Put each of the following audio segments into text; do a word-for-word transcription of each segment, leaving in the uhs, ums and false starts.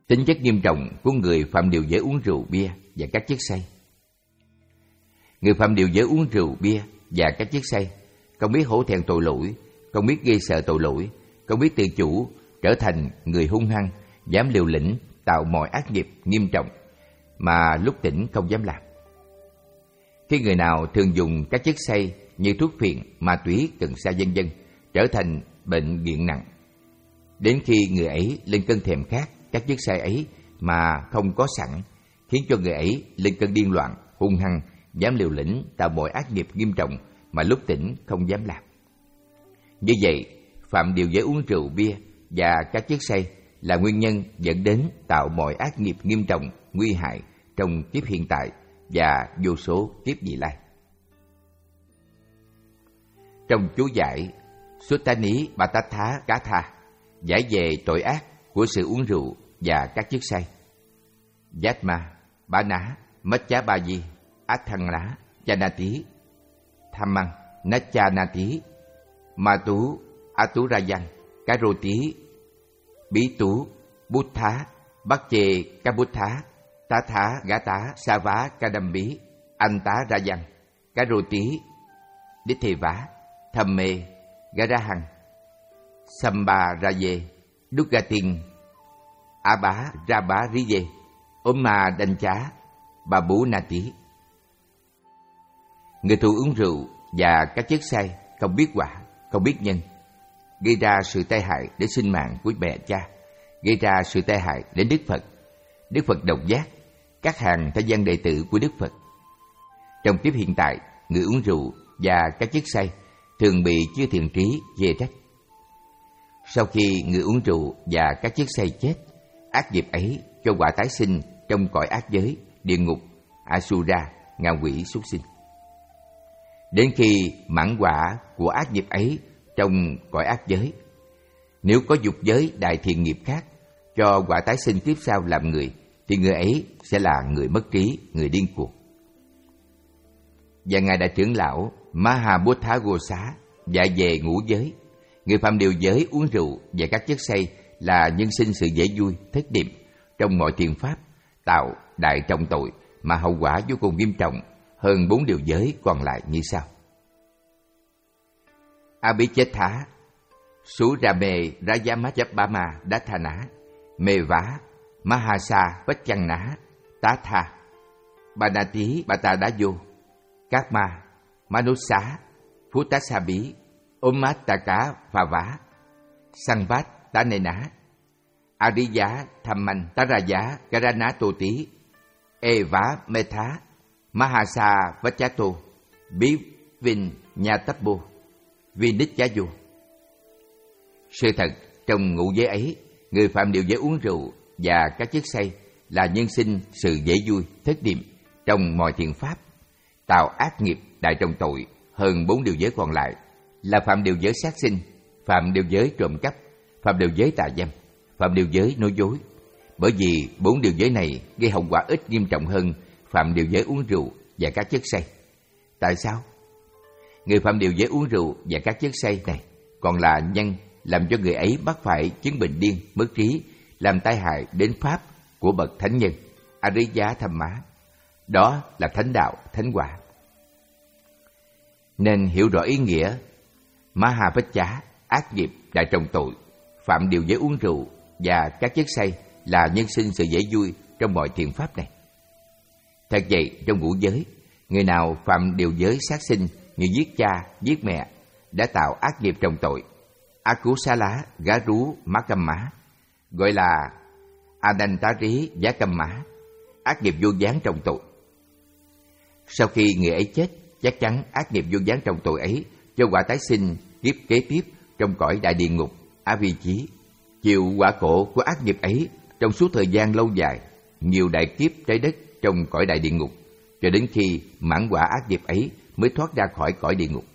Tính chất nghiêm trọng của người phạm điều giới uống rượu bia và các chất say. Người phạm điều giới uống rượu bia và các chất say, không biết hổ thẹn tội lỗi, không biết gây sợ tội lỗi, không biết tự chủ, trở thành người hung hăng, dám liều lĩnh, tạo mọi ác nghiệp nghiêm trọng mà lúc tỉnh không dám làm. Khi người nào thường dùng các chất say như thuốc phiện, ma túy, cần sa vân vân trở thành bệnh nghiện nặng, đến khi người ấy lên cơn thèm khát các chất say ấy mà không có sẵn, khiến cho người ấy lên cơn điên loạn, hung hăng, dám liều lĩnh, tạo mọi ác nghiệp nghiêm trọng mà lúc tỉnh không dám làm. Như vậy, phạm điều giới uống rượu bia và các chất say là nguyên nhân dẫn đến tạo mọi ác nghiệp nghiêm trọng, nguy hại trong kiếp hiện tại và vô số kiếp vị lai. Trong chú giải Suttani Bhattacca Gatha giải về tội ác của sự uống rượu và các chất say: Yatma, Bana, Macchabaji, Atthangla, Chanati, Dhammang, Nachanati, Matu, Aturayan, Karoti, Bí Tú, Buddha, Bhakche Kabuddha, Tatha Gata Sava Kadambi, Anta Rayan, Karoti, Ditheva, Dhamme, Garahang, Sambaraye, Dugatin, Abba Rabariye, Omma Dancha, Babu Nati. Người thù uống rượu và các chất say không biết quả, không biết nhân, gây ra sự tai hại đến sinh mạng của mẹ cha, gây ra sự tai hại đến Đức Phật, Đức Phật độc giác, các hàng thế gian đệ tử của Đức Phật. Trong kiếp hiện tại, người uống rượu và các chất say thường bị chư thiện trí chê trách. Sau khi người uống rượu và các chất say chết, ác nghiệp ấy cho quả tái sinh trong cõi ác giới, địa ngục, Asura, ngạ quỷ súc sinh. Đến khi mãn quả của ác nghiệp ấy trong cõi ác giới, nếu có dục giới đại thiện nghiệp khác cho quả tái sinh tiếp sau làm người, thì người ấy sẽ là người mất trí, người điên cuồng. Và Ngài Đại trưởng lão Mahabodhagosa dạy về ngũ giới: người phạm điều giới uống rượu và các chất say là nhân sinh sự dễ vui, thất niệm trong mọi thiện pháp, tạo đại trọng tội mà hậu quả vô cùng nghiêm trọng hơn bốn điều giới còn lại như sau: Abhichetha, Surame Rajamajabama Dathana, Meva, Mahasa Vachchana, Tatha, Banati Batadayo, Kakma, Manusa, Phutasabi, Umataka Phava, Sangvat Tanena, Ariya Thamman Taraya Garanatoti, Eva Metha, Mahasa Vachato, Bivin Nyatappo, Vinichayo. Sự thật, trong ngũ giới ấy, người phạm điều giới uống rượu và các chất say là nhân sinh sự dễ vui, thất niệm trong mọi thiện pháp, tạo ác nghiệp đại trọng tội hơn bốn điều giới còn lại là phạm điều giới sát sinh, phạm điều giới trộm cắp, phạm điều giới tà dâm, phạm điều giới nói dối. Bởi vì bốn điều giới này gây hậu quả ít nghiêm trọng hơn phạm điều giới uống rượu và các chất say. Tại sao? Người phạm điều giới uống rượu và các chất say này còn là nhân làm cho người ấy mắc phải chứng bệnh điên, mất trí, làm tai hại đến pháp của bậc thánh nhân Ariya Thamma. Đó là thánh đạo, thánh quả. Nên hiểu rõ ý nghĩa Mahavachcha, ác nghiệp đại trọng tội, phạm điều giới uống rượu và các chất say là nhân sinh sự dễ vui trong mọi thiện pháp này. Thật vậy, trong ngũ giới, người nào phạm điều giới sát sinh như giết cha, giết mẹ đã tạo ác nghiệp trọng tội Akusala Garu Makamma, gọi là Anantari Yakamma, ác nghiệp vô gián trọng tội. Sau khi người ấy chết, chắc chắn ác nghiệp vô gián trọng tội ấy cho quả tái sinh kiếp kế tiếp trong cõi đại địa ngục Avicii, chịu quả khổ của ác nghiệp ấy trong suốt thời gian lâu dài, nhiều đại kiếp trái đất trong cõi đại địa ngục, cho đến khi mãn quả ác nghiệp ấy mới thoát ra khỏi cõi địa ngục.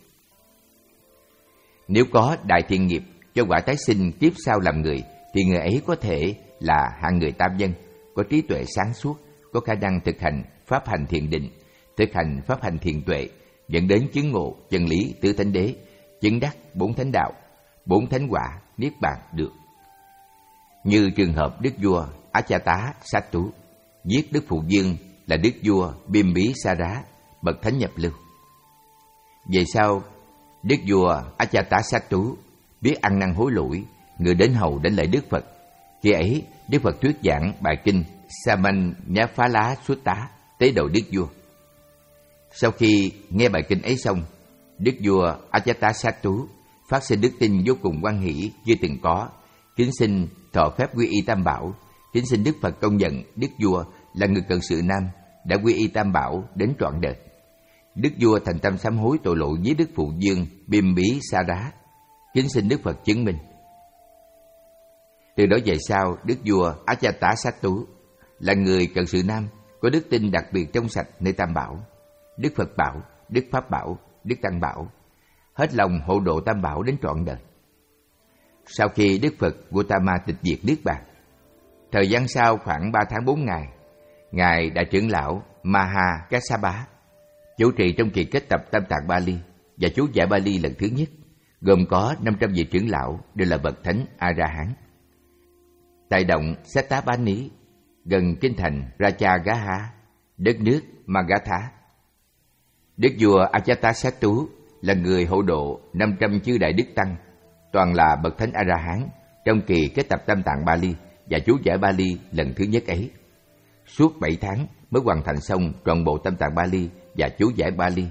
Nếu có đại thiện nghiệp cho quả tái sinh kiếp sau làm người, thì người ấy có thể là hạng người tam nhân, có trí tuệ sáng suốt, có khả năng thực hành pháp hành thiền định, thực hành pháp hành thiền tuệ, dẫn đến chứng ngộ chân lý tứ thánh đế, chứng đắc bốn thánh đạo, bốn thánh quả, niết bàn được. Như trường hợp đức vua Achatá Sát Tú, giết Đức Phụ Dương là Đức vua Bimbisara, bậc thánh nhập lưu. Về sau, Đức vua Achatá Sát Tú biết ăn năn hối lỗi, người đến hầu đến lễ Đức Phật. Khi ấy, Đức Phật thuyết giảng bài kinh Samannaphala Sutta tế độ Đức vua. Sau khi nghe bài kinh ấy xong, Đức vua Achatá Sát Tú phát sinh đức tin vô cùng hoan hỷ chưa từng có, kính xin thọ phép quy y Tam Bảo, kính xin Đức Phật công nhận Đức vua là người cận sự nam đã quy y Tam Bảo đến trọn đời. Đức vua thành tâm sám hối tội lỗi với Đức Phụ Dương Bimbisara, kính xin Đức Phật chứng minh. Từ đó về sau, Đức vua Achatá Sát Tú là người cận sự nam có đức tin đặc biệt trong sạch nơi Tam Bảo, Đức Phật Bảo, Đức Pháp Bảo, Đức Tăng Bảo, hết lòng hộ độ Tam Bảo đến trọn đời. Sau khi Đức Phật Gautama tịch diệt Niết Bàn, thời gian sau khoảng ba tháng bốn ngày, Ngài Đại trưởng lão Maha Kassapa chủ trì trong kỳ kết tập Tam Tạng Bali và chú giải Bali lần thứ nhất, gồm có năm trăm vị trưởng lão đều là bậc thánh A-la-hán. Tại động Sattapani, gần kinh thành Rajagaha, đất nước Magadha, Đức vua Achatá Sát Tú là người hộ độ năm trăm chư đại đức tăng, toàn là bậc thánh A-la-hán trong kỳ kết tập Tam Tạng Bali và chú giải Bali lần thứ nhất ấy. Suốt bảy tháng mới hoàn thành xong trọn bộ Tam Tạng Bali và chú giải Bali.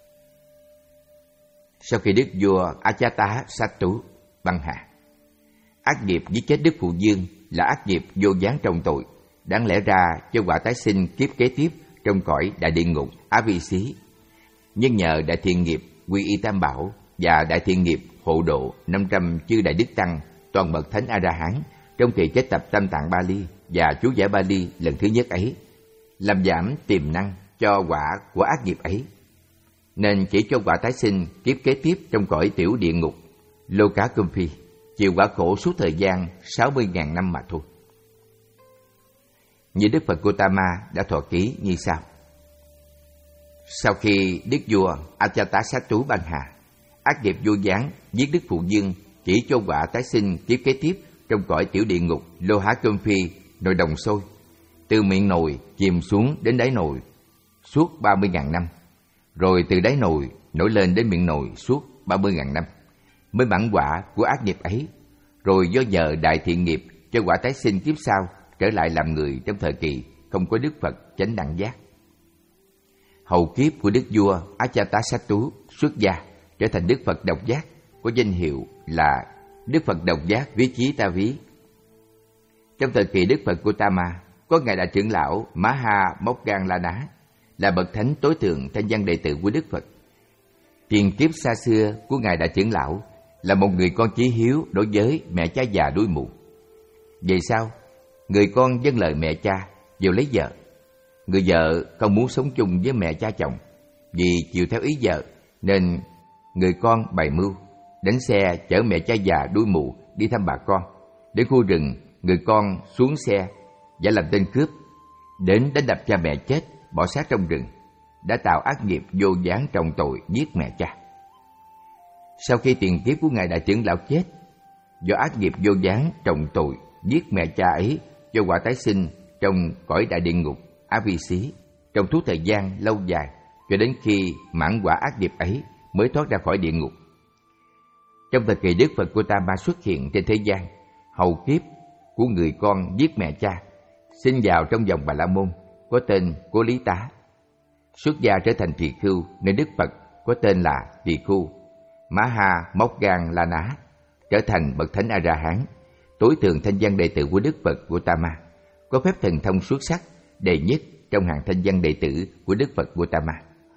Sau khi Đức vua Achatá Sát Tú băng hà, ác nghiệp giết chết Đức Phụ Dương là ác nghiệp vô gián trọng tội, đáng lẽ ra cho quả tái sinh kiếp kế tiếp trong cõi đại địa ngục Á Vi Xí. Nhưng nhờ đại thiện nghiệp quy y Tam Bảo và đại thiện nghiệp hộ độ năm trăm chư đại đức tăng, toàn bậc thánh A-la-hán trong kỳ kết tập Tam Tạng Bali và chú giải Bali lần thứ nhất ấy, làm giảm tiềm năng cho quả của ác nghiệp ấy, nên chỉ cho quả tái sinh kiếp kế tiếp trong cõi tiểu địa ngục Lokakumphi, chịu quả khổ suốt thời gian sáu mươi nghìn năm mà thôi. Như Đức Phật Gautama đã thọ ký như sau. Sau khi Đức vua Achatá Sát Tú ban hà, ác nghiệp vô gián giết Đức Phụ Dương chỉ cho quả tái sinh kiếp kế tiếp trong cõi tiểu địa ngục Lokakumphi, nồi đồng sôi, từ miệng nồi chìm xuống đến đáy nồi suốt ba mươi nghìn năm, rồi từ đáy nồi nổi lên đến miệng nồi suốt ba mươi nghìn năm, mới mãn quả của ác nghiệp ấy, rồi do nhờ đại thiện nghiệp cho quả tái sinh kiếp sau trở lại làm người trong thời kỳ không có Đức Phật chánh đẳng giác. Hầu kiếp của Đức vua Achatá Sát Tú xuất gia trở thành Đức Phật độc giác, có danh hiệu là Đức Phật độc giác Ví Chí Ta Ví. Trong thời kỳ Đức Phật Gautama, có Ngài Đại trưởng lão Maha Moggallana là bậc thánh tối thượng thanh văn đệ tử của Đức Phật. Tiền kiếp xa xưa của Ngài Đại trưởng lão là một người con chí hiếu đối với mẹ cha già đuôi mù. Về sau, người con vâng lời mẹ cha vào lấy vợ. Người vợ không muốn sống chung với mẹ cha chồng, vì chịu theo ý vợ nên người con bày mưu đánh xe chở mẹ cha già đuôi mù đi thăm bà con. Đến khu rừng, người con xuống xe giả làm tên cướp, đến đánh đập cha mẹ chết, bỏ xác trong rừng, đã tạo ác nghiệp vô gián trọng tội giết mẹ cha. Sau khi tiền kiếp của Ngài Đại trưởng lão chết, do ác nghiệp vô gián trọng tội giết mẹ cha ấy cho quả tái sinh trong cõi đại địa ngục Á Vi Xí trong suốt thời gian lâu dài, cho đến khi mãn quả ác nghiệp ấy mới thoát ra khỏi địa ngục. Trong thời kỳ Đức Phật Gautama xuất hiện trên thế gian, hầu kiếp của người con giết mẹ cha sinh vào trong dòng Bà La Môn có tên Cố Lý Tá, xuất gia trở thành tỳ khưu nên Đức Phật có tên là tỳ khưu Maha Moggallana, trở thành bậc thánh A-la-hán, tối thượng thanh văn đệ tử của Đức Phật Gautama, có phép thần thông xuất sắc đệ nhất trong hàng thanh văn đệ tử của Đức Phật Gautama.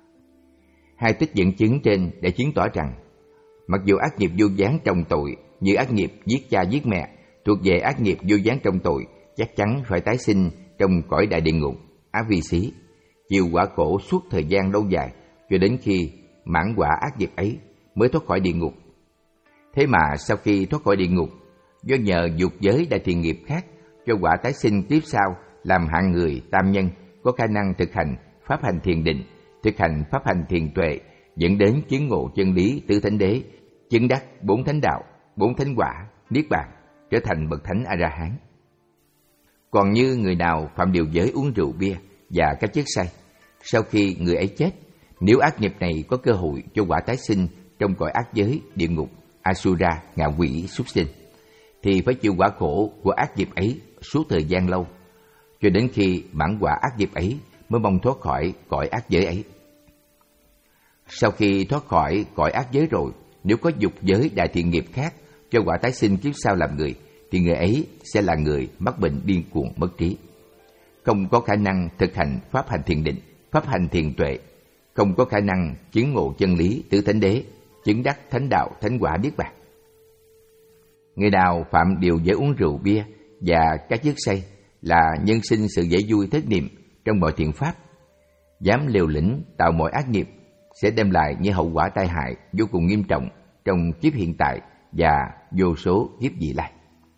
Hai tích dẫn chứng trên để chứng tỏ rằng, mặc dù ác nghiệp vô gián trọng tội như ác nghiệp giết cha giết mẹ thuộc về ác nghiệp vô gián trọng tội, chắc chắn phải tái sinh trong cõi đại địa ngục Á Vi Xí, chịu quả khổ suốt thời gian lâu dài cho đến khi mãn quả ác nghiệp ấy mới thoát khỏi địa ngục. Thế mà sau khi thoát khỏi địa ngục, do nhờ dục giới đại thiện nghiệp khác cho quả tái sinh tiếp sau làm hạng người tam nhân có khả năng thực hành pháp hành thiền định, thực hành pháp hành thiền tuệ, dẫn đến chứng ngộ chân lý tứ thánh đế, chứng đắc bốn thánh đạo, bốn thánh quả, niết bàn, trở thành bậc thánh A-la-hán. Còn như người nào phạm điều giới uống rượu bia và các chất say, sau khi người ấy chết, nếu ác nghiệp này có cơ hội cho quả tái sinh trong cõi ác giới, địa ngục, Asura, ngạ quỷ, súc sinh, thì phải chịu quả khổ của ác nghiệp ấy suốt thời gian lâu, cho đến khi mãn quả ác nghiệp ấy mới mong thoát khỏi cõi ác giới ấy. Sau khi thoát khỏi cõi ác giới rồi, nếu có dục giới đại thiện nghiệp khác cho quả tái sinh kiếp sau làm người, thì người ấy sẽ là người mắc bệnh điên cuồng mất trí, không có khả năng thực hành pháp hành thiền định, pháp hành thiền tuệ, không có khả năng chứng ngộ chân lý tứ thánh đế, chứng đắc thánh đạo thánh quả niết bàn. Người nào phạm điều giới uống rượu bia và các chất say là nhân sinh sự dễ vui thất niệm trong mọi thiện pháp, dám liều lĩnh tạo mọi ác nghiệp, sẽ đem lại những hậu quả tai hại vô cùng nghiêm trọng trong kiếp hiện tại và vô số kiếp vị lai.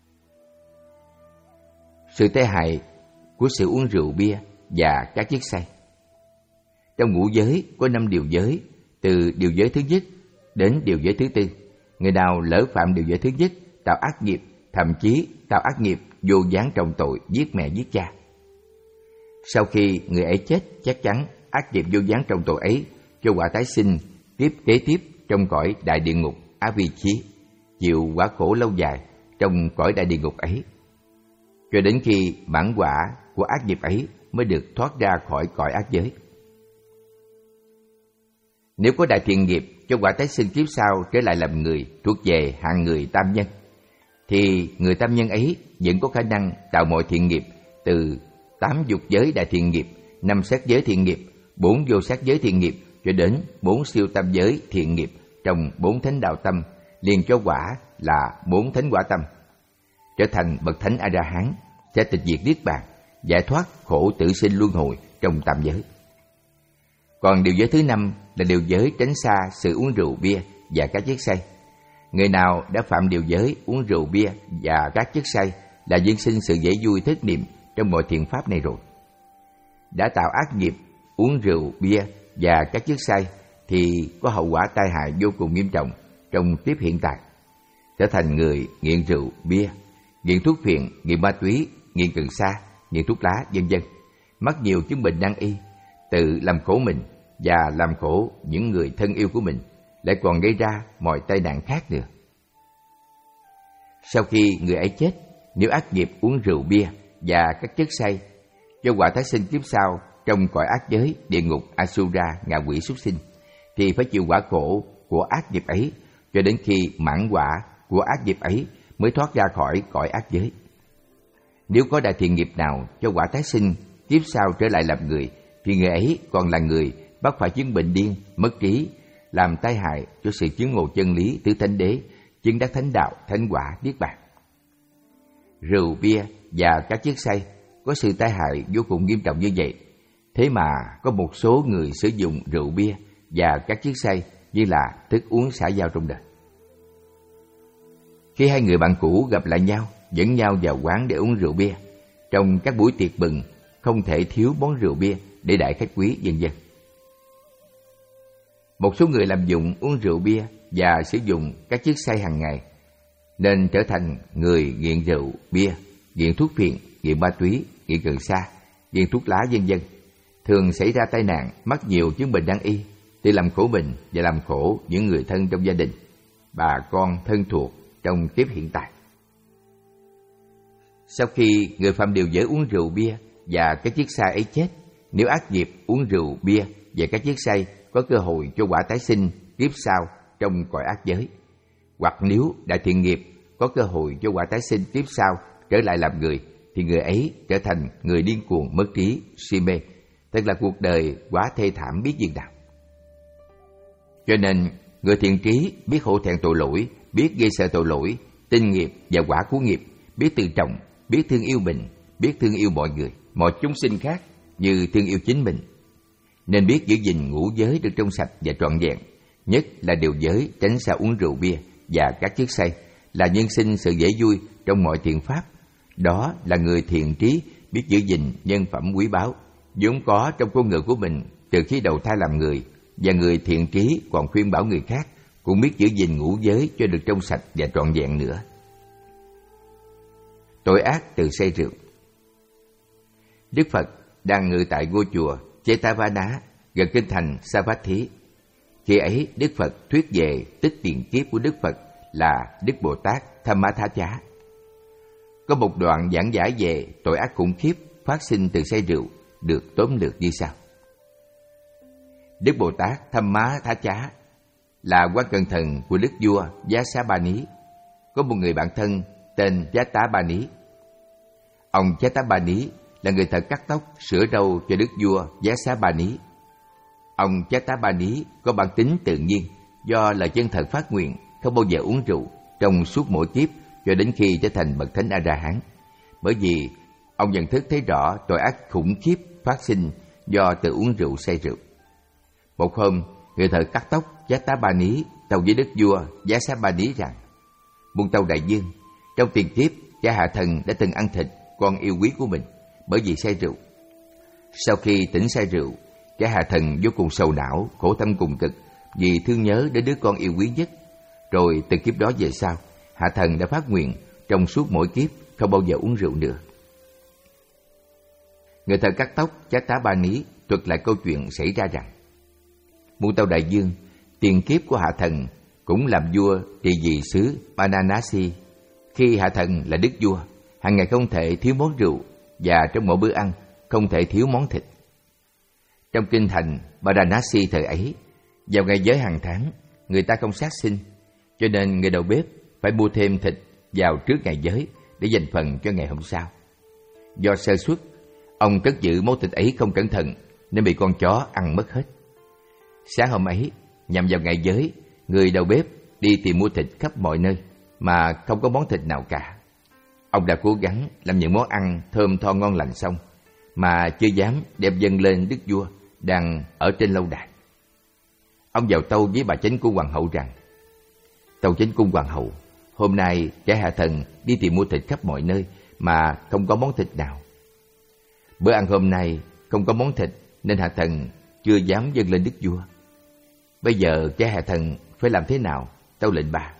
Sự tai hại của sự uống rượu bia và các chất say. Trong ngũ giới có năm điều giới, từ điều giới thứ nhất đến điều giới thứ tư. Người nào lỡ phạm điều giới thứ nhất, tạo ác nghiệp, thậm chí tạo ác nghiệp vô gián trọng tội giết mẹ giết cha. Sau khi người ấy chết, chắc chắn ác nghiệp vô gián trọng tội ấy cho quả tái sinh tiếp kế tiếp trong cõi đại địa ngục Á Vi Chí, chịu quả khổ lâu dài trong cõi đại địa ngục ấy, cho đến khi mãn quả của ác nghiệp ấy mới được thoát ra khỏi cõi ác giới. Nếu có đại thiện nghiệp cho quả tái sinh kiếp sau trở lại làm người thuộc về hạng người tam nhân, thì người tam nhân ấy vẫn có khả năng tạo mọi thiện nghiệp từ tám dục giới đại thiện nghiệp, năm sát giới thiện nghiệp, bốn vô sát giới thiện nghiệp cho đến bốn siêu tam giới thiện nghiệp trong bốn thánh đạo tâm, liền cho quả là bốn thánh quả tâm, trở thành bậc thánh A-la-hán, sẽ tịch diệt niết bàn, giải thoát khổ tử sinh luân hồi trong tam giới. Còn điều giới thứ năm là điều giới tránh xa sự uống rượu bia và các chất say. Người nào đã phạm điều giới uống rượu bia và các chất say là nhân sinh sự dễ vui thất niệm trong mọi thiện pháp này rồi. Đã tạo ác nghiệp uống rượu bia và các chất say thì có hậu quả tai hại vô cùng nghiêm trọng trong kiếp hiện tại, trở thành người nghiện rượu bia, nghiện thuốc phiện, nghiện ma túy, nghiện cần sa, nghiện thuốc lá, vân vân, mắc nhiều chứng bệnh nan y, tự làm khổ mình và làm khổ những người thân yêu của mình, lại còn gây ra mọi tai nạn khác nữa. Sau khi người ấy chết, nếu ác nghiệp uống rượu bia và các chất say cho quả tái sinh kiếp sau trong cõi ác giới, địa ngục, Asura, ngạ quỷ, súc sinh, thì phải chịu quả khổ của ác nghiệp ấy cho đến khi mãn quả của ác nghiệp ấy mới thoát ra khỏi cõi ác giới. Nếu có đại thiện nghiệp nào cho quả tái sinh kiếp sau trở lại làm người, thì người ấy còn là người mắc phải chứng bệnh điên, mất trí, làm tai hại cho sự chứng ngộ chân lý tứ thánh đế, chứng đắc thánh đạo, thánh quả, niết bàn. Rượu bia và các chất say có sự tai hại vô cùng nghiêm trọng như vậy, thế mà có một số người sử dụng rượu bia và các chất say như là thức uống xã giao trong đời. Khi hai người bạn cũ gặp lại nhau, dẫn nhau vào quán để uống rượu bia. Trong các buổi tiệc mừng, không thể thiếu món rượu bia để đãi khách quý, vân vân. Một số người lạm dụng uống rượu bia và sử dụng các chất say hàng ngày, nên trở thành người nghiện rượu bia, nghiện thuốc phiện, nghiện ma túy, nghiện cần sa, nghiện thuốc lá, vân vân. Thường xảy ra tai nạn, mắc nhiều chứng bệnh nan y, tự làm khổ mình và làm khổ những người thân trong gia đình, bà con thân thuộc trong kiếp hiện tại. Sau khi người phạm điều giới uống rượu bia và các chất say ấy chết, nếu ác nghiệp uống rượu bia và các chất say có cơ hội cho quả tái sinh kiếp sau trong cõi ác giới, hoặc nếu đại thiện nghiệp có cơ hội cho quả tái sinh kiếp sau trở lại làm người, thì người ấy trở thành người điên cuồng mất trí, si mê, thật là cuộc đời quá thê thảm biết chừng nào. Cho nên người thiện trí biết hổ thẹn tội lỗi, biết gây sợ tội lỗi, tin nghiệp và quả của nghiệp, biết tự trọng, biết thương yêu mình, biết thương yêu mọi người, mọi chúng sinh khác như thương yêu chính mình, nên biết giữ gìn ngũ giới được trong sạch và trọn vẹn, nhất là điều giới tránh xa uống rượu bia và các chất say, là nhân sinh sự dễ vui trong mọi thiện pháp. Đó là người thiện trí biết giữ gìn nhân phẩm quý báu vốn có trong con người của mình từ khi đầu thai làm người, và người thiện trí còn khuyên bảo người khác cũng biết giữ gìn ngũ giới cho được trong sạch và trọn vẹn nữa. Tội ác từ say rượu. Đức Phật đang ngự tại ngôi chùa Jetavana gần kinh thành Savatthi. Khi ấy Đức Phật thuyết về tích tiền kiếp của Đức Phật là Đức Bồ Tát Thammathachá. Có một đoạn giảng giải về tội ác khủng khiếp phát sinh từ say rượu được tóm lược như sau. Đức Bồ Tát Thammathachá là quan cận thần của đức vua Jasabani. Có một người bạn thân tên Jatabani. Ông Jatabani là người thợ cắt tóc sửa râu cho đức vua Jasabani. Ông Jatabani có bản tính tự nhiên do là chân thật phát nguyện không bao giờ uống rượu trong suốt mỗi kiếp cho đến khi trở thành bậc thánh A-la-hán. Bởi vì ông nhận thức thấy rõ tội ác khủng khiếp phát sinh do tự uống rượu say rượu. Một hôm, người thợ cắt tóc Jatabani tâu với đức vua Jasabani rằng: Muôn tâu đại dương, trong tiền kiếp cha hạ thần đã từng ăn thịt con yêu quý của mình bởi vì say rượu. Sau khi tỉnh say rượu, cha hạ thần vô cùng sầu não, khổ tâm cùng cực vì thương nhớ đến đứa con yêu quý nhất. Rồi từ kiếp đó về sau, hạ thần đã phát nguyện trong suốt mỗi kiếp không bao giờ uống rượu nữa. Người thợ cắt tóc Jatabani thuật lại câu chuyện xảy ra rằng: Muôn tâu đại dương, tiền kiếp của hạ thần cũng làm vua trị vì xứ Varanasi. Khi hạ thần là đức vua, hàng ngày không thể thiếu món rượu và trong mỗi bữa ăn không thể thiếu món thịt. Trong kinh thành Varanasi thời ấy, vào ngày giới hàng tháng, người ta không sát sinh, cho nên người đầu bếp phải mua thêm thịt vào trước ngày giới để dành phần cho ngày hôm sau. Do sơ suất, ông cất giữ món thịt ấy không cẩn thận nên bị con chó ăn mất hết. Sáng hôm ấy, nhằm vào ngày giới, người đầu bếp đi tìm mua thịt khắp mọi nơi mà không có món thịt nào cả. Ông đã cố gắng làm những món ăn thơm tho ngon lành xong mà chưa dám đem dâng lên đức vua đang ở trên lâu đài. Ông vào tâu với bà chánh cung hoàng hậu rằng: Tâu chánh cung hoàng hậu, hôm nay cha hạ thần đi tìm mua thịt khắp mọi nơi mà không có món thịt nào. Bữa ăn hôm nay không có món thịt nên hạ thần chưa dám dâng lên đức vua. Bây giờ cha hạ thần phải làm thế nào, tâu lệnh bà?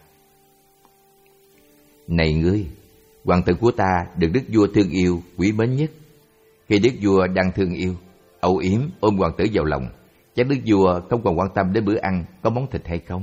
Này ngươi, hoàng tử của ta được đức vua thương yêu, quý mến nhất. Khi đức vua đang thương yêu, âu yếm ôm hoàng tử vào lòng, chắc đức vua không còn quan tâm đến bữa ăn có món thịt hay không.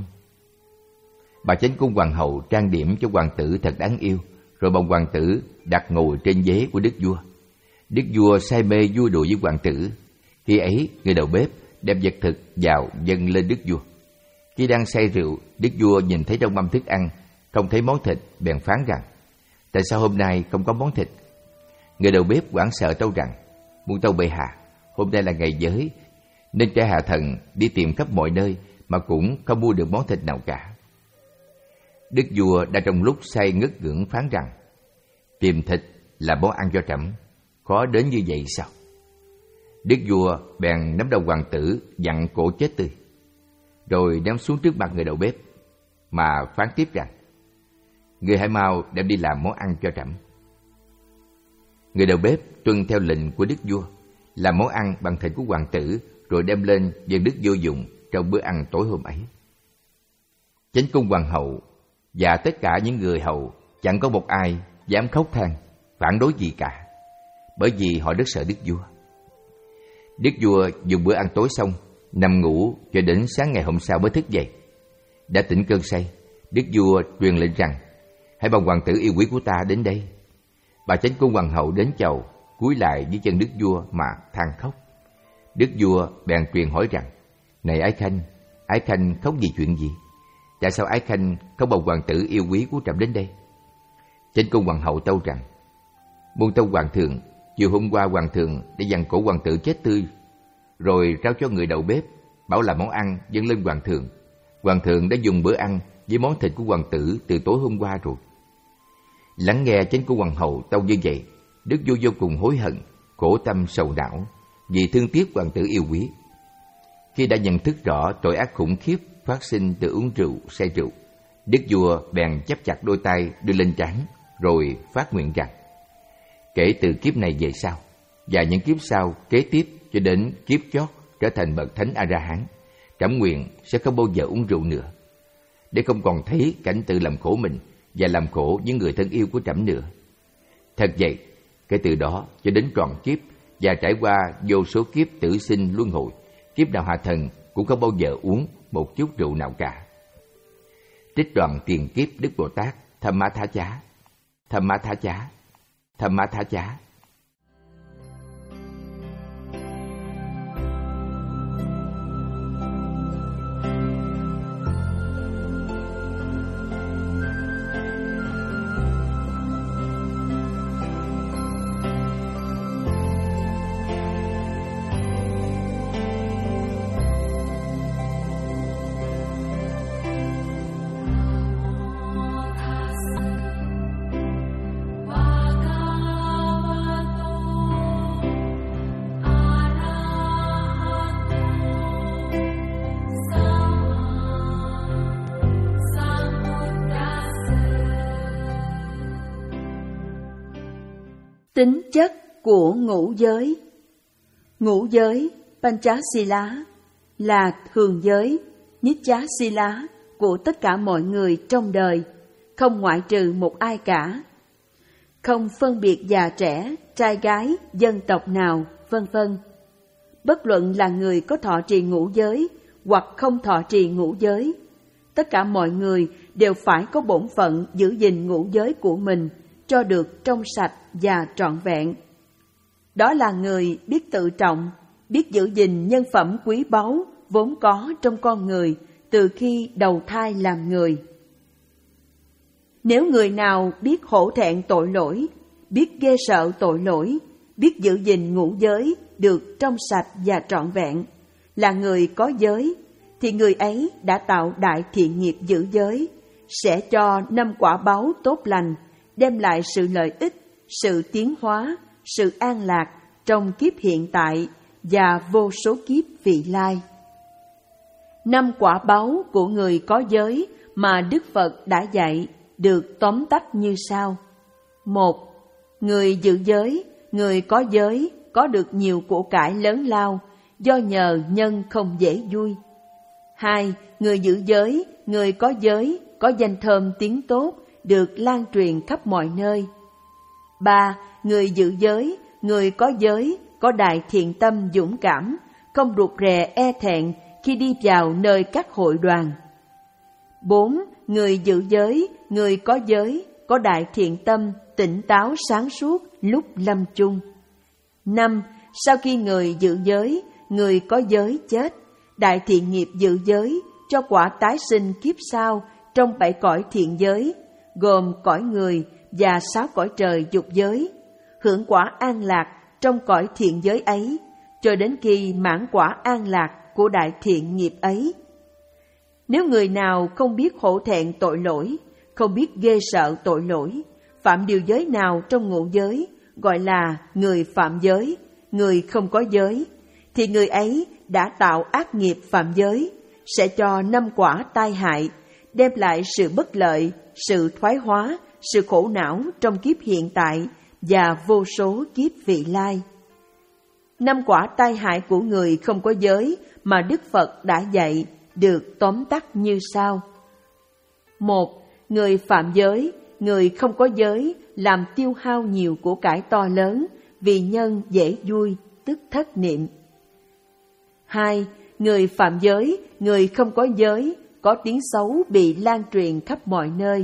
Bà chánh cung hoàng hậu trang điểm cho hoàng tử thật đáng yêu, rồi bồng hoàng tử đặt ngồi trên ghế của đức vua. Đức vua say mê vui đùa với hoàng tử. Khi ấy, người đầu bếp đem vật thực vào dâng lên đức vua. Khi đang say rượu, đức vua nhìn thấy trong mâm thức ăn không thấy món thịt, bèn phán rằng: Tại sao hôm nay không có món thịt? Người đầu bếp hoảng sợ tâu rằng: Muôn tâu bệ hạ, hôm nay là ngày giới, nên cha hạ thần đi tìm khắp mọi nơi mà cũng không mua được món thịt nào cả. Đức vua đã trong lúc say ngất ngưỡng phán rằng: Tìm thịt là món ăn cho trẫm, khó đến như vậy sao? Đức vua bèn nắm đầu hoàng tử dặn cổ chết tươi, rồi ném xuống trước mặt người đầu bếp mà phán tiếp rằng: Người hãy mau đem đi làm món ăn cho trẫm. Người đầu bếp tuân theo lệnh của đức vua, làm món ăn bằng thịt của hoàng tử, rồi đem lên dâng đức vua dùng trong bữa ăn tối hôm ấy. Chánh cung hoàng hậu và tất cả những người hầu chẳng có một ai dám khóc than phản đối gì cả, bởi vì họ rất sợ đức vua. Đức vua dùng bữa ăn tối xong, nằm ngủ cho đến sáng ngày hôm sau mới thức dậy. Đã tỉnh cơn say, đức vua truyền lệnh rằng: Hãy bồng hoàng tử yêu quý của ta đến đây. Bà chánh cung hoàng hậu đến chầu, cúi lại dưới chân đức vua mà than khóc. Đức vua bèn truyền hỏi rằng: Này Ái Khanh, Ái Khanh khóc vì chuyện gì? Tại sao Ái Khanh không bồng hoàng tử yêu quý của trẫm đến đây? Chánh cung hoàng hậu tâu rằng: Muôn tâu hoàng thượng, chiều hôm qua hoàng thượng đã dặn cổ hoàng tử chết tươi, rồi trao cho người đầu bếp, bảo là món ăn dâng lên hoàng thượng. Hoàng thượng đã dùng bữa ăn với món thịt của hoàng tử từ tối hôm qua rồi. Lắng nghe chánh cung hoàng hậu tâu như vậy, đức vua vô cùng hối hận, khổ tâm sầu não vì thương tiếc hoàng tử yêu quý. Khi đã nhận thức rõ tội ác khủng khiếp phát sinh từ uống rượu, say rượu, đức vua bèn chắp chặt đôi tay đưa lên trán, rồi phát nguyện rằng: Kể từ kiếp này về sau và những kiếp sau kế tiếp cho đến kiếp chót trở thành bậc thánh A-la-hán, trẫm nguyện sẽ không bao giờ uống rượu nữa, để không còn thấy cảnh tự làm khổ mình và làm khổ những người thân yêu của trẫm nữa. Thật vậy, kể từ đó cho đến trọn kiếp, và trải qua vô số kiếp tử sinh luân hồi, kiếp nào hạ thần cũng không bao giờ uống một chút rượu nào cả. Trích đoạn tiền kiếp Đức Bồ Tát Tham Ma Tha Chá, Tham Ma Tha Chá, Tham Ma Tha Chá. Tính chất của ngũ giới. Ngũ giới Panchasila là thường giới Nityasila của tất cả mọi người trong đời, không ngoại trừ một ai cả, không phân biệt già trẻ, trai gái, dân tộc nào, vân vân. Bất luận là người có thọ trì ngũ giới hoặc không thọ trì ngũ giới, tất cả mọi người đều phải có bổn phận giữ gìn ngũ giới của mình cho được trong sạch và trọn vẹn. Đó là người biết tự trọng, biết giữ gìn nhân phẩm quý báu vốn có trong con người từ khi đầu thai làm người. Nếu người nào biết hổ thẹn tội lỗi, biết ghê sợ tội lỗi, biết giữ gìn ngũ giới được trong sạch và trọn vẹn, là người có giới, thì người ấy đã tạo đại thiện nghiệp giữ giới, sẽ cho năm quả báu tốt lành, đem lại sự lợi ích, sự tiến hóa, sự an lạc trong kiếp hiện tại và vô số kiếp vị lai. Năm quả báu của người có giới mà Đức Phật đã dạy được tóm tắt như sau. Một, người giữ giới, người có giới có được nhiều của cải lớn lao do nhờ nhân không dễ vui. Hai, người giữ giới, người có giới có danh thơm tiếng tốt được lan truyền khắp mọi nơi. Ba, người giữ giới, người có giới có đại thiện tâm dũng cảm, không rụt rè e thẹn khi đi vào nơi các hội đoàn. Bốn, người giữ giới, người có giới có đại thiện tâm tỉnh táo sáng suốt lúc lâm chung. Năm, sau khi người giữ giới, người có giới chết, đại thiện nghiệp giữ giới cho quả tái sinh kiếp sau trong bảy cõi thiện giới, gồm cõi người và sáu cõi trời dục giới, hưởng quả an lạc trong cõi thiện giới ấy, cho đến khi mãn quả an lạc của đại thiện nghiệp ấy. Nếu người nào không biết hổ thẹn tội lỗi, không biết ghê sợ tội lỗi, phạm điều giới nào trong ngũ giới, gọi là người phạm giới, người không có giới, thì người ấy đã tạo ác nghiệp phạm giới, sẽ cho năm quả tai hại, đem lại sự bất lợi, sự thoái hóa, sự khổ não trong kiếp hiện tại và vô số kiếp vị lai. Năm quả tai hại của người không có giới mà Đức Phật đã dạy được tóm tắt như sau. Một, người phạm giới, người không có giới làm tiêu hao nhiều của cải to lớn vì nhân dễ vui, tức thất niệm. Hai, người phạm giới, người không có giới có tiếng xấu bị lan truyền khắp mọi nơi.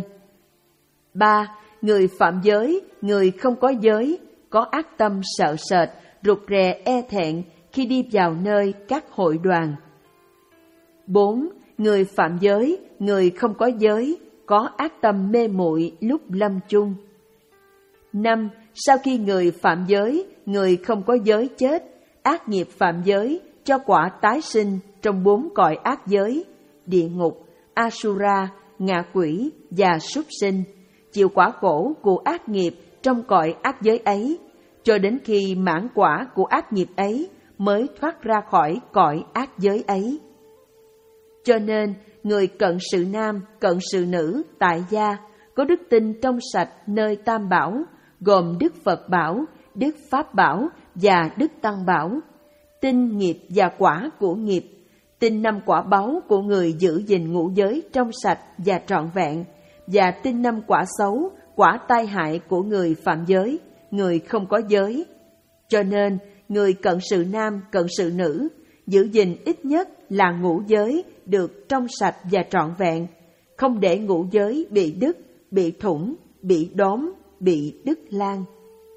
Ba, người phạm giới, người không có giới có ác tâm sợ sệt, rụt rè e thẹn khi đi vào nơi các hội đoàn. Bốn, người phạm giới, người không có giới có ác tâm mê muội lúc lâm chung. Năm, sau khi người phạm giới, người không có giới chết, ác nghiệp phạm giới cho quả tái sinh trong bốn cõi ác giới, địa ngục, Asura, ngạ quỷ và súc sinh, chịu quả khổ của ác nghiệp trong cõi ác giới ấy, cho đến khi mãn quả của ác nghiệp ấy mới thoát ra khỏi cõi ác giới ấy. Cho nên, người cận sự nam, cận sự nữ, tại gia, có đức tin trong sạch nơi Tam Bảo, gồm Đức Phật Bảo, Đức Pháp Bảo và Đức Tăng Bảo, tin nghiệp và quả của nghiệp, tin năm quả báu của người giữ gìn ngũ giới trong sạch và trọn vẹn, và tin năm quả xấu, quả tai hại của người phạm giới, người không có giới. Cho nên, người cận sự nam, cận sự nữ, giữ gìn ít nhất là ngũ giới được trong sạch và trọn vẹn, không để ngũ giới bị đứt, bị thủng, bị đóm, bị đứt lan.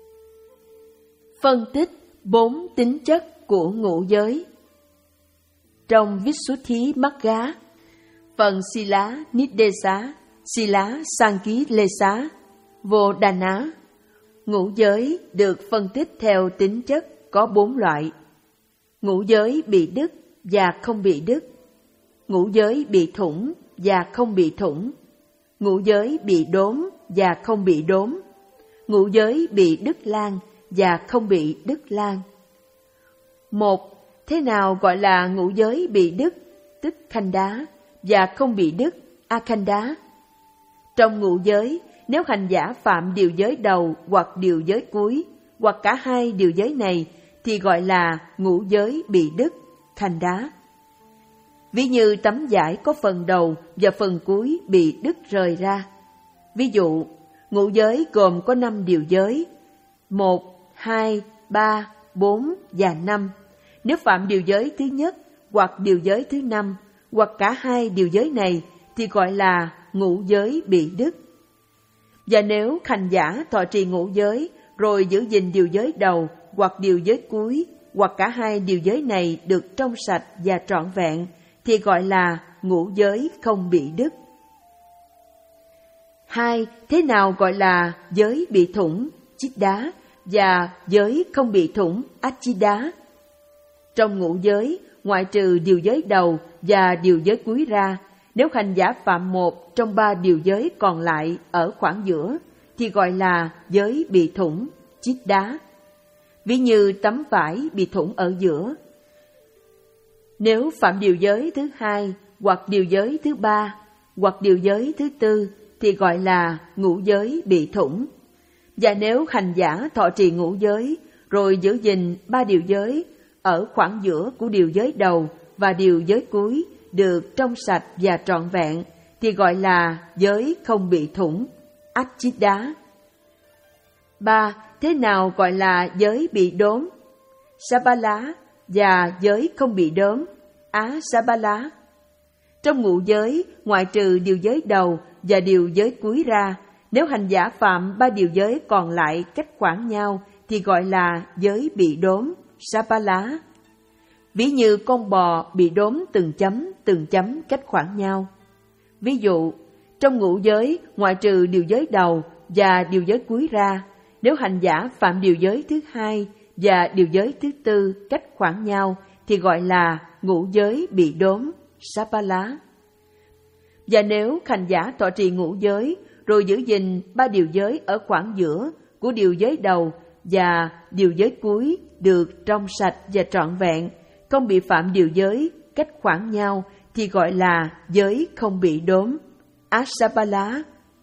Phân tích bốn tính chất của ngũ giới. Trong Visuddhimagga, phần Sila Niddesa, Sila Sankilesa, Vô Đà Ná, ngũ giới được phân tích theo tính chất có bốn loại: ngũ giới bị đứt và không bị đứt, ngũ giới bị thủng và không bị thủng, ngũ giới bị đốm và không bị đốm, ngũ giới bị đứt lan và không bị đứt lan. Một, thế nào gọi là ngũ giới bị đứt, tức khanh đá, và không bị đứt, akhanh đá? Trong ngũ giới, nếu hành giả phạm điều giới đầu hoặc điều giới cuối, hoặc cả hai điều giới này, thì gọi là ngũ giới bị đứt, khanh đá. Ví như tấm vải có phần đầu và phần cuối bị đứt rời ra. Ví dụ, ngũ giới gồm có năm điều giới: một, hai, ba, bốn và năm. Nếu phạm điều giới thứ nhất, hoặc điều giới thứ năm, hoặc cả hai điều giới này, thì gọi là ngũ giới bị đứt. Và nếu hành giả thọ trì ngũ giới, rồi giữ gìn điều giới đầu, hoặc điều giới cuối, hoặc cả hai điều giới này được trong sạch và trọn vẹn, thì gọi là ngũ giới không bị đứt. Hai, thế nào gọi là giới bị thủng, chít đá, và giới không bị thủng, ách chít đá? Trong ngũ giới, ngoại trừ điều giới đầu và điều giới cuối ra, nếu hành giả phạm một trong ba điều giới còn lại ở khoảng giữa, thì gọi là giới bị thủng, chít đá. Ví như tấm vải bị thủng ở giữa. Nếu phạm điều giới thứ hai, hoặc điều giới thứ ba, hoặc điều giới thứ tư, thì gọi là ngũ giới bị thủng. Và nếu hành giả thọ trì ngũ giới, rồi giữ gìn ba điều giới ở khoảng giữa của điều giới đầu và điều giới cuối được trong sạch và trọn vẹn, thì gọi là giới không bị thủng, ách chít đá. Ba, thế nào gọi là giới bị đốm, Sabala, và giới không bị đốm, Á Sabala? Trong ngũ giới, ngoại trừ điều giới đầu và điều giới cuối ra, nếu hành giả phạm ba điều giới còn lại cách khoảng nhau, thì gọi là giới bị đốm, Sabala. Ví như con bò bị đốm từng chấm, từng chấm cách khoảng nhau. Ví dụ, trong ngũ giới, ngoại trừ điều giới đầu và điều giới cuối ra, nếu hành giả phạm điều giới thứ hai và điều giới thứ tư cách khoảng nhau, thì gọi là ngũ giới bị đốm, Sapala. Và nếu hành giả thọ trì ngũ giới, rồi giữ gìn ba điều giới ở khoảng giữa của điều giới đầu và điều giới cuối được trong sạch và trọn vẹn, không bị phạm điều giới cách khoảng nhau, thì gọi là giới không bị đốm, Asapala.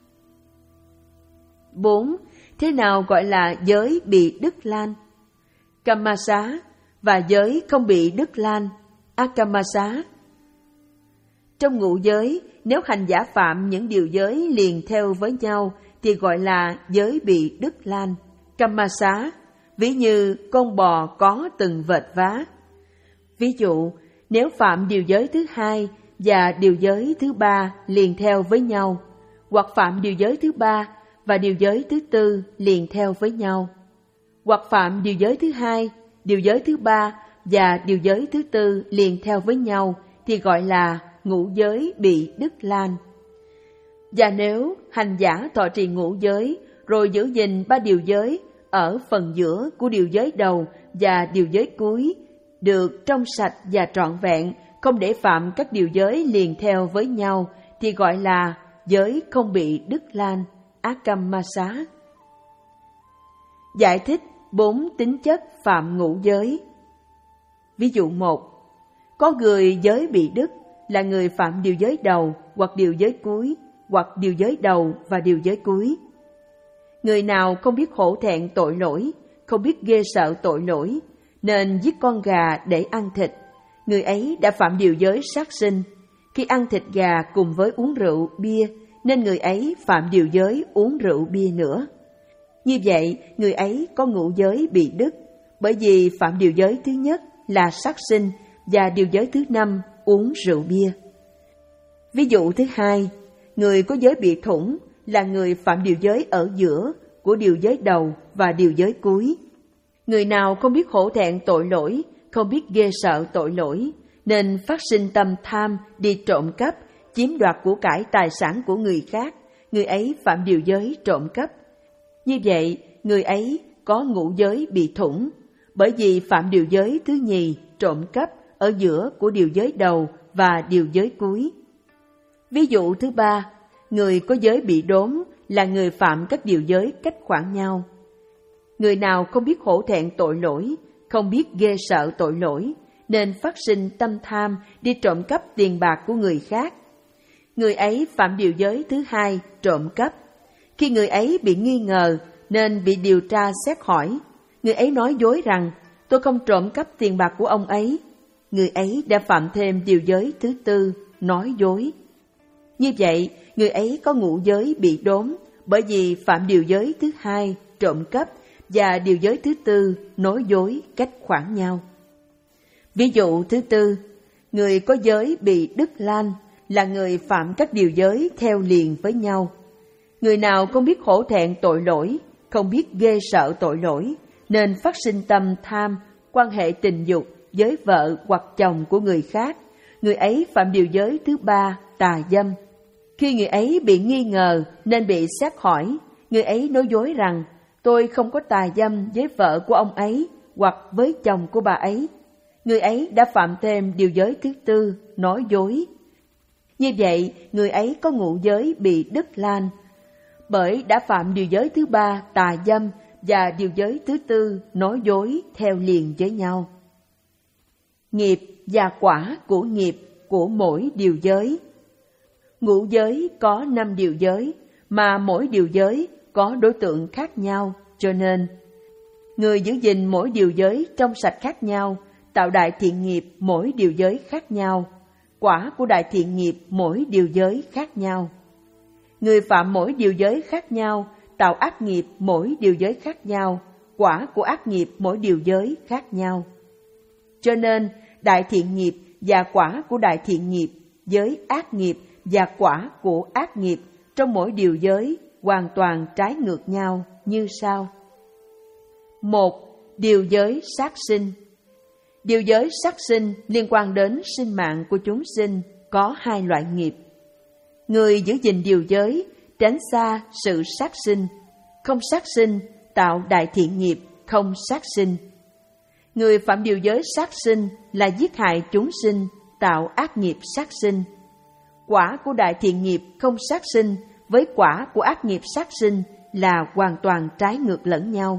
Bốn. Thế nào gọi là giới bị đứt lan? Kamasa. Và giới không bị đứt lan, Akamasa. Trong ngũ giới, nếu hành giả phạm những điều giới liền theo với nhau, thì gọi là giới bị đứt lan, Kamasa. Ví như con bò có từng vệt vá. Ví dụ, nếu phạm điều giới thứ hai và điều giới thứ ba liền theo với nhau, hoặc phạm điều giới thứ ba và điều giới thứ tư liền theo với nhau, hoặc phạm điều giới thứ hai, điều giới thứ ba và điều giới thứ tư liền theo với nhau, thì gọi là ngũ giới bị đứt lan. Và nếu hành giả thọ trì ngũ giới, rồi giữ gìn ba điều giới ở phần giữa của điều giới đầu và điều giới cuối, được trong sạch và trọn vẹn, không để phạm các điều giới liền theo với nhau, thì gọi là giới không bị đứt lan, Akamasa. Giải thích bốn tính chất phạm ngũ giới. Ví dụ một, có người giới bị đứt là người phạm điều giới đầu hoặc điều giới cuối, hoặc điều giới đầu và điều giới cuối. Người nào không biết hổ thẹn tội lỗi, không biết ghê sợ tội lỗi, nên giết con gà để ăn thịt, người ấy đã phạm điều giới sát sinh. Khi ăn thịt gà cùng với uống rượu, bia, nên người ấy phạm điều giới uống rượu bia nữa. Như vậy, người ấy có ngũ giới bị đứt, bởi vì phạm điều giới thứ nhất là sát sinh và điều giới thứ năm uống rượu bia. Ví dụ thứ hai, người có giới bị thủng là người phạm điều giới ở giữa của điều giới đầu và điều giới cuối. Người nào không biết hổ thẹn tội lỗi, không biết ghê sợ tội lỗi, nên phát sinh tâm tham đi trộm cắp, chiếm đoạt của cải tài sản của người khác, người ấy phạm điều giới trộm cắp. Như vậy, người ấy có ngũ giới bị thủng, bởi vì phạm điều giới thứ nhì trộm cắp ở giữa của điều giới đầu và điều giới cuối. Ví dụ thứ ba, người có giới bị đốn là người phạm các điều giới cách khoảng nhau. Người nào không biết hổ thẹn tội lỗi, không biết ghê sợ tội lỗi, nên phát sinh tâm tham đi trộm cắp tiền bạc của người khác. Người ấy phạm điều giới thứ hai trộm cắp. Khi người ấy bị nghi ngờ nên bị điều tra xét hỏi, người ấy nói dối rằng tôi không trộm cắp tiền bạc của ông ấy. Người ấy đã phạm thêm điều giới thứ tư, nói dối. Như vậy, người ấy có ngũ giới bị đốn, bởi vì phạm điều giới thứ hai, trộm cắp, và điều giới thứ tư, nói dối cách khoảng nhau. Ví dụ thứ tư, người có giới bị đứt lan là người phạm các điều giới theo liền với nhau. Người nào không biết hổ thẹn tội lỗi, không biết ghê sợ tội lỗi, nên phát sinh tâm tham, quan hệ tình dục với vợ hoặc chồng của người khác, người ấy phạm điều giới thứ ba, tà dâm. Khi người ấy bị nghi ngờ nên bị xét hỏi, người ấy nói dối rằng tôi không có tà dâm với vợ của ông ấy hoặc với chồng của bà ấy. Người ấy đã phạm thêm điều giới thứ tư, nói dối. Như vậy, người ấy có ngũ giới bị đứt lan, bởi đã phạm điều giới thứ ba, tà dâm, và điều giới thứ tư, nói dối theo liền với nhau. Nghiệp và quả của nghiệp của mỗi điều giới. Ngũ giới có năm điều giới, mà mỗi điều giới có đối tượng khác nhau, cho nên người giữ gìn mỗi điều giới trong sạch khác nhau, tạo đại thiện nghiệp mỗi điều giới khác nhau, quả của đại thiện nghiệp mỗi điều giới khác nhau. Người phạm mỗi điều giới khác nhau, tạo ác nghiệp mỗi điều giới khác nhau, quả của ác nghiệp mỗi điều giới khác nhau. Cho nên, đại thiện nghiệp và quả của đại thiện nghiệp với ác nghiệp và quả của ác nghiệp trong mỗi điều giới hoàn toàn trái ngược nhau như sau. Một, điều giới sát sinh. Điều giới sát sinh liên quan đến sinh mạng của chúng sinh có hai loại nghiệp. Người giữ gìn điều giới, tránh xa sự sát sinh, không sát sinh, tạo đại thiện nghiệp, không sát sinh. Người phạm điều giới sát sinh là giết hại chúng sinh, tạo ác nghiệp sát sinh. Quả của đại thiện nghiệp không sát sinh với quả của ác nghiệp sát sinh là hoàn toàn trái ngược lẫn nhau.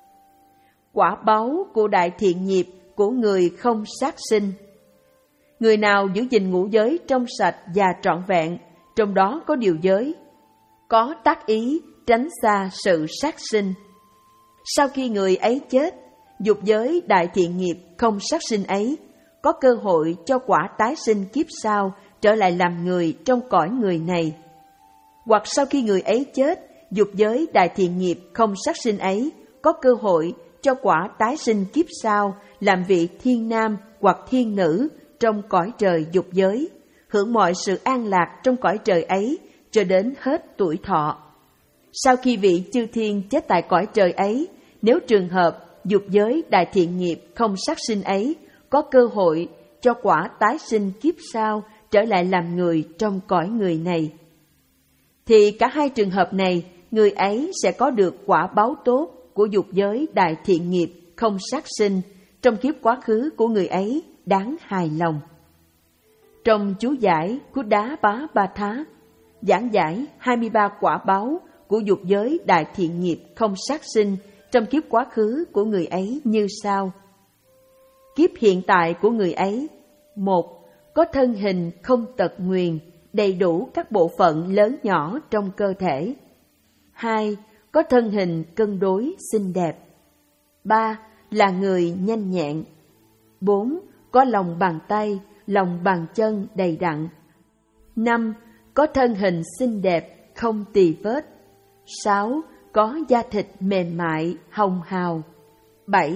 Quả báu của đại thiện nghiệp của người không sát sinh. Người nào giữ gìn ngũ giới trong sạch và trọn vẹn, trong đó có điều giới, có tác ý tránh xa sự sát sinh. Sau khi người ấy chết, dục giới đại thiện nghiệp không sát sinh ấy có cơ hội cho quả tái sinh kiếp sau trở lại làm người trong cõi người này. Hoặc sau khi người ấy chết, dục giới đại thiện nghiệp không sát sinh ấy có cơ hội cho quả tái sinh kiếp sau làm vị thiên nam hoặc thiên nữ trong cõi trời dục giới, hưởng mọi sự an lạc trong cõi trời ấy cho đến hết tuổi thọ. Sau khi vị chư thiên chết tại cõi trời ấy, nếu trường hợp dục giới đại thiện nghiệp không sát sinh ấy có cơ hội cho quả tái sinh kiếp sau trở lại làm người trong cõi người này, thì cả hai trường hợp này, người ấy sẽ có được quả báo tốt của dục giới đại thiện nghiệp không sát sinh trong kiếp quá khứ của người ấy đáng hài lòng. Trong chú giải của Đá Bá Ba Thá, giảng giải hai mươi ba quả báo của dục giới đại thiện nghiệp không sát sinh trong kiếp quá khứ của người ấy như sau. Kiếp hiện tại của người ấy: một, có thân hình không tật nguyền, đầy đủ các bộ phận lớn nhỏ trong cơ thể. Hai, có thân hình cân đối xinh đẹp. Ba, là người nhanh nhẹn. Bốn, có lòng bàn tay, lòng bàn chân đầy đặn. Năm, có thân hình xinh đẹp, không tì vết. Sáu, có da thịt mềm mại, hồng hào. Bảy,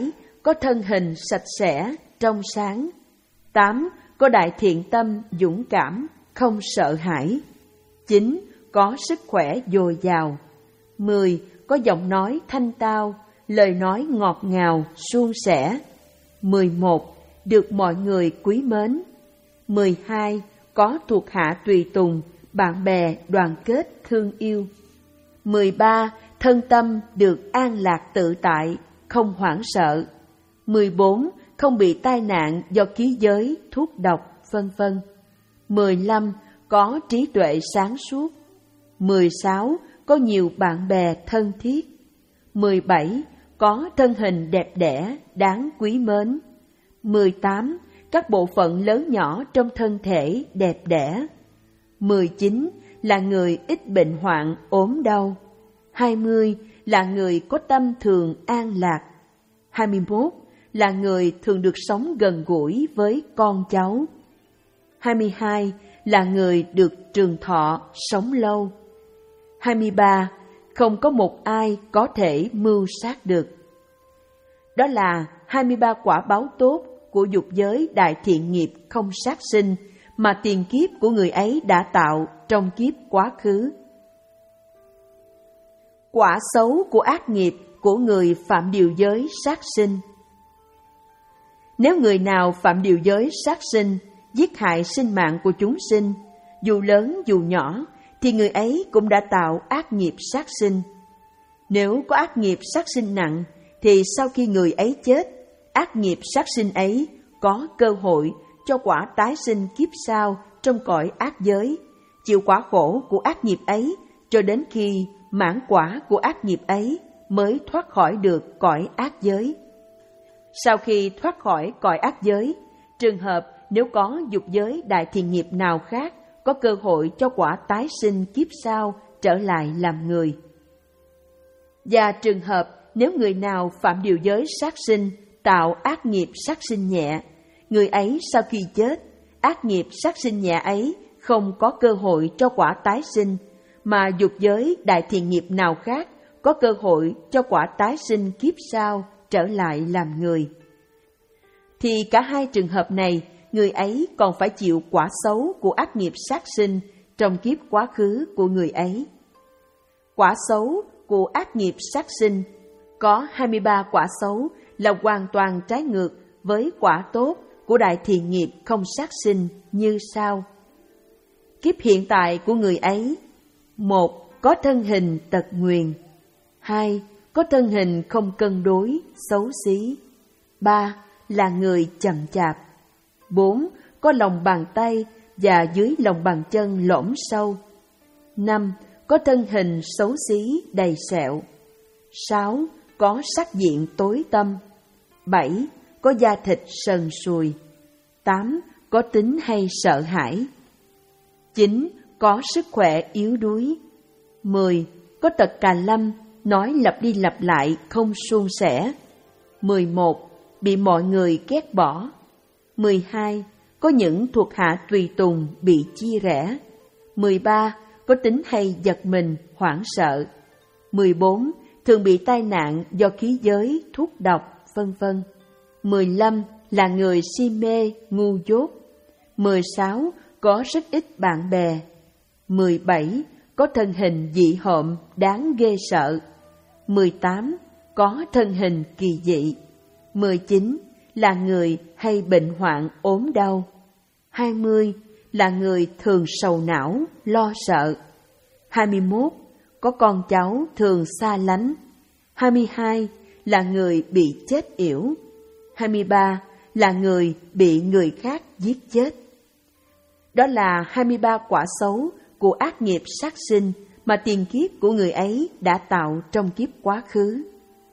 có thân hình sạch sẽ, trong sáng. Tám, có đại thiện tâm, dũng cảm, không sợ hãi. Chín, có sức khỏe dồi dào. Mười, có giọng nói thanh tao, lời nói ngọt ngào, suôn sẻ. Mười một, được mọi người quý mến. Mười hai, có thuộc hạ tùy tùng, bạn bè đoàn kết thương yêu. Mười ba, thân tâm được an lạc tự tại, không hoảng sợ. Mười bốn, không bị tai nạn do khí giới, thuốc độc, vân vân. Mười lăm, có trí tuệ sáng suốt. Mười sáu, có nhiều bạn bè thân thiết. Mười bảy, có thân hình đẹp đẽ, đáng quý mến. Mười tám, các bộ phận lớn nhỏ trong thân thể đẹp đẽ. Mười chín, là người ít bệnh hoạn, ốm đau. Hai mươi, là người có tâm thường an lạc. Hai mươi mốt, là người thường được sống gần gũi với con cháu. Hai mươi hai, là người được trường thọ, sống lâu. Hai mươi ba, không có một ai có thể mưu sát được. Đó là hai mươi ba quả báo tốt của dục giới đại thiện nghiệp không sát sinh mà tiền kiếp của người ấy đã tạo trong kiếp quá khứ. Quả xấu của ác nghiệp của người phạm điều giới sát sinh. Nếu người nào phạm điều giới sát sinh, giết hại sinh mạng của chúng sinh, dù lớn dù nhỏ, thì người ấy cũng đã tạo ác nghiệp sát sinh. Nếu có ác nghiệp sát sinh nặng, thì sau khi người ấy chết, ác nghiệp sát sinh ấy có cơ hội cho quả tái sinh kiếp sau trong cõi ác giới, chịu quả khổ của ác nghiệp ấy cho đến khi mãn quả của ác nghiệp ấy mới thoát khỏi được cõi ác giới. Sau khi thoát khỏi cõi ác giới, trường hợp nếu có dục giới đại thiện nghiệp nào khác có cơ hội cho quả tái sinh kiếp sau trở lại làm người. Và trường hợp nếu người nào phạm điều giới sát sinh tạo ác nghiệp sát sinh nhẹ, người ấy sau khi chết, ác nghiệp sát sinh nhẹ ấy không có cơ hội cho quả tái sinh, mà dục giới đại thiện nghiệp nào khác có cơ hội cho quả tái sinh kiếp sau trở lại làm người. Thì cả hai trường hợp này, người ấy còn phải chịu quả xấu của ác nghiệp sát sinh trong kiếp quá khứ của người ấy. Quả xấu của ác nghiệp sát sinh có hai mươi ba quả xấu là hoàn toàn trái ngược với quả tốt của đại thiện nghiệp không sát sinh như sau. Kiếp hiện tại của người ấy: một, có thân hình tật nguyền. Hai, có thân hình không cân đối, xấu xí. Ba, là người chậm chạp. Bốn, có lòng bàn tay và dưới lòng bàn chân lõm sâu. Năm, có thân hình xấu xí, đầy sẹo. Sáu, có sắc diện tối tăm. Bảy, có da thịt sần sùi. Tám, có tính hay sợ hãi. Chín, có sức khỏe yếu đuối. Mười, có tật cà lâm, nói lặp đi lặp lại không suôn sẻ. Mười một, bị mọi người ghét bỏ. Mười hai, có những thuộc hạ tùy tùng bị chia rẽ. Mười ba, có tính hay giật mình, hoảng sợ. Mười bốn, thường bị tai nạn do khí giới, thuốc độc, vân vân. Mười lăm, là người si mê, ngu dốt. Mười sáu, có rất ít bạn bè. Mười bảy, có thân hình dị hợm, đáng ghê sợ. Mười tám, có thân hình kỳ dị. Mười chín, là người hay bệnh hoạn ốm đau. Hai mươi, là người thường sầu não, lo sợ. Hai mươi mốt, có con cháu thường xa lánh. Hai mươi hai, là người bị chết yểu. Hai mươi ba, là người bị người khác giết chết. Đó là hai mươi ba quả xấu của ác nghiệp sát sinh mà tiền kiếp của người ấy đã tạo trong kiếp quá khứ.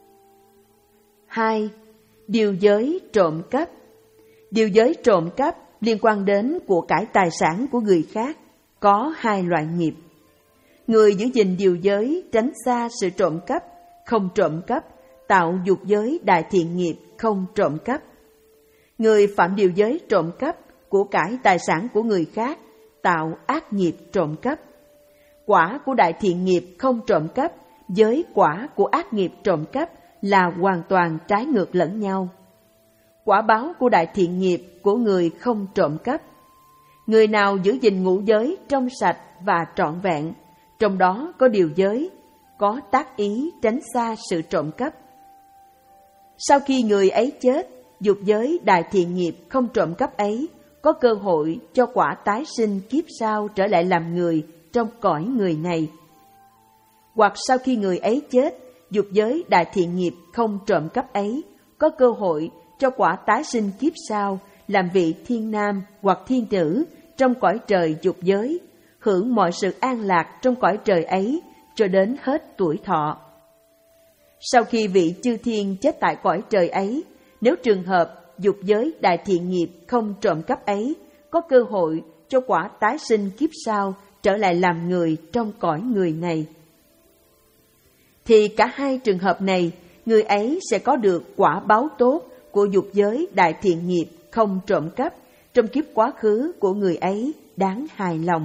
Hai, điều giới trộm cắp. Điều giới trộm cắp liên quan đến của cải tài sản của người khác, có hai loại nghiệp. Người giữ gìn điều giới tránh xa sự trộm cắp, không trộm cắp, tạo dục giới đại thiện nghiệp không trộm cắp. Người phạm điều giới trộm cắp của cải tài sản của người khác, tạo ác nghiệp trộm cắp. Quả của đại thiện nghiệp không trộm cắp với quả của ác nghiệp trộm cắp là hoàn toàn trái ngược lẫn nhau. Quả báo của đại thiện nghiệp của người không trộm cắp. Người nào giữ gìn ngũ giới trong sạch và trọn vẹn, trong đó có điều giới, có tác ý tránh xa sự trộm cắp. Sau khi người ấy chết, dục giới đại thiện nghiệp không trộm cắp ấy có cơ hội cho quả tái sinh kiếp sau trở lại làm người trong cõi người này. Hoặc sau khi người ấy chết, dục giới đại thiện nghiệp không trộm cắp ấy có cơ hội cho quả tái sinh kiếp sau làm vị thiên nam hoặc thiên nữ trong cõi trời dục giới, hưởng mọi sự an lạc trong cõi trời ấy cho đến hết tuổi thọ. Sau khi vị chư thiên chết tại cõi trời ấy, nếu trường hợp dục giới đại thiện nghiệp không trộm cắp ấy có cơ hội cho quả tái sinh kiếp sau trở lại làm người trong cõi người này, thì cả hai trường hợp này, người ấy sẽ có được quả báo tốt của dục giới đại thiện nghiệp không trộm cắp trong kiếp quá khứ của người ấy đáng hài lòng.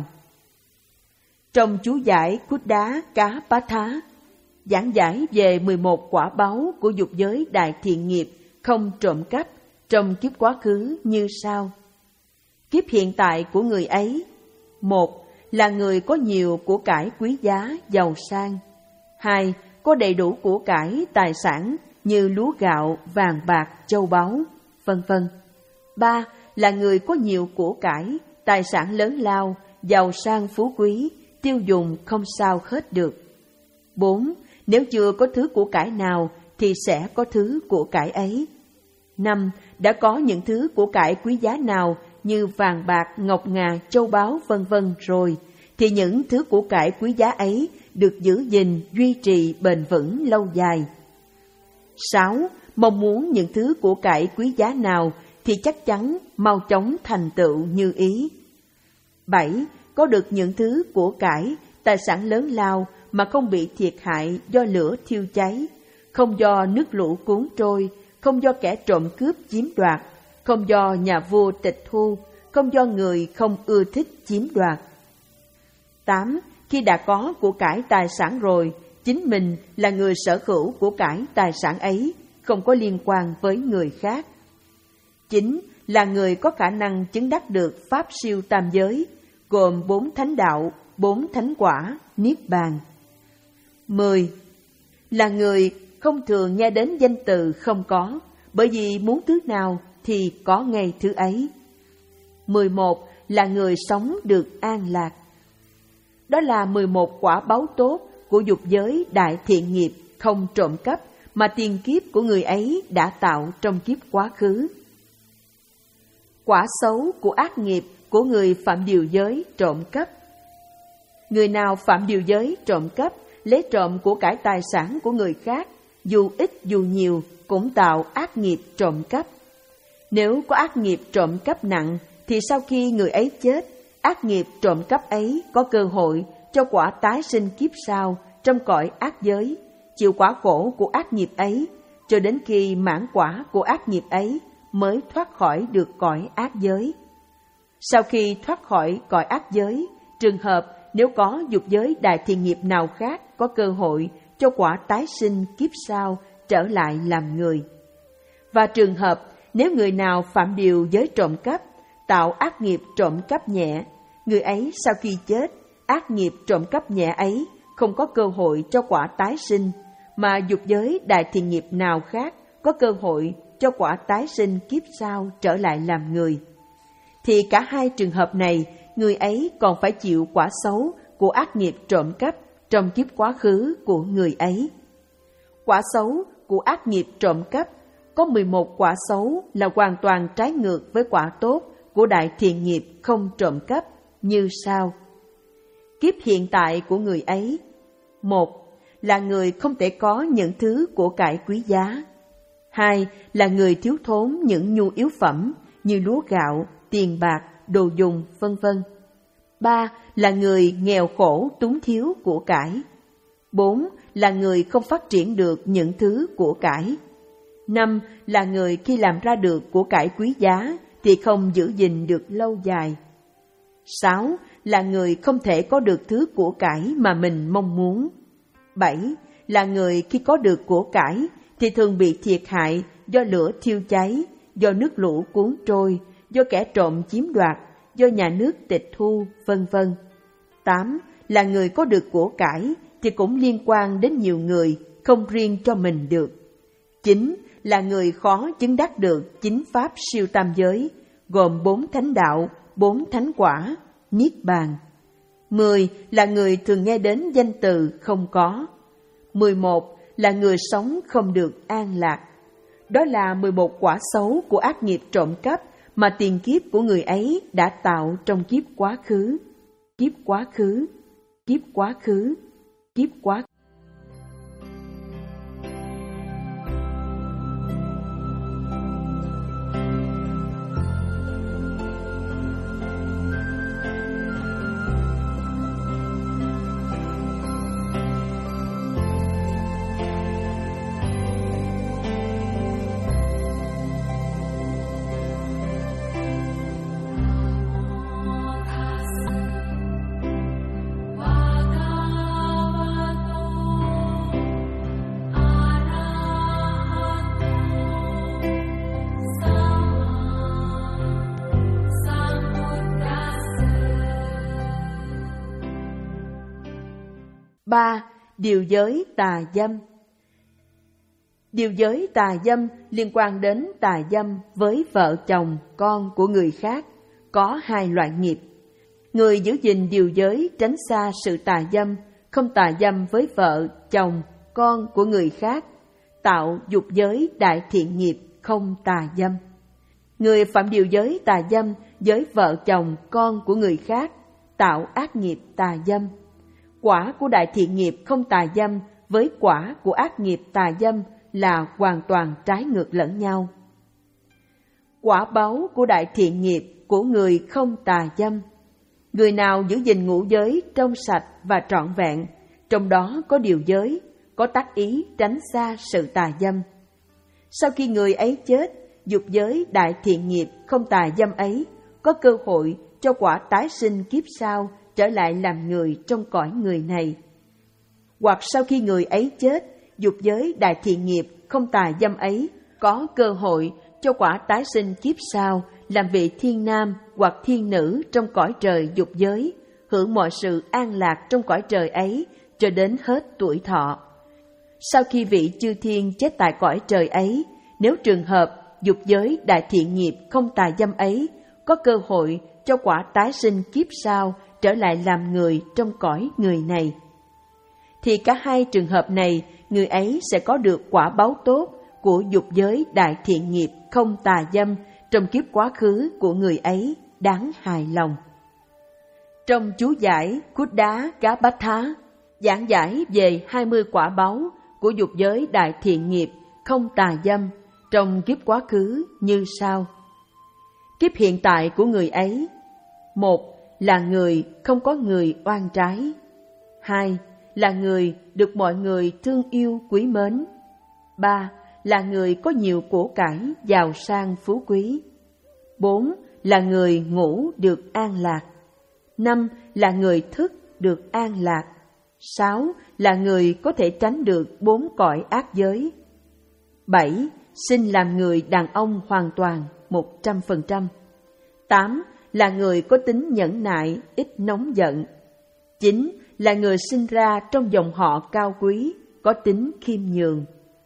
Trong chú giải Cút Đá Cá Pá Thá, giảng giải về mười một quả báo của dục giới đại thiện nghiệp không trộm cắp trong kiếp quá khứ như sau. Kiếp hiện tại của người ấy: một là người có nhiều của cải quý giá, giàu sang. Hai, có đầy đủ của cải, tài sản như lúa gạo, vàng bạc, châu báu, vân vân. Ba là người có nhiều của cải, tài sản lớn lao, giàu sang phú quý, tiêu dùng không sao hết được. Bốn, nếu chưa có thứ của cải nào thì sẽ có thứ của cải ấy. Năm, đã có những thứ của cải quý giá nào như vàng bạc, ngọc ngà, châu báu, vân vân rồi, thì những thứ của cải quý giá ấy được giữ gìn, duy trì bền vững lâu dài. Sáu, mong muốn những thứ của cải quý giá nào thì chắc chắn mau chóng thành tựu như ý. Bảy, có được những thứ của cải, tài sản lớn lao mà không bị thiệt hại do lửa thiêu cháy, không do nước lũ cuốn trôi, không do kẻ trộm cướp chiếm đoạt, không do nhà vua tịch thu, không do người không ưa thích chiếm đoạt. Tám, khi đã có của cải tài sản rồi, chính mình là người sở hữu của cải tài sản ấy, không có liên quan với người khác. Chín, là người có khả năng chứng đắc được pháp siêu tam giới, gồm bốn thánh đạo, bốn thánh quả, niết bàn. Mười, là người không thường nghe đến danh từ không có, bởi vì muốn thứ nào thì có ngay thứ ấy. Mười một, là người sống được an lạc. Đó là mười một quả báo tốt của dục giới đại thiện nghiệp không trộm cắp mà tiền kiếp của người ấy đã tạo trong kiếp quá khứ. Quả xấu của ác nghiệp của người phạm điều giới trộm cắp. Người nào phạm điều giới trộm cắp, lấy trộm của cải tài sản của người khác, dù ít dù nhiều cũng tạo ác nghiệp trộm cắp. Nếu có ác nghiệp trộm cắp nặng, thì sau khi người ấy chết, ác nghiệp trộm cắp ấy có cơ hội cho quả tái sinh kiếp sau trong cõi ác giới, chịu quả khổ của ác nghiệp ấy, cho đến khi mãn quả của ác nghiệp ấy mới thoát khỏi được cõi ác giới. Sau khi thoát khỏi cõi ác giới, trường hợp nếu có dục giới đại thiện nghiệp nào khác có cơ hội cho quả tái sinh kiếp sau trở lại làm người. Và trường hợp nếu người nào phạm điều giới trộm cắp, tạo ác nghiệp trộm cắp nhẹ, người ấy sau khi chết, ác nghiệp trộm cắp nhẹ ấy không có cơ hội cho quả tái sinh, mà dục giới đại thiện nghiệp nào khác có cơ hội cho quả tái sinh kiếp sau trở lại làm người, thì cả hai trường hợp này, người ấy còn phải chịu quả xấu của ác nghiệp trộm cắp trong kiếp quá khứ của người ấy. Quả xấu của ác nghiệp trộm cắp có mười một quả xấu là hoàn toàn trái ngược với quả tốt của đại thiện nghiệp không trộm cắp như sau. Kiếp hiện tại của người ấy: một là người không thể có những thứ của cải quý giá. Hai là người thiếu thốn những nhu yếu phẩm như lúa gạo, tiền bạc, đồ dùng, vân vân. Ba là người nghèo khổ túng thiếu của cải. Bốn là người không phát triển được những thứ của cải. Năm là người khi làm ra được của cải quý giá thì không giữ gìn được lâu dài. Sáu là người không thể có được thứ của cải mà mình mong muốn. Bảy là người khi có được của cải thì thường bị thiệt hại do lửa thiêu cháy, do nước lũ cuốn trôi, do kẻ trộm chiếm đoạt, do nhà nước tịch thu, vân vân. Tám là người có được của cải thì cũng liên quan đến nhiều người, không riêng cho mình được. Chín là người khó chứng đắc được chính pháp siêu tam giới, gồm bốn thánh đạo, bốn thánh quả, niết bàn. Mười là người thường nghe đến danh từ không có. Mười một là người sống không được an lạc. Đó là mười một quả xấu của ác nghiệp trộm cắp mà tiền kiếp của người ấy đã tạo trong kiếp quá khứ. Kiếp quá khứ, kiếp quá khứ, kiếp quá khứ. Ba. Điều giới tà dâm. Điều giới tà dâm liên quan đến tà dâm với vợ chồng, con của người khác, có hai loại nghiệp. Người giữ gìn điều giới tránh xa sự tà dâm, không tà dâm với vợ, chồng, con của người khác, tạo dục giới đại thiện nghiệp không tà dâm. Người phạm điều giới tà dâm với vợ chồng, con của người khác, tạo ác nghiệp tà dâm. Quả của đại thiện nghiệp không tà dâm với quả của ác nghiệp tà dâm là hoàn toàn trái ngược lẫn nhau. Quả báo của đại thiện nghiệp của người không tà dâm. Người nào giữ gìn ngũ giới trong sạch và trọn vẹn, trong đó có điều giới, có tác ý tránh xa sự tà dâm. Sau khi người ấy chết, dục giới đại thiện nghiệp không tà dâm ấy có cơ hội cho quả tái sinh kiếp sau trở lại làm người trong cõi người này. Hoặc sau khi người ấy chết, dục giới đại thiện nghiệp không tà dâm ấy có cơ hội cho quả tái sinh kiếp sau làm vị thiên nam hoặc thiên nữ trong cõi trời dục giới, hưởng mọi sự an lạc trong cõi trời ấy cho đến hết tuổi thọ. Sau khi vị chư thiên chết tại cõi trời ấy, nếu trường hợp dục giới đại thiện nghiệp không tà dâm ấy có cơ hội cho quả tái sinh kiếp sau trở lại làm người trong cõi người này, thì cả hai trường hợp này, người ấy sẽ có được quả báo tốt của dục giới đại thiện nghiệp không tà dâm trong kiếp quá khứ của người ấy, đáng hài lòng. Trong chú giải Cút Đá Cá Bát Thá giảng giải về hai mươi quả báo của dục giới đại thiện nghiệp không tà dâm trong kiếp quá khứ như sau. Kiếp hiện tại của người ấy: một là người không có người oan trái. Hai là người được mọi người thương yêu quý mến. Ba là người có nhiều của cải, giàu sang phú quý. Bốn là người ngủ được an lạc. Năm là người thức được an lạc. Sáu là người có thể tránh được bốn cõi ác giới. Bảy sinh làm người đàn ông hoàn toàn, một trăm phần trăm. Tám là người có tính nhẫn nại, ít nóng giận. Chín là người sinh ra trong dòng họ cao quý, có tính khiêm nhường.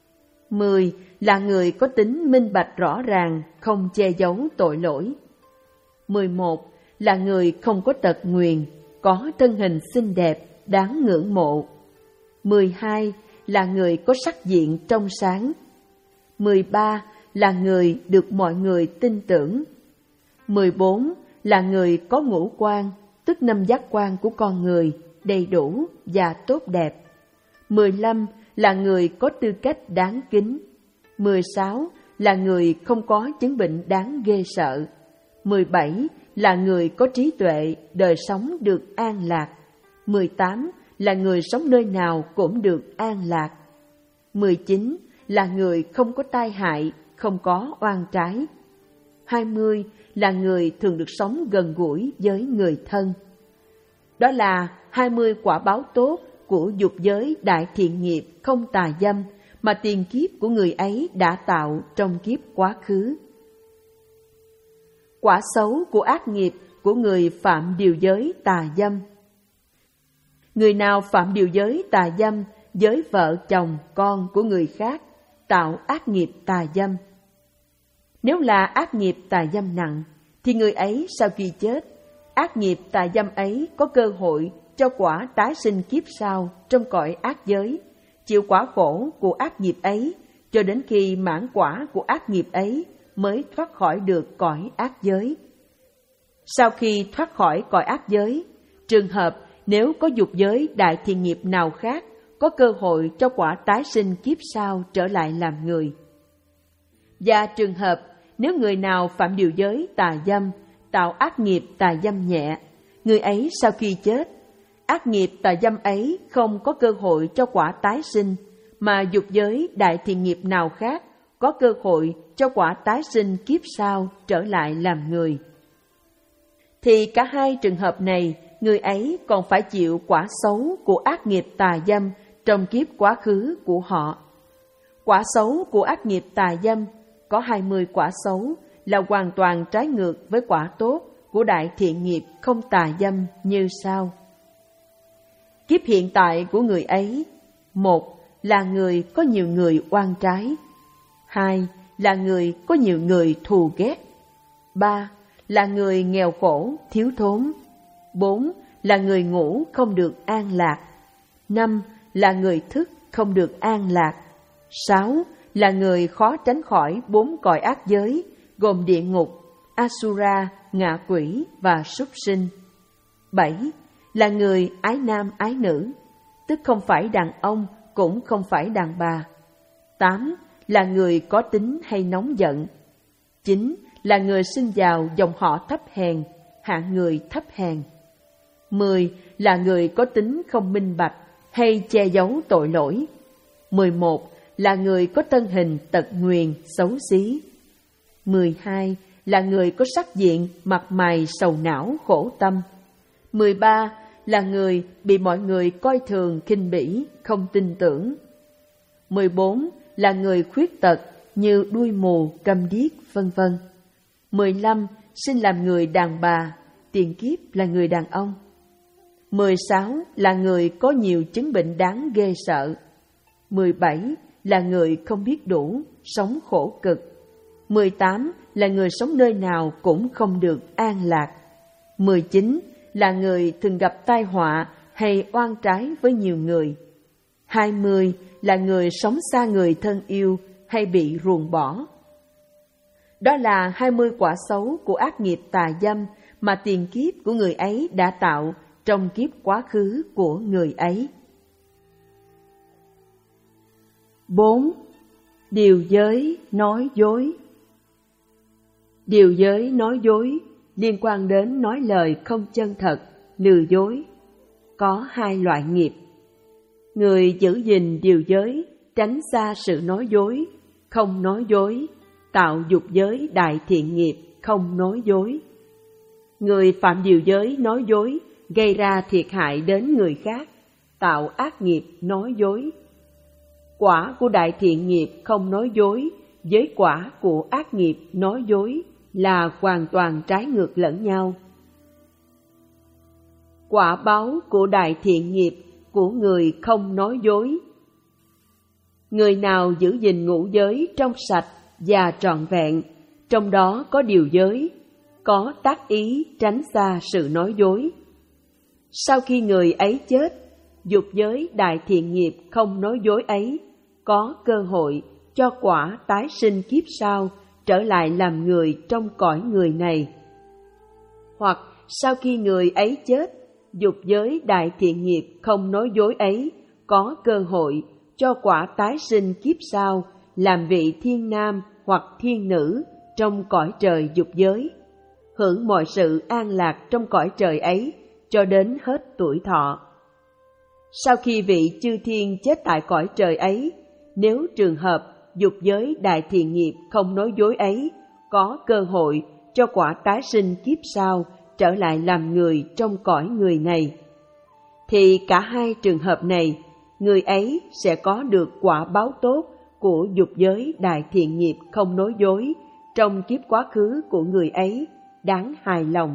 Mười là người có tính minh bạch rõ ràng, không che giấu tội lỗi. Mười một là người không có tật nguyền, có thân hình xinh đẹp, đáng ngưỡng mộ. Mười hai là người có sắc diện trong sáng. Mười ba là người được mọi người tin tưởng. Mười bốn là người có ngũ quan, tức năm giác quan của con người, đầy đủ và tốt đẹp. Mười lăm là người có tư cách đáng kính. Mười sáu là người không có chứng bệnh đáng ghê sợ. Mười bảy là người có trí tuệ, đời sống được an lạc. Mười tám là người sống nơi nào cũng được an lạc. Mười chín là người không có tai hại, không có oan trái. Hai mươi là người thường được sống gần gũi với người thân. Đó là hai mươi quả báo tốt của dục giới đại thiện nghiệp không tà dâm mà tiền kiếp của người ấy đã tạo trong kiếp quá khứ. Quả xấu của ác nghiệp của người phạm điều giới tà dâm. Người nào phạm điều giới tà dâm với vợ chồng con của người khác, tạo ác nghiệp tà dâm. Nếu là ác nghiệp tà dâm nặng, thì người ấy sau khi chết, ác nghiệp tà dâm ấy có cơ hội cho quả tái sinh kiếp sau trong cõi ác giới, chịu quả khổ của ác nghiệp ấy cho đến khi mãn quả của ác nghiệp ấy mới thoát khỏi được cõi ác giới. Sau khi thoát khỏi cõi ác giới, trường hợp nếu có dục giới đại thiện nghiệp nào khác có cơ hội cho quả tái sinh kiếp sau trở lại làm người. Và trường hợp nếu người nào phạm điều giới tà dâm, tạo ác nghiệp tà dâm nhẹ, người ấy sau khi chết, ác nghiệp tà dâm ấy không có cơ hội cho quả tái sinh, mà dục giới đại thiện nghiệp nào khác có cơ hội cho quả tái sinh kiếp sau trở lại làm người. Thì cả hai trường hợp này, người ấy còn phải chịu quả xấu của ác nghiệp tà dâm trong kiếp quá khứ của họ. Quả xấu của ác nghiệp tà dâm có hai mươi quả xấu là hoàn toàn trái ngược với quả tốt của đại thiện nghiệp không tà dâm như sau. Kiếp hiện tại của người ấy: một là người có nhiều người oan trái, hai là người có nhiều người thù ghét, ba là người nghèo khổ thiếu thốn, bốn là người ngủ không được an lạc, năm là người thức không được an lạc, sáu là người khó tránh khỏi bốn cõi ác giới gồm địa ngục, Asura, ngạ quỷ và súc sinh, bảy là người ái nam ái nữ, tức không phải đàn ông cũng không phải đàn bà, tám là người có tính hay nóng giận, chín là người sinh vào dòng họ thấp hèn, hạng người thấp hèn, mười là người có tính không minh bạch hay che giấu tội lỗi, mười một là người có thân hình tật nguyền xấu xí, mười hai là người có sắc diện mặt mày sầu não khổ tâm, mười ba là người bị mọi người coi thường khinh bỉ không tin tưởng, mười bốn là người khuyết tật như đuôi mù câm điếc vân vân, mười lăm sinh làm người đàn bà, tiền kiếp là người đàn ông, mười sáu là người có nhiều chứng bệnh đáng ghê sợ, mười bảy là người không biết đủ, sống khổ cực, mười tám là người sống nơi nào cũng không được an lạc, mười chín là người thường gặp tai họa hay oan trái với nhiều người, hai mươi là người sống xa người thân yêu hay bị ruồng bỏ. Đó là hai mươi quả xấu của ác nghiệp tà dâm mà tiền kiếp của người ấy đã tạo trong kiếp quá khứ của người ấy. bốn. Điều giới nói dối. Điều giới nói dối liên quan đến nói lời không chân thật, lừa dối. Có hai loại nghiệp. Người giữ gìn điều giới, tránh xa sự nói dối, không nói dối, tạo dục giới đại thiện nghiệp, không nói dối. Người phạm điều giới nói dối, gây ra thiệt hại đến người khác, tạo ác nghiệp nói dối. Quả của đại thiện nghiệp không nói dối với quả của ác nghiệp nói dối là hoàn toàn trái ngược lẫn nhau. Quả báo của đại thiện nghiệp của người không nói dối. Người nào giữ gìn ngũ giới trong sạch và trọn vẹn, trong đó có điều giới, có tác ý tránh xa sự nói dối. Sau khi người ấy chết, dục giới đại thiện nghiệp không nói dối ấy có cơ hội cho quả tái sinh kiếp sau trở lại làm người trong cõi người này. Hoặc sau khi người ấy chết, dục giới đại thiện nghiệp không nói dối ấy có cơ hội cho quả tái sinh kiếp sau làm vị thiên nam hoặc thiên nữ trong cõi trời dục giới, hưởng mọi sự an lạc trong cõi trời ấy cho đến hết tuổi thọ. Sau khi vị chư thiên chết tại cõi trời ấy, nếu trường hợp dục giới đại thiện nghiệp không nói dối ấy có cơ hội cho quả tái sinh kiếp sau trở lại làm người trong cõi người này, thì cả hai trường hợp này, người ấy sẽ có được quả báo tốt của dục giới đại thiện nghiệp không nói dối trong kiếp quá khứ của người ấy, đáng hài lòng.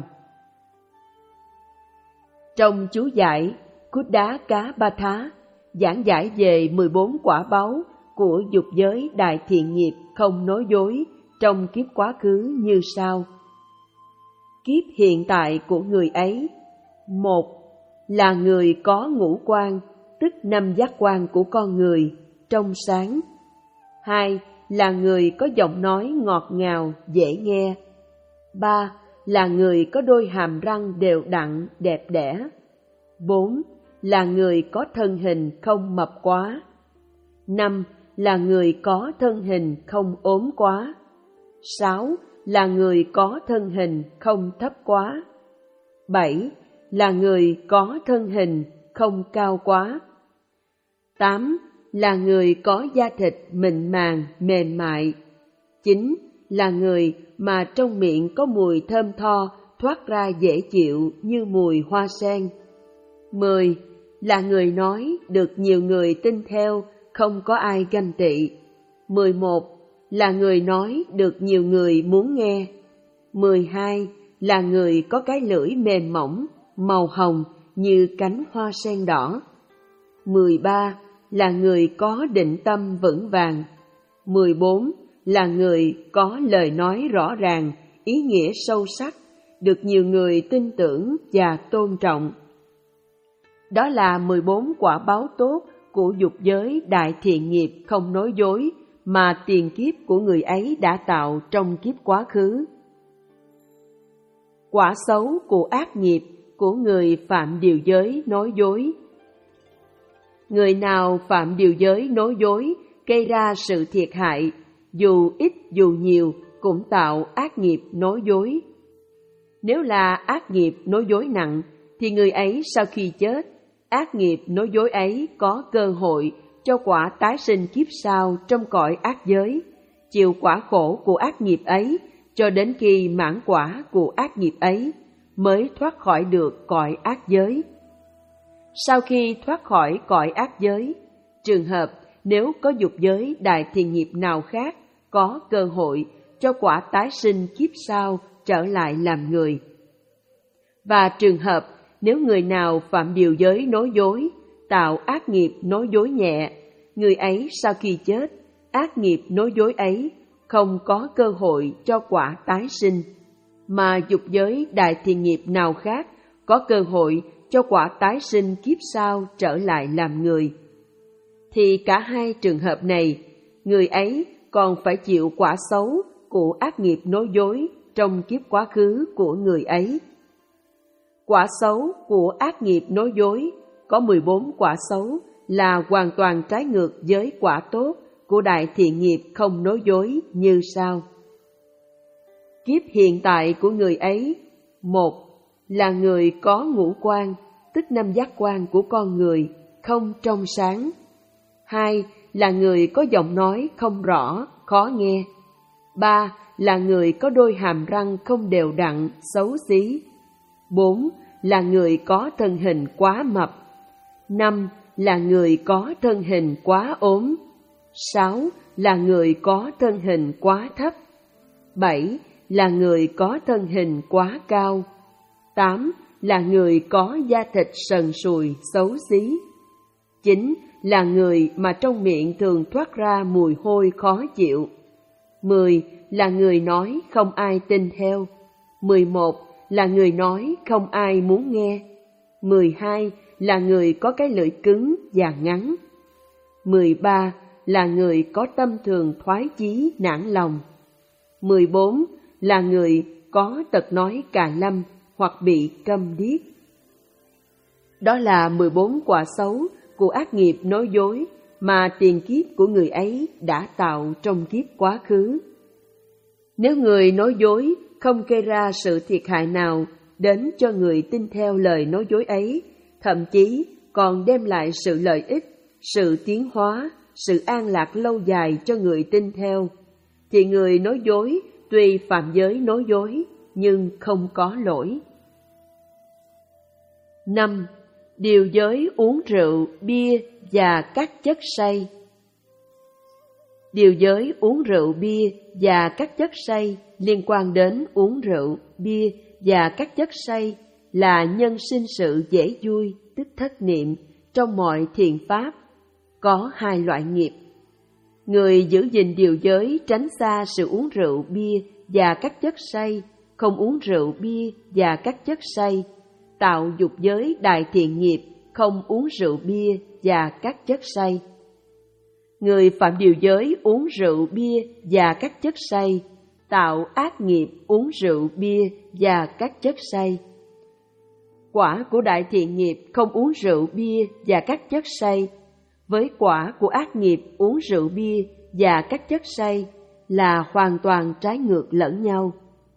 Trong chú giải Kuddha Cá Ba Thá giảng giải về mười bốn quả báu của dục giới đại thiện nghiệp không nói dối trong kiếp quá khứ như sau. Kiếp hiện tại của người ấy: một là người có ngũ quan, tức năm giác quan của con người, trong sáng. Hai là người có giọng nói ngọt ngào, dễ nghe. Ba là người có đôi hàm răng đều đặn, đẹp đẽ. Bốn là người có thân hình không mập quá. Năm là người có thân hình không ốm quá. Sáu là người có thân hình không thấp quá. Bảy là người có thân hình không cao quá. Tám là người có da thịt mịn màng, mềm mại. Chín là người mà trong miệng có mùi thơm tho thoát ra dễ chịu như mùi hoa sen. Mười là người nói được nhiều người tin theo, không có ai ganh tị. Mười một là người nói được nhiều người muốn nghe. Mười hai là người có cái lưỡi mềm mỏng, màu hồng như cánh hoa sen đỏ. Mười ba là người có định tâm vững vàng. Mười bốn là người có lời nói rõ ràng, ý nghĩa sâu sắc, được nhiều người tin tưởng và tôn trọng. Đó là mười bốn quả báo tốt của dục giới đại thiện nghiệp không nói dối mà tiền kiếp của người ấy đã tạo trong kiếp quá khứ. Quả xấu của ác nghiệp của người phạm điều giới nói dối. Người nào phạm điều giới nói dối gây ra sự thiệt hại, dù ít dù nhiều cũng tạo ác nghiệp nói dối. Nếu là ác nghiệp nói dối nặng thì người ấy sau khi chết, ác nghiệp nói dối ấy có cơ hội cho quả tái sinh kiếp sau trong cõi ác giới, chịu quả khổ của ác nghiệp ấy cho đến khi mãn quả của ác nghiệp ấy mới thoát khỏi được cõi ác giới. Sau khi thoát khỏi cõi ác giới, trường hợp nếu có dục giới đại thiện nghiệp nào khác có cơ hội cho quả tái sinh kiếp sau trở lại làm người. Và trường hợp nếu người nào phạm điều giới nói dối, tạo ác nghiệp nói dối nhẹ, người ấy sau khi chết, ác nghiệp nói dối ấy không có cơ hội cho quả tái sinh, mà dục giới đại thiện nghiệp nào khác có cơ hội cho quả tái sinh kiếp sau trở lại làm người. Thì cả hai trường hợp này, người ấy còn phải chịu quả xấu của ác nghiệp nói dối trong kiếp quá khứ của người ấy. Quả xấu của ác nghiệp nói dối có mười bốn quả xấu là hoàn toàn trái ngược với quả tốt của đại thiện nghiệp không nói dối như sau. Kiếp hiện tại của người ấy: một là người có ngũ quan, tức năm giác quan của con người, không trong sáng. Hai là người có giọng nói không rõ, khó nghe. Ba là người có đôi hàm răng không đều đặn, xấu xí. Bốn là người có thân hình quá mập. Năm là người có thân hình quá ốm. Sáu là người có thân hình quá thấp. Bảy là người có thân hình quá cao. Tám là người có da thịt sần sùi, xấu xí. Chín là người mà trong miệng thường thoát ra mùi hôi khó chịu. Mười là người nói không ai tin theo. Mười một là người nói không ai muốn nghe. Mười hai là người có cái lưỡi cứng và ngắn. Mười ba là người có tâm thường thoái chí nản lòng. Mười bốn là người có tật nói cà lâm hoặc bị câm điếc. Đó là mười bốn quả xấu của ác nghiệp nói dối mà tiền kiếp của người ấy đã tạo trong kiếp quá khứ. Nếu người nói dối không gây ra sự thiệt hại nào đến cho người tin theo lời nói dối ấy, thậm chí còn đem lại sự lợi ích, sự tiến hóa, sự an lạc lâu dài cho người tin theo, thì người nói dối tuy phạm giới nói dối nhưng không có lỗi. Năm. Điều giới uống rượu, bia và các chất say. Điều giới uống rượu bia và các chất say liên quan đến uống rượu, bia và các chất say là nhân sinh sự dễ vui, tức thất niệm trong mọi thiện pháp. Có hai loại nghiệp. Người giữ gìn điều giới tránh xa sự uống rượu bia và các chất say, không uống rượu bia và các chất say, tạo dục giới đại thiện nghiệp, không uống rượu bia và các chất say. Người phạm điều giới uống rượu bia và các chất say, tạo ác nghiệp uống rượu bia và các chất say. Quả của đại thiện nghiệp không uống rượu bia và các chất say, với quả của ác nghiệp uống rượu bia và các chất say là hoàn toàn trái ngược lẫn nhau.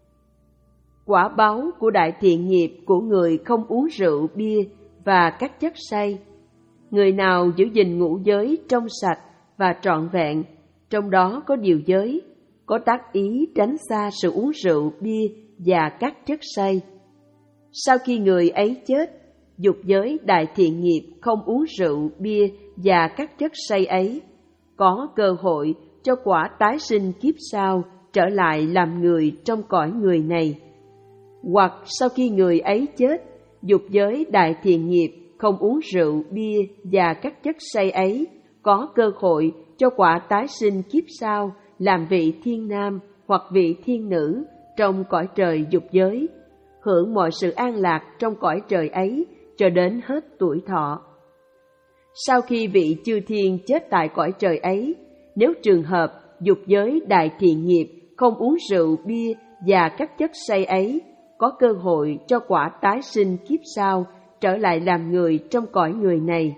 Quả báo của đại thiện nghiệp của người không uống rượu bia và các chất say. Người nào giữ gìn ngũ giới trong sạch và trọn vẹn, trong đó có điều giới, có tác ý tránh xa sự uống rượu bia và các chất say. Sau khi người ấy chết, dục giới đại thiện nghiệp không uống rượu bia và các chất say ấy có cơ hội cho quả tái sinh kiếp sau trở lại làm người trong cõi người này. Hoặc sau khi người ấy chết, dục giới đại thiện nghiệp không uống rượu bia và các chất say ấy có cơ hội cho quả tái sinh kiếp sau làm vị thiên nam hoặc vị thiên nữ trong cõi trời dục giới, hưởng mọi sự an lạc trong cõi trời ấy cho đến hết tuổi thọ. Sau khi vị chư thiên chết tại cõi trời ấy, nếu trường hợp dục giới đại thiện nghiệp không uống rượu bia và các chất say ấy có cơ hội cho quả tái sinh kiếp sau trở lại làm người trong cõi người này,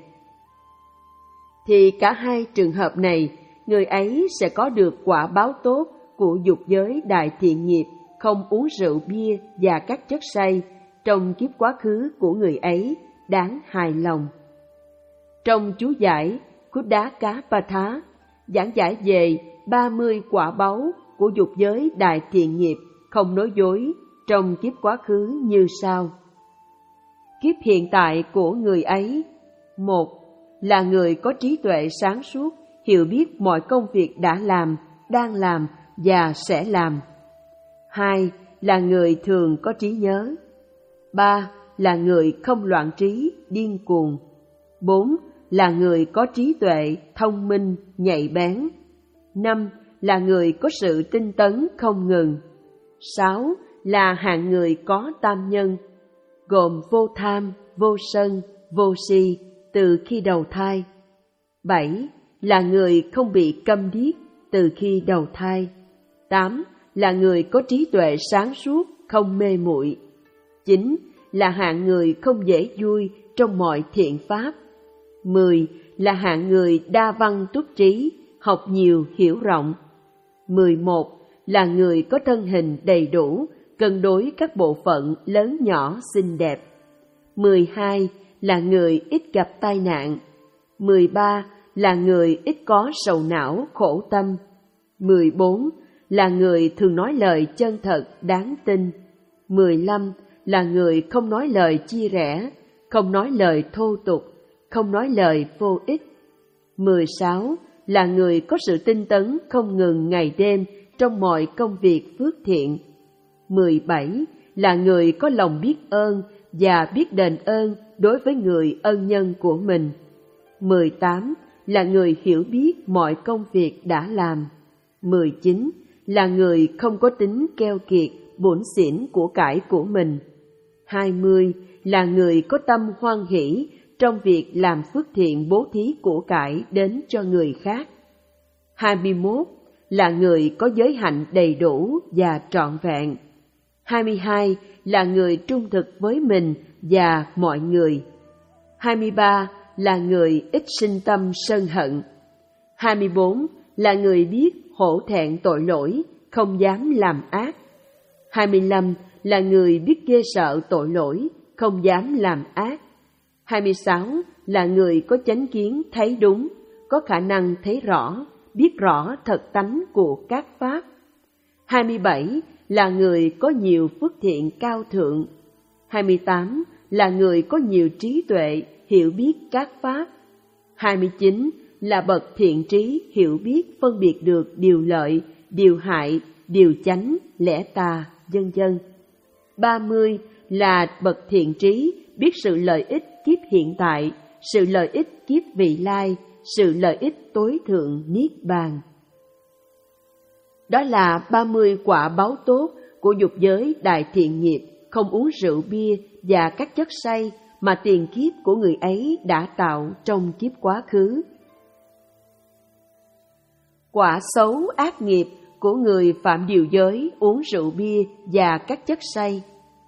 thì cả hai trường hợp này, người ấy sẽ có được quả báo tốt của dục giới đại thiện nghiệp không uống rượu bia và các chất say trong kiếp quá khứ của người ấy, đáng hài lòng. Trong chú giải Khuddakapatha giảng giải về ba mươi quả báu của dục giới đại thiện nghiệp không nói dối trong kiếp quá khứ như sau. Kiếp hiện tại của người ấy: một là người có trí tuệ sáng suốt, hiểu biết mọi công việc đã làm, đang làm và sẽ làm. Hai là người thường có trí nhớ. Ba là người không loạn trí, điên cuồng. Bốn là người có trí tuệ, thông minh, nhạy bén. Năm là người có sự tinh tấn không ngừng. Sáu là hạng người có tam nhân, gồm vô tham, vô sân, vô si từ khi đầu thai. Bảy là người không bị câm điếc từ khi đầu thai. Tám là người có trí tuệ sáng suốt, không mê muội. Chín là hạng người không dễ vui trong mọi thiện pháp. Mười là hạng người đa văn túc trí, học nhiều hiểu rộng. Mười một là người có thân hình đầy đủ, cân đối các bộ phận lớn nhỏ xinh đẹp. Mười hai là người ít gặp tai nạn. Mười ba là người ít có sầu não khổ tâm. Mười bốn là người thường nói lời chân thật đáng tin. Mười lăm là người không nói lời chia rẽ, không nói lời thô tục, không nói lời vô ích. Mười sáu là người có sự tinh tấn không ngừng ngày đêm trong mọi công việc phước thiện. Mười bảy là người có lòng biết ơn và biết đền ơn đối với người ân nhân của mình. Mười tám là người hiểu biết mọi công việc đã làm. Mười chín là người không có tính keo kiệt, bủn xỉn của cải của mình. Hai mươi là người có tâm hoan hỷ trong việc làm phước thiện bố thí của cải đến cho người khác. Hai mươi mốt là người có giới hạnh đầy đủ và trọn vẹn. Hai mươi hai là người trung thực với mình và mọi người. Hai mươi ba là người ít sinh tâm sân hận. Hai mươi bốn là người biết hổ thẹn tội lỗi, không dám làm ác. Hai mươi lăm là người biết ghê sợ tội lỗi, không dám làm ác. Hai mươi sáu là người có chánh kiến thấy đúng, có khả năng thấy rõ, biết rõ thật tánh của các pháp. Hai mươi bảy là người có nhiều phước thiện cao thượng. Hai mươi tám là người có nhiều trí tuệ, hiểu biết các pháp. Hai mươi chín là bậc thiện trí, hiểu biết phân biệt được điều lợi, điều hại, điều chánh, lẽ tà, vân vân. ba mươi là bậc thiện trí, biết sự lợi ích kiếp hiện tại, sự lợi ích kiếp vị lai, sự lợi ích tối thượng niết bàn. Đó là ba mươi quả báo tốt của dục giới đại thiện nghiệp, không uống rượu bia và các chất say mà tiền kiếp của người ấy đã tạo trong kiếp quá khứ. Quả xấu ác nghiệp của người phạm điều giới, uống rượu bia và các chất say.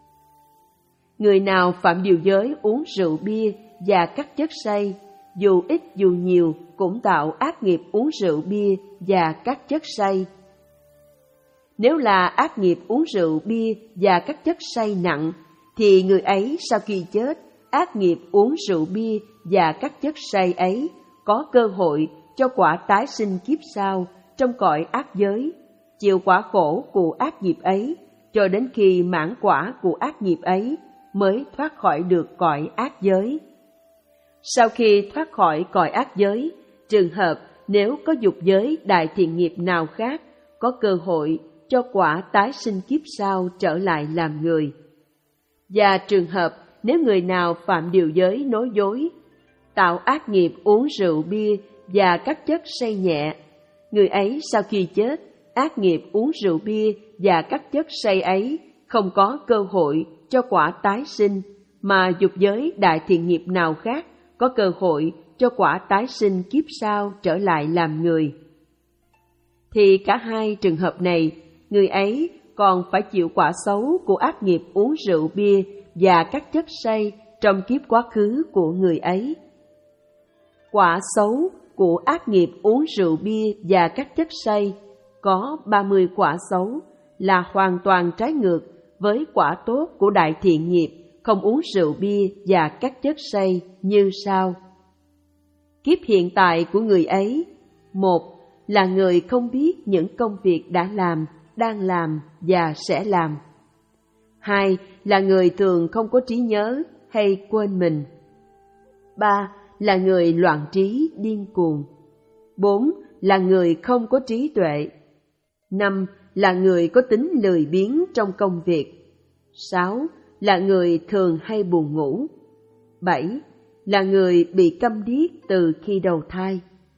Người nào phạm điều giới, uống rượu bia và các chất say, dù ít dù nhiều cũng tạo ác nghiệp uống rượu bia và các chất say. Nếu là ác nghiệp uống rượu bia và các chất say nặng, thì người ấy sau khi chết, ác nghiệp uống rượu bia và các chất say ấy có cơ hội cho quả tái sinh kiếp sau trong cõi ác giới, chịu quả khổ của ác nghiệp ấy, cho đến khi mãn quả của ác nghiệp ấy mới thoát khỏi được cõi ác giới. Sau khi thoát khỏi cõi ác giới, trường hợp nếu có dục giới đại thiện nghiệp nào khác có cơ hội cho quả tái sinh kiếp sau trở lại làm người. Và trường hợp nếu người nào phạm điều giới nói dối, tạo ác nghiệp uống rượu bia và các chất say nhẹ, người ấy sau khi chết, ác nghiệp uống rượu bia và các chất say ấy không có cơ hội cho quả tái sinh, mà dục giới đại thiện nghiệp nào khác có cơ hội cho quả tái sinh kiếp sau trở lại làm người. Thì cả hai trường hợp này, người ấy còn phải chịu quả xấu của ác nghiệp uống rượu bia và các chất say trong kiếp quá khứ của người ấy. Quả xấu của ác nghiệp uống rượu bia và các chất say có ba mươi quả xấu, là hoàn toàn trái ngược với quả tốt của đại thiện nghiệp không uống rượu bia và các chất say như sau. Kiếp hiện tại của người ấy: một là người không biết những công việc đã làm, đang làm và sẽ làm. Hai là người thường không có trí nhớ hay quên mình. Ba là người loạn trí, điên cuồng. Bốn là người không có trí tuệ. Năm là người có tính lười biếng trong công việc. Sáu là người thường hay buồn ngủ. Bảy là người bị câm điếc từ khi đầu thai.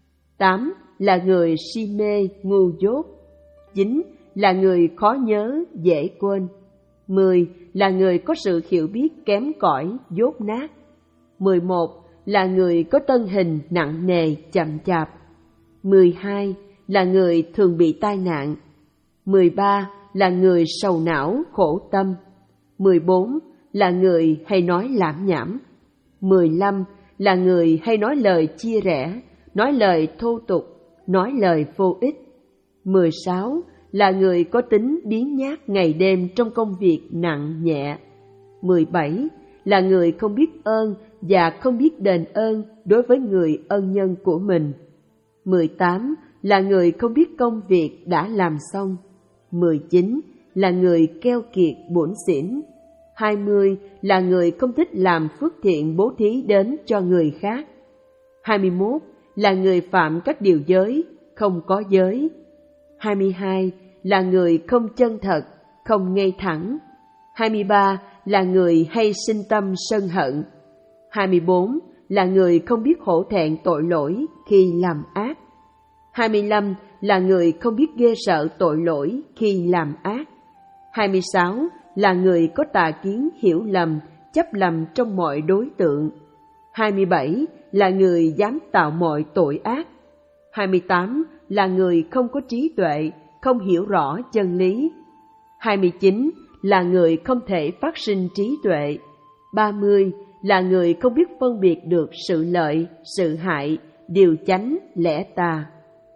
Tám là người si mê, ngu dốt. Chín là người khó nhớ, dễ quên. Mười là người có sự hiểu biết kém cỏi, dốt nát. Mười một là người có thân hình nặng nề, chậm chạp. Mười hai là người thường bị tai nạn. Mười ba là người sầu não, khổ tâm. Mười bốn là người hay nói lảm nhảm. Mười lăm là người hay nói lời chia rẽ, nói lời thô tục, nói lời vô ích. Mười sáu là người có tính biếng nhác ngày đêm trong công việc nặng nhẹ. Mười bảy là người không biết ơn và không biết đền ơn đối với người ân nhân của mình. Mười tám là người không biết công việc đã làm xong. Mười chín là người keo kiệt, bủn xỉn. Hai mươi là người không thích làm phước thiện bố thí đến cho người khác. Hai mươi mốt là người phạm các điều giới, không có giới. Hai mươi hai là người không chân thật, không ngay thẳng. Hai mươi ba là người hay sinh tâm sân hận. Hai mươi bốn là người không biết hổ thẹn tội lỗi khi làm ác. Hai mươi lăm là người không biết ghê sợ tội lỗi khi làm ác. Hai mươi sáu là người có tà kiến, hiểu lầm, chấp lầm trong mọi đối tượng. Hai mươi bảy là người dám tạo mọi tội ác. Hai mươi tám là người không có trí tuệ, không hiểu rõ chân lý. Hai mươi chín là người không thể phát sinh trí tuệ. Ba mươi là người không biết phân biệt được sự lợi, sự hại, điều chánh, lẽ tà.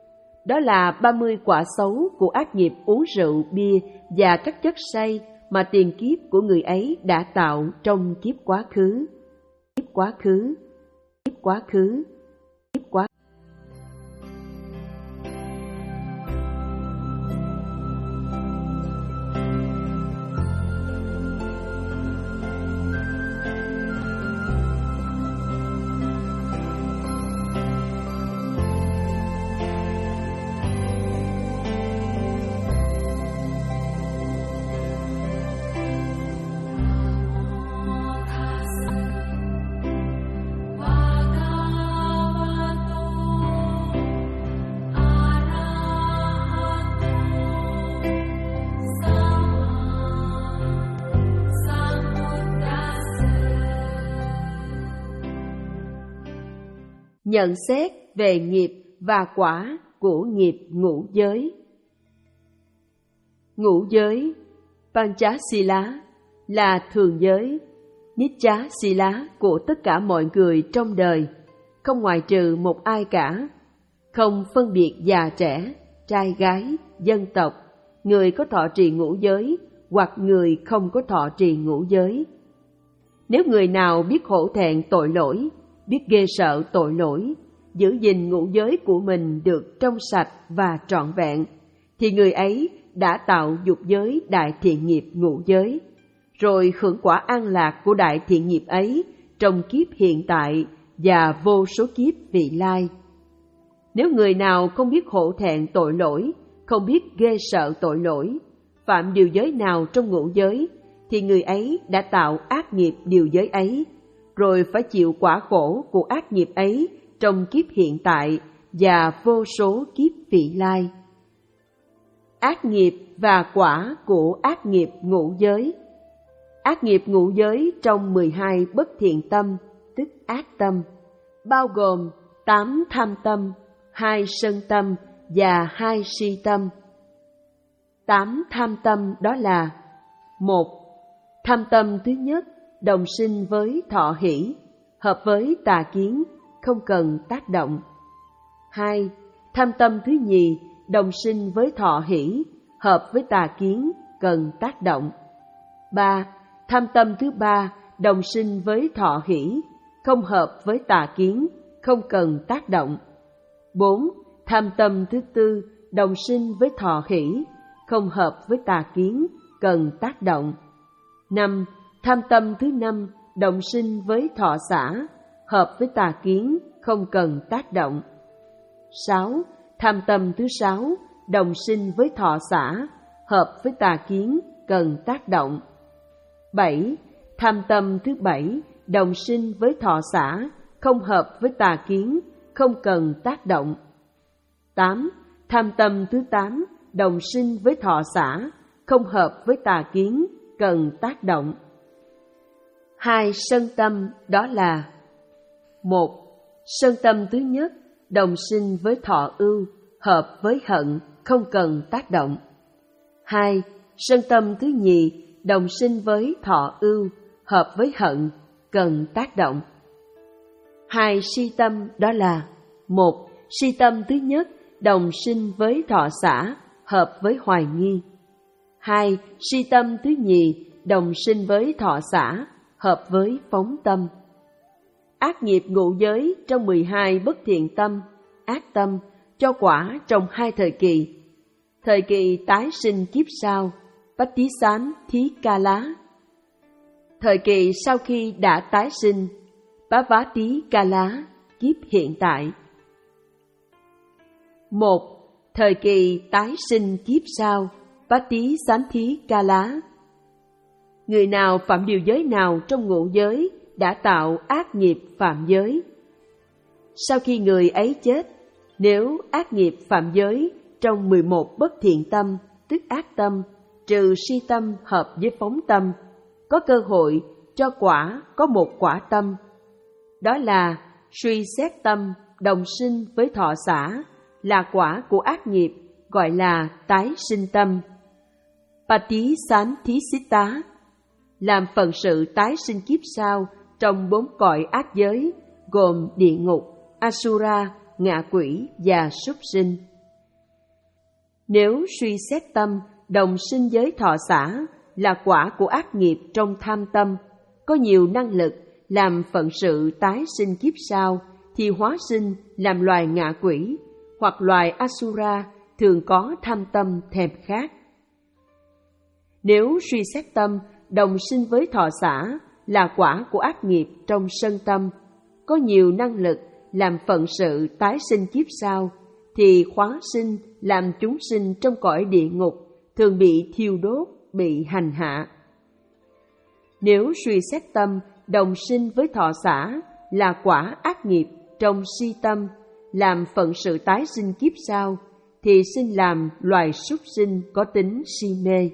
Đó là ba mươi quả xấu của ác nghiệp uống rượu, bia và các chất say mà tiền kiếp của người ấy đã tạo trong kiếp quá khứ. Kiếp quá khứ, kiếp quá khứ, kiếp quá Nhận xét về nghiệp và quả của nghiệp ngũ giới. Ngũ giới Panchasila là thường giới, Nityasila của tất cả mọi người trong đời, không ngoại trừ một ai cả, không phân biệt già trẻ, trai gái, dân tộc, người có thọ trì ngũ giới hoặc người không có thọ trì ngũ giới. Nếu người nào biết hổ thẹn tội lỗi, biết ghê sợ tội lỗi, giữ gìn ngũ giới của mình được trong sạch và trọn vẹn, thì người ấy đã tạo dục giới đại thiện nghiệp ngũ giới, rồi hưởng quả an lạc của đại thiện nghiệp ấy trong kiếp hiện tại và vô số kiếp vị lai. Nếu người nào không biết hổ thẹn tội lỗi, không biết ghê sợ tội lỗi, phạm điều giới nào trong ngũ giới, thì người ấy đã tạo ác nghiệp điều giới ấy, rồi phải chịu quả khổ của ác nghiệp ấy trong kiếp hiện tại và vô số kiếp vị lai. Ác nghiệp và quả của ác nghiệp ngũ giới. Ác nghiệp ngũ giới trong mười hai bất thiện tâm, tức ác tâm, bao gồm tám tham tâm, hai sân tâm và hai si tâm. Tám tham tâm đó là: một. Tham tâm thứ nhất, đồng sinh với thọ hỷ, hợp với tà kiến, không cần tác động. Hai. Tham tâm thứ nhì, đồng sinh với thọ hỷ, hợp với tà kiến, cần tác động. Ba. Tham tâm thứ ba, đồng sinh với thọ hỷ, không hợp với tà kiến, không cần tác động. Bốn. Tham tâm thứ tư, đồng sinh với thọ hỷ, không hợp với tà kiến, cần tác động. Năm. Tham tâm thứ năm, đồng sinh với thọ xả, hợp với tà kiến, không cần tác động. Sáu. Tham tâm thứ sáu, đồng sinh với thọ xả, hợp với tà kiến, cần tác động. Bảy. Tham tâm thứ bảy, đồng sinh với thọ xả, không hợp với tà kiến, không cần tác động. Tám. Tham tâm thứ tám, đồng sinh với thọ xả, không hợp với tà kiến, cần tác động. Hai sân tâm đó là: một. Sân tâm thứ nhất, đồng sinh với thọ ưu, hợp với hận, không cần tác động. Hai. Sân tâm thứ nhì, đồng sinh với thọ ưu, hợp với hận, cần tác động. Hai si tâm đó là: một. Si tâm thứ nhất, đồng sinh với thọ xả, hợp với hoài nghi. Hai. Si tâm thứ nhì, đồng sinh với thọ xả, hợp với phóng tâm. Ác nghiệp ngũ giới trong mười hai bất thiện tâm, ác tâm, cho quả trong hai thời kỳ. Thời kỳ tái sinh kiếp sau, Patisanthikála. Thời kỳ sau khi đã tái sinh, Pavatikāla, kiếp hiện tại. Một. Thời kỳ tái sinh kiếp sau, Patisanthikála. Người nào phạm điều giới nào trong ngũ giới đã tạo ác nghiệp phạm giới. Sau khi người ấy chết, nếu ác nghiệp phạm giới trong mười một bất thiện tâm, tức ác tâm, trừ si tâm hợp với phóng tâm, có cơ hội cho quả có một quả tâm. Đó là suy xét tâm đồng sinh với thọ xả, là quả của ác nghiệp, gọi là tái sinh tâm. Patisanthisita, làm phận sự tái sinh kiếp sau trong bốn cõi ác giới, gồm địa ngục, Asura, ngạ quỷ và súc sinh. Nếu suy xét tâm đồng sinh với thọ xả, là quả của ác nghiệp trong tham tâm, có nhiều năng lực làm phận sự tái sinh kiếp sau, thì hóa sinh làm loài ngạ quỷ, hoặc loài Asura thường có tham tâm thèm khát. Nếu suy xét tâm đồng sinh với thọ xả, là quả của ác nghiệp trong sân tâm, có nhiều năng lực làm phận sự tái sinh kiếp sau, thì hóa sinh làm chúng sinh trong cõi địa ngục, thường bị thiêu đốt, bị hành hạ. Nếu suy xét tâm đồng sinh với thọ xả, là quả ác nghiệp trong si tâm, làm phận sự tái sinh kiếp sau, thì sinh làm loài súc sinh có tính si mê.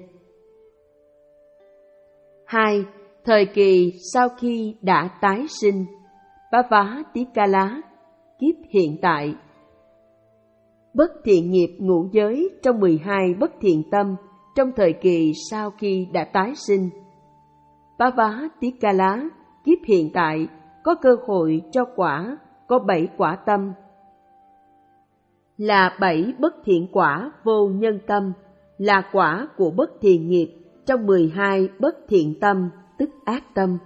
Hai. Thời kỳ sau khi đã tái sinh, Pavatikāla, kiếp hiện tại. Bất thiện nghiệp ngũ giới trong mười hai bất thiện tâm trong thời kỳ sau khi đã tái sinh. Pavatikala, kiếp hiện tại, có cơ hội cho quả, có bảy quả tâm. Là bảy bất thiện quả vô nhân tâm, là quả của bất thiện nghiệp trong mười hai bất thiện tâm, tức ác tâm.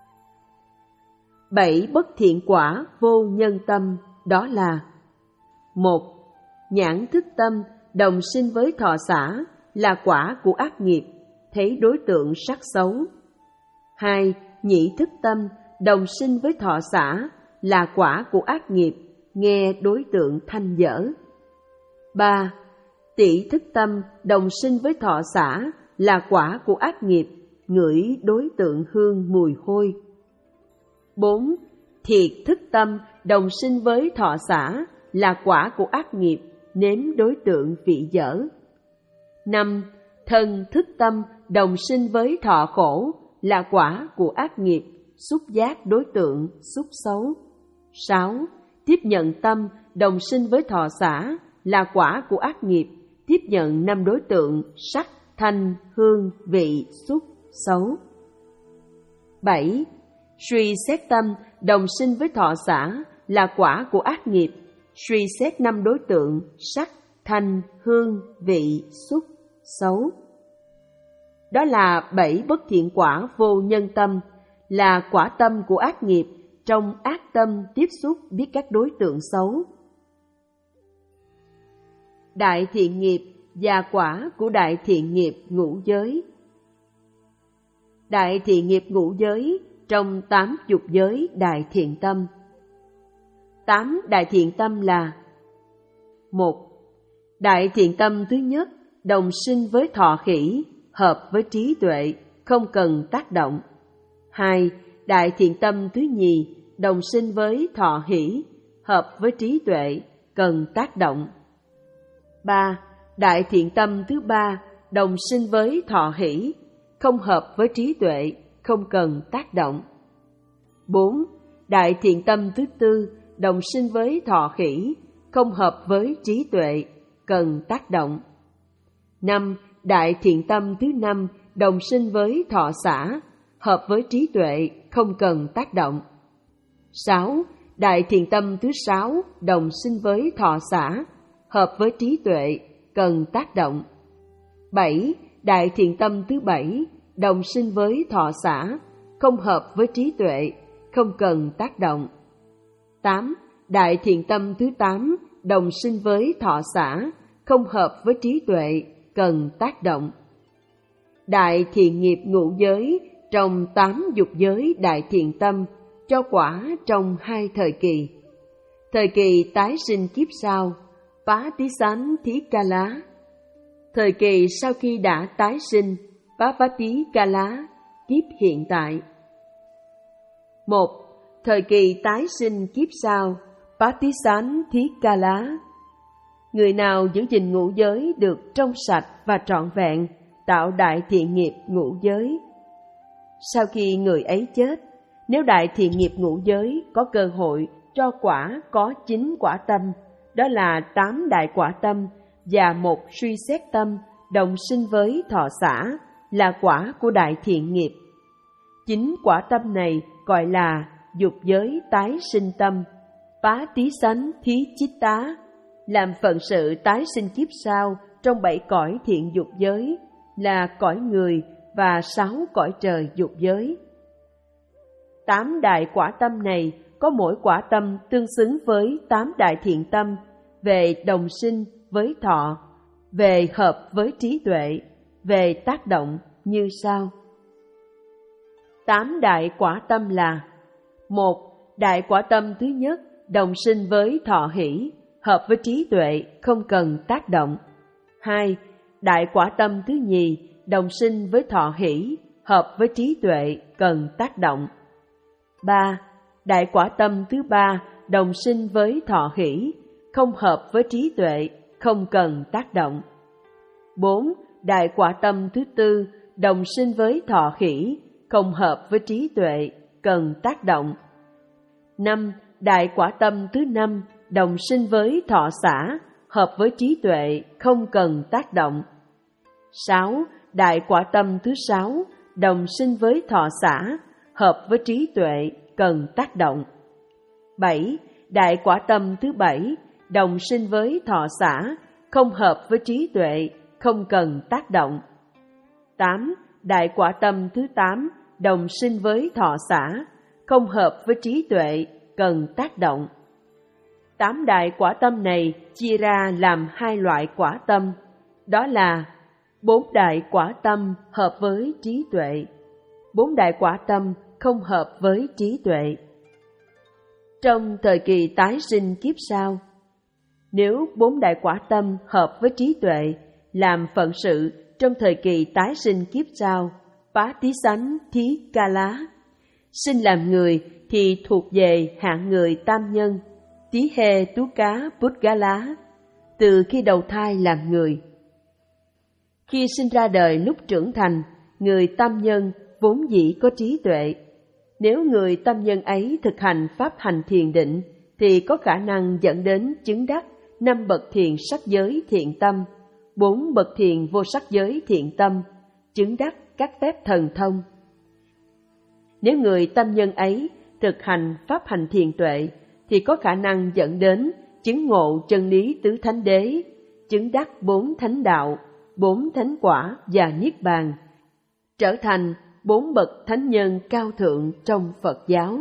Bảy bất thiện quả vô nhân tâm đó là: một. Nhãn thức tâm đồng sinh với thọ xả, là quả của ác nghiệp, thấy đối tượng sắc xấu. Hai. Nhĩ thức tâm đồng sinh với thọ xả, là quả của ác nghiệp, nghe đối tượng thanh dở. Ba. Tỷ thức tâm đồng sinh với thọ xả, là quả của ác nghiệp, ngửi đối tượng hương mùi hôi. Bốn. Thiệt thức tâm đồng sinh với thọ xả, là quả của ác nghiệp, nếm đối tượng vị dở. Năm. Thân thức tâm đồng sinh với thọ khổ, là quả của ác nghiệp, xúc giác đối tượng xúc xấu. Sáu. Tiếp nhận tâm đồng sinh với thọ xả, là quả của ác nghiệp, tiếp nhận năm đối tượng sắc, thanh, hương, vị, xúc, xấu. Bảy. Suy xét tâm đồng sinh với thọ xả, là quả của ác nghiệp, suy xét năm đối tượng sắc, thanh, hương, vị, xúc, xấu. Đó là bảy bất thiện quả vô nhân tâm, là quả tâm của ác nghiệp, trong ác tâm tiếp xúc biết các đối tượng xấu. Đại thiện nghiệp và quả của đại thiện nghiệp ngũ giới. Đại thiện nghiệp ngũ giới trong tám dục giới đại thiện tâm. Tám đại thiện tâm là: một. Đại thiện tâm thứ nhất đồng sinh với thọ khỉ, hợp với trí tuệ, không cần tác động. Hai. Đại thiện tâm thứ nhì đồng sinh với thọ hỷ, hợp với trí tuệ, cần tác động. Ba. Đại thiện tâm thứ ba đồng sinh với thọ hỷ, không hợp với trí tuệ, không cần tác động. Bốn. Đại thiện tâm thứ tư đồng sinh với thọ khỉ, không hợp với trí tuệ, cần tác động. Năm. Đại thiện tâm thứ năm đồng sinh với thọ xả, hợp với trí tuệ, không cần tác động. Sáu. Đại thiện tâm thứ sáu đồng sinh với thọ xả, hợp với trí tuệ, cần tác động. Bảy. Đại thiện tâm thứ bảy đồng sinh với thọ xả, không hợp với trí tuệ, không cần tác động. Tám. Đại thiện tâm thứ tám đồng sinh với thọ xả, không hợp với trí tuệ, cần tác động. Đại thiện nghiệp ngũ giới trong tám dục giới đại thiện tâm cho quả trong hai thời kỳ. Thời kỳ tái sinh kiếp sau, Patisanthikkala. Thời kỳ sau khi đã tái sinh, Pavatikala, kiếp hiện tại. Một. Thời kỳ tái sinh kiếp sau, Patisanthikkala. Người nào giữ gìn ngũ giới được trong sạch và trọn vẹn, tạo đại thiện nghiệp ngũ giới. Sau khi người ấy chết, nếu đại thiện nghiệp ngũ giới có cơ hội cho quả có chín quả tâm, đó là tám đại quả tâm và một suy xét tâm đồng sinh với thọ xả, là quả của đại thiện nghiệp. Chín quả tâm này gọi là dục giới tái sinh tâm, Patisanthichitta, làm phận sự tái sinh kiếp sau trong bảy cõi thiện dục giới, là cõi người và sáu cõi trời dục giới. Tám đại quả tâm này có mỗi quả tâm tương xứng với tám đại thiện tâm, về đồng sinh với thọ, về hợp với trí tuệ, về tác động như sau. Tám đại quả tâm là: một. Đại quả tâm thứ nhất đồng sinh với thọ hỷ, hợp với trí tuệ, không cần tác động. Hai. Đại quả tâm thứ nhì đồng sinh với thọ hỷ, hợp với trí tuệ, cần tác động. Ba. Đại quả tâm thứ ba đồng sinh với thọ hỷ, không hợp với trí tuệ, không cần tác động. Bốn. Đại quả tâm thứ tư đồng sinh với thọ hỷ, không hợp với trí tuệ, cần tác động. Năm. Đại quả tâm thứ năm đồng sinh với thọ xả, hợp với trí tuệ, không cần tác động. sáu. Đại quả tâm thứ sáu, đồng sinh với thọ xả, hợp với trí tuệ, cần tác động. bảy. Đại quả tâm thứ bảy, đồng sinh với thọ xả, không hợp với trí tuệ, không cần tác động. tám. Đại quả tâm thứ tám, đồng sinh với thọ xả, không hợp với trí tuệ, cần tác động. Tám đại quả tâm này chia ra làm hai loại quả tâm, đó là bốn đại quả tâm hợp với trí tuệ, bốn đại quả tâm không hợp với trí tuệ. Trong thời kỳ tái sinh kiếp sau, nếu bốn đại quả tâm hợp với trí tuệ, làm phận sự trong thời kỳ tái sinh kiếp sau, Patisánh Thí Ca Lá, sinh làm người thì thuộc về hạng người tam nhân, Tí Hê Tú Cá Bút Gá Lá, từ khi đầu thai làm người. Khi sinh ra đời lúc trưởng thành, người tam nhân vốn dĩ có trí tuệ. Nếu người tam nhân ấy thực hành pháp hành thiền định, thì có khả năng dẫn đến chứng đắc năm bậc thiền sắc giới thiện tâm, bốn bậc thiền vô sắc giới thiện tâm, chứng đắc các phép thần thông. Nếu người tam nhân ấy thực hành pháp hành thiền tuệ, thì có khả năng dẫn đến chứng ngộ chân lý tứ thánh đế, chứng đắc bốn thánh đạo, bốn thánh quả và niết bàn, trở thành bốn bậc thánh nhân cao thượng trong Phật giáo.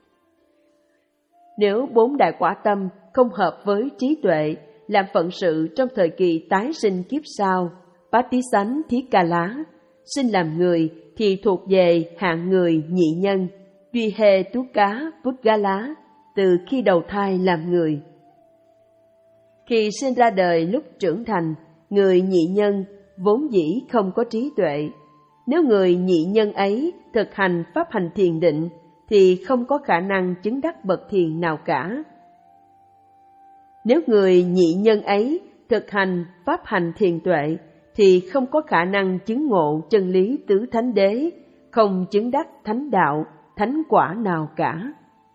Nếu bốn đại quả tâm không hợp với trí tuệ, làm phận sự trong thời kỳ tái sinh kiếp sau, Patisánh Thí Ca Lá, sinh làm người thì thuộc về hạng người nhị nhân, Duy Hê Tú Cá Bút Gá Lá, từ khi đầu thai làm người. Khi sinh ra đời lúc trưởng thành, người nhị nhân vốn dĩ không có trí tuệ. Nếu người nhị nhân ấy thực hành pháp hành thiền định, thì không có khả năng chứng đắc bậc thiền nào cả. Nếu người nhị nhân ấy thực hành pháp hành thiền tuệ, thì không có khả năng chứng ngộ chân lý tứ thánh đế, không chứng đắc thánh đạo, thánh quả nào cả.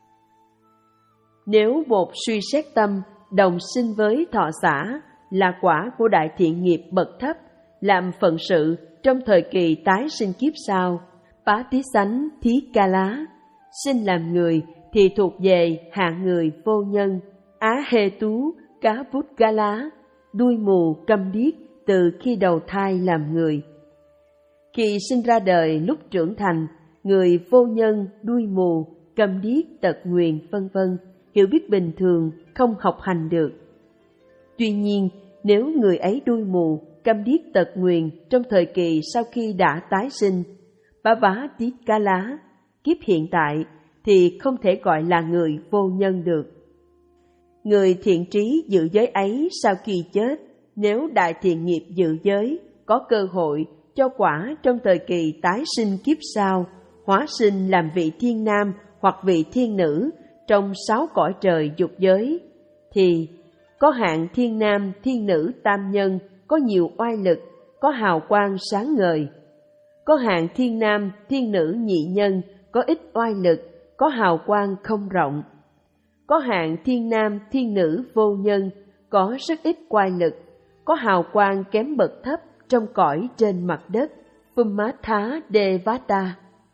Nếu một suy xét tâm đồng sinh với thọ xả là quả của đại thiện nghiệp bậc thấp, làm phận sự trong thời kỳ tái sinh kiếp sau, Patisánh Thí Ca Lá, sinh làm người thì thuộc về hạng người vô nhân, Á Hê Tú Cá Bút Gá Lá, đuôi mù câm điếc từ khi đầu thai làm người. Khi sinh ra đời lúc trưởng thành, người vô nhân, đuôi mù, câm điếc, tật nguyền vân vân, hiểu biết bình thường, không học hành được. Tuy nhiên, nếu người ấy đuôi mù, câm điếc, tật nguyền trong thời kỳ sau khi đã tái sinh, Bá Vá Tí Cá Lá, kiếp hiện tại, thì không thể gọi là người vô nhân được. Người thiện trí giữ giới ấy sau khi chết, nếu đại thiện nghiệp giữ giới, có cơ hội cho quả trong thời kỳ tái sinh kiếp sau, hóa sinh làm vị thiên nam hoặc vị thiên nữ trong sáu cõi trời dục giới, thì có hạng thiên nam, thiên nữ tam nhân có nhiều oai lực, có hào quang sáng ngời. Có hạng thiên nam, thiên nữ nhị nhân có ít oai lực, có hào quang không rộng. Có hạng thiên nam, thiên nữ vô nhân có rất ít oai lực, có hào quang kém bậc thấp trong cõi trên mặt đất, Phumatha Devata.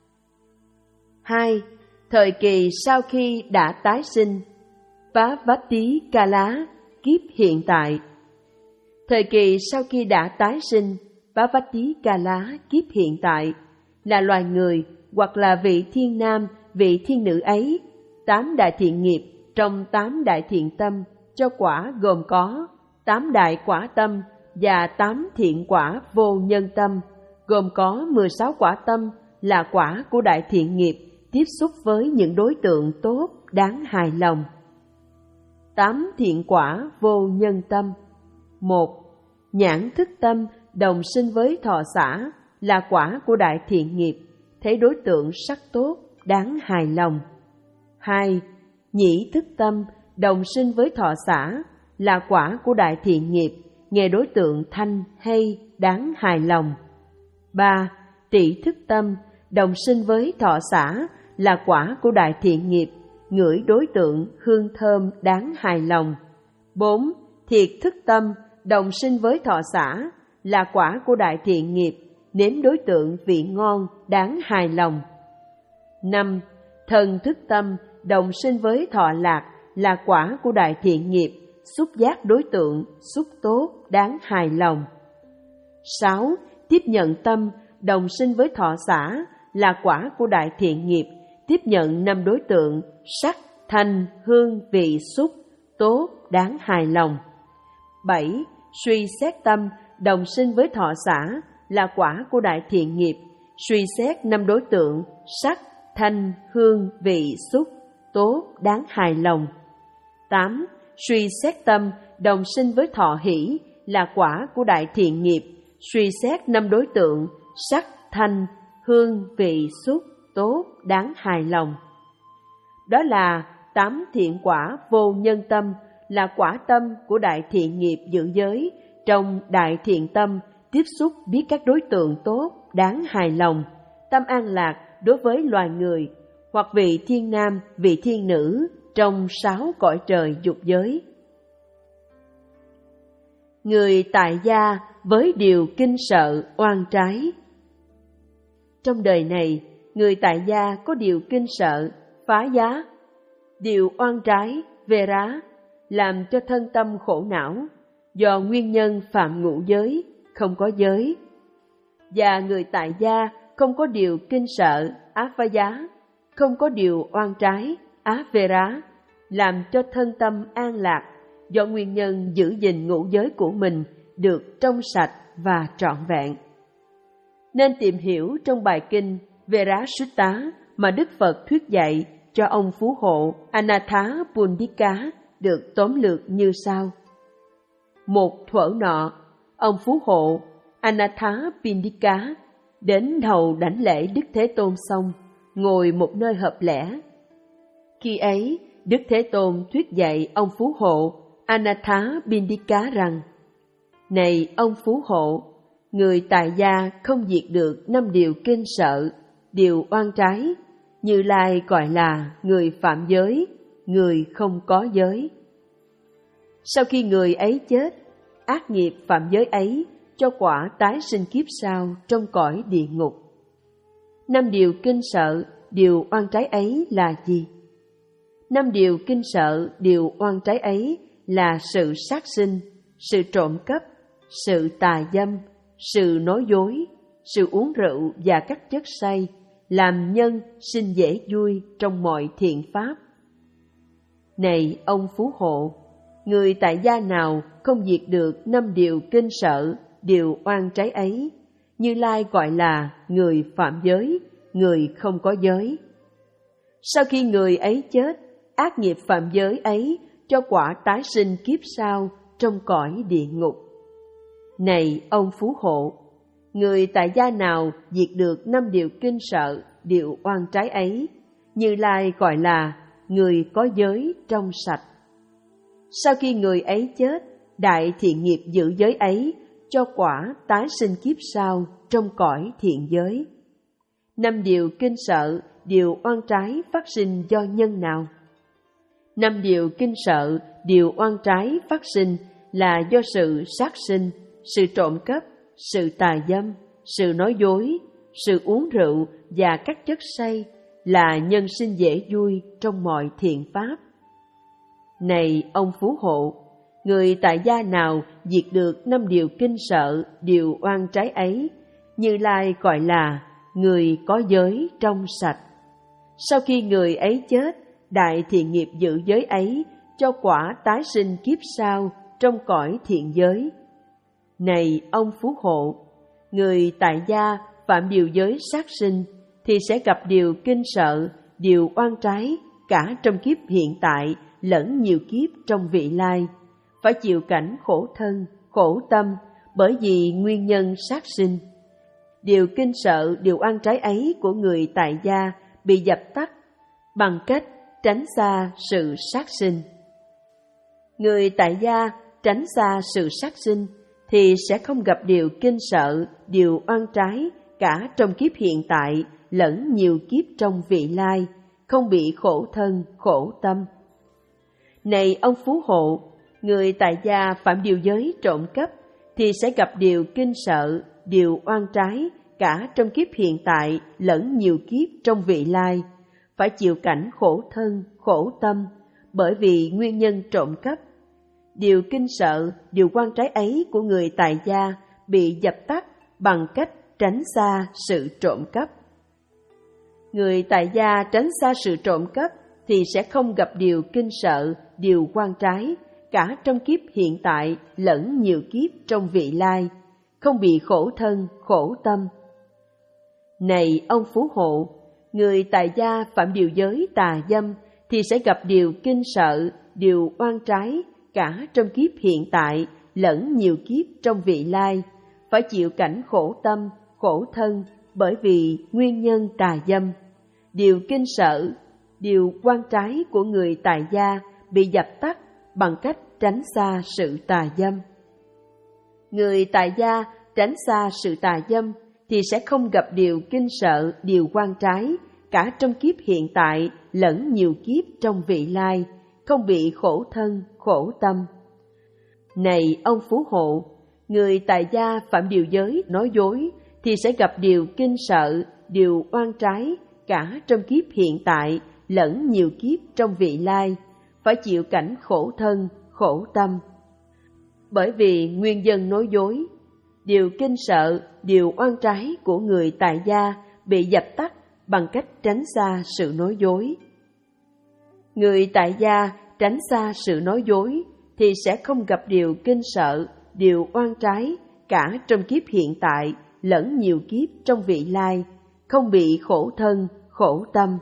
hai. Thời kỳ sau khi đã tái sinh, Pavati Ca Lá, kiếp hiện tại. Thời kỳ sau khi đã tái sinh, Pavati Ca Lá, kiếp hiện tại, là loài người hoặc là vị thiên nam, vị thiên nữ ấy, tám đại thiện nghiệp trong tám đại thiện tâm cho quả gồm có tám đại quả tâm và tám thiện quả vô nhân tâm, gồm có mười sáu quả tâm là quả của đại thiện nghiệp tiếp xúc với những đối tượng tốt, đáng hài lòng. Tám thiện quả vô nhân tâm. Một. Nhãn thức tâm đồng sinh với thọ xả là quả của đại thiện nghiệp, thấy đối tượng sắc tốt, đáng hài lòng. Hai. Nhĩ thức tâm đồng sinh với thọ xả là quả của đại thiện nghiệp, nghe đối tượng thanh hay, đáng hài lòng. Ba. Tỷ thức tâm đồng sinh với thọ xả là quả của đại thiện nghiệp, ngửi đối tượng hương thơm đáng hài lòng. Bốn. Thiệt thức tâm, đồng sinh với thọ xả, là quả của đại thiện nghiệp, nếm đối tượng vị ngon đáng hài lòng. Năm. Thần thức tâm, đồng sinh với thọ lạc, là quả của đại thiện nghiệp, xúc giác đối tượng xúc tốt đáng hài lòng. Sáu. Tiếp nhận tâm, đồng sinh với thọ xả, là quả của đại thiện nghiệp, tiếp nhận năm đối tượng sắc, thanh, hương, vị, xúc tốt đáng hài lòng. Bảy. Suy xét tâm, đồng sinh với thọ xả, là quả của đại thiện nghiệp, suy xét năm đối tượng sắc, thanh, hương, vị, xúc tốt đáng hài lòng. Tám. Suy xét tâm, đồng sinh với thọ hỷ, là quả của đại thiện nghiệp, suy xét năm đối tượng sắc, thanh, hương, vị, xúc tốt đáng hài lòng. Đó là tám thiện quả vô nhân tâm, là quả tâm của đại thiện nghiệp giữ giới. Trong đại thiện tâm, tiếp xúc biết các đối tượng tốt đáng hài lòng, tâm an lạc đối với loài người, hoặc vị thiên nam, vị thiên nữ trong sáu cõi trời dục giới. Người tại gia với điều kinh sợ oan trái. Trong đời này, người tại gia có điều kinh sợ, phá giá, điều oan trái, vê rá, làm cho thân tâm khổ não, do nguyên nhân phạm ngũ giới, không có giới. Và người tại gia không có điều kinh sợ, ác phá giá, không có điều oan trái, ác vê rá, làm cho thân tâm an lạc, do nguyên nhân giữ gìn ngũ giới của mình được trong sạch và trọn vẹn. Nên tìm hiểu trong bài kinh Vera Sutta mà Đức Phật thuyết dạy cho ông phú hộ Anatha Pundika được tóm lược như sau. Một thuở nọ, ông phú hộ Anatha Pindika đến hầu đảnh lễ Đức Thế Tôn xong, ngồi một nơi hợp lẽ. Khi ấy, Đức Thế Tôn thuyết dạy ông phú hộ Anatha Pindika rằng: Này ông phú hộ, người tại gia không diệt được năm điều kinh sợ, điều oan trái, Như Lai gọi là người phạm giới, người không có giới. Sau khi người ấy chết, ác nghiệp phạm giới ấy cho quả tái sinh kiếp sau trong cõi địa ngục. Năm điều kinh sợ, điều oan trái ấy là gì? Năm điều kinh sợ, điều oan trái ấy là sự sát sinh, sự trộm cắp, sự tà dâm, sự nói dối, sự uống rượu và các chất say, làm nhân sinh dễ vui trong mọi thiện pháp. Này ông phú hộ, người tại gia nào không diệt được năm điều kinh sợ, điều oan trái ấy, Như Lai gọi là người phạm giới, người không có giới. Sau khi người ấy chết, ác nghiệp phạm giới ấy cho quả tái sinh kiếp sau trong cõi địa ngục. Này ông phú hộ, người tại gia nào diệt được năm điều kinh sợ, điều oan trái ấy, Như Lai gọi là người có giới trong sạch. Sau khi người ấy chết, đại thiện nghiệp giữ giới ấy cho quả tái sinh kiếp sau trong cõi thiện giới. Năm điều kinh sợ, điều oan trái phát sinh do nhân nào? Năm điều kinh sợ, điều oan trái phát sinh là do sự sát sinh, sự trộm cắp, sự tà dâm, sự nói dối, sự uống rượu và các chất say, là nhân sinh dễ vui trong mọi thiện pháp. Này ông phú hộ, người tại gia nào diệt được năm điều kinh sợ, điều oan trái ấy, Như Lai gọi là người có giới trong sạch. Sau khi người ấy chết, đại thiện nghiệp giữ giới ấy cho quả tái sinh kiếp sau trong cõi thiện giới. Này ông phú hộ, người tại gia phạm điều giới sát sinh thì sẽ gặp điều kinh sợ, điều oan trái cả trong kiếp hiện tại lẫn nhiều kiếp trong vị lai, phải chịu cảnh khổ thân, khổ tâm bởi vì nguyên nhân sát sinh. Điều kinh sợ, điều oan trái ấy của người tại gia bị dập tắt bằng cách tránh xa sự sát sinh. Người tại gia tránh xa sự sát sinh thì sẽ không gặp điều kinh sợ, điều oan trái cả trong kiếp hiện tại lẫn nhiều kiếp trong vị lai, không bị khổ thân, khổ tâm. Này ông phú hộ, người tại gia phạm điều giới trộm cắp thì sẽ gặp điều kinh sợ, điều oan trái cả trong kiếp hiện tại lẫn nhiều kiếp trong vị lai, phải chịu cảnh khổ thân, khổ tâm bởi vì nguyên nhân trộm cắp. Điều kinh sợ, điều oan trái ấy của người tại gia bị dập tắt bằng cách tránh xa sự trộm cắp. Người tại gia tránh xa sự trộm cắp thì sẽ không gặp điều kinh sợ, điều oan trái cả trong kiếp hiện tại lẫn nhiều kiếp trong vị lai, không bị khổ thân, khổ tâm. Này ông phú hộ, người tại gia phạm điều giới tà dâm thì sẽ gặp điều kinh sợ, điều oan trái cả trong kiếp hiện tại lẫn nhiều kiếp trong vị lai, phải chịu cảnh khổ tâm, khổ thân bởi vì nguyên nhân tà dâm. Điều kinh sợ, điều oan trái của người tại gia bị dập tắt bằng cách tránh xa sự tà dâm. Người tại gia tránh xa sự tà dâm thì sẽ không gặp điều kinh sợ, điều oan trái cả trong kiếp hiện tại lẫn nhiều kiếp trong vị lai, không bị khổ thân, khổ tâm. Này ông phú hộ, người tại gia phạm điều giới nói dối thì sẽ gặp điều kinh sợ, điều oan trái cả trong kiếp hiện tại lẫn nhiều kiếp trong vị lai, phải chịu cảnh khổ thân, khổ tâm. Bởi vì nguyên nhân nói dối, điều kinh sợ, điều oan trái của người tại gia bị dập tắt bằng cách tránh xa sự nói dối. Người tại gia tránh xa sự nói dối thì sẽ không gặp điều kinh sợ, điều oan trái cả trong kiếp hiện tại lẫn nhiều kiếp trong vị lai, không bị khổ thân, khổ tâm.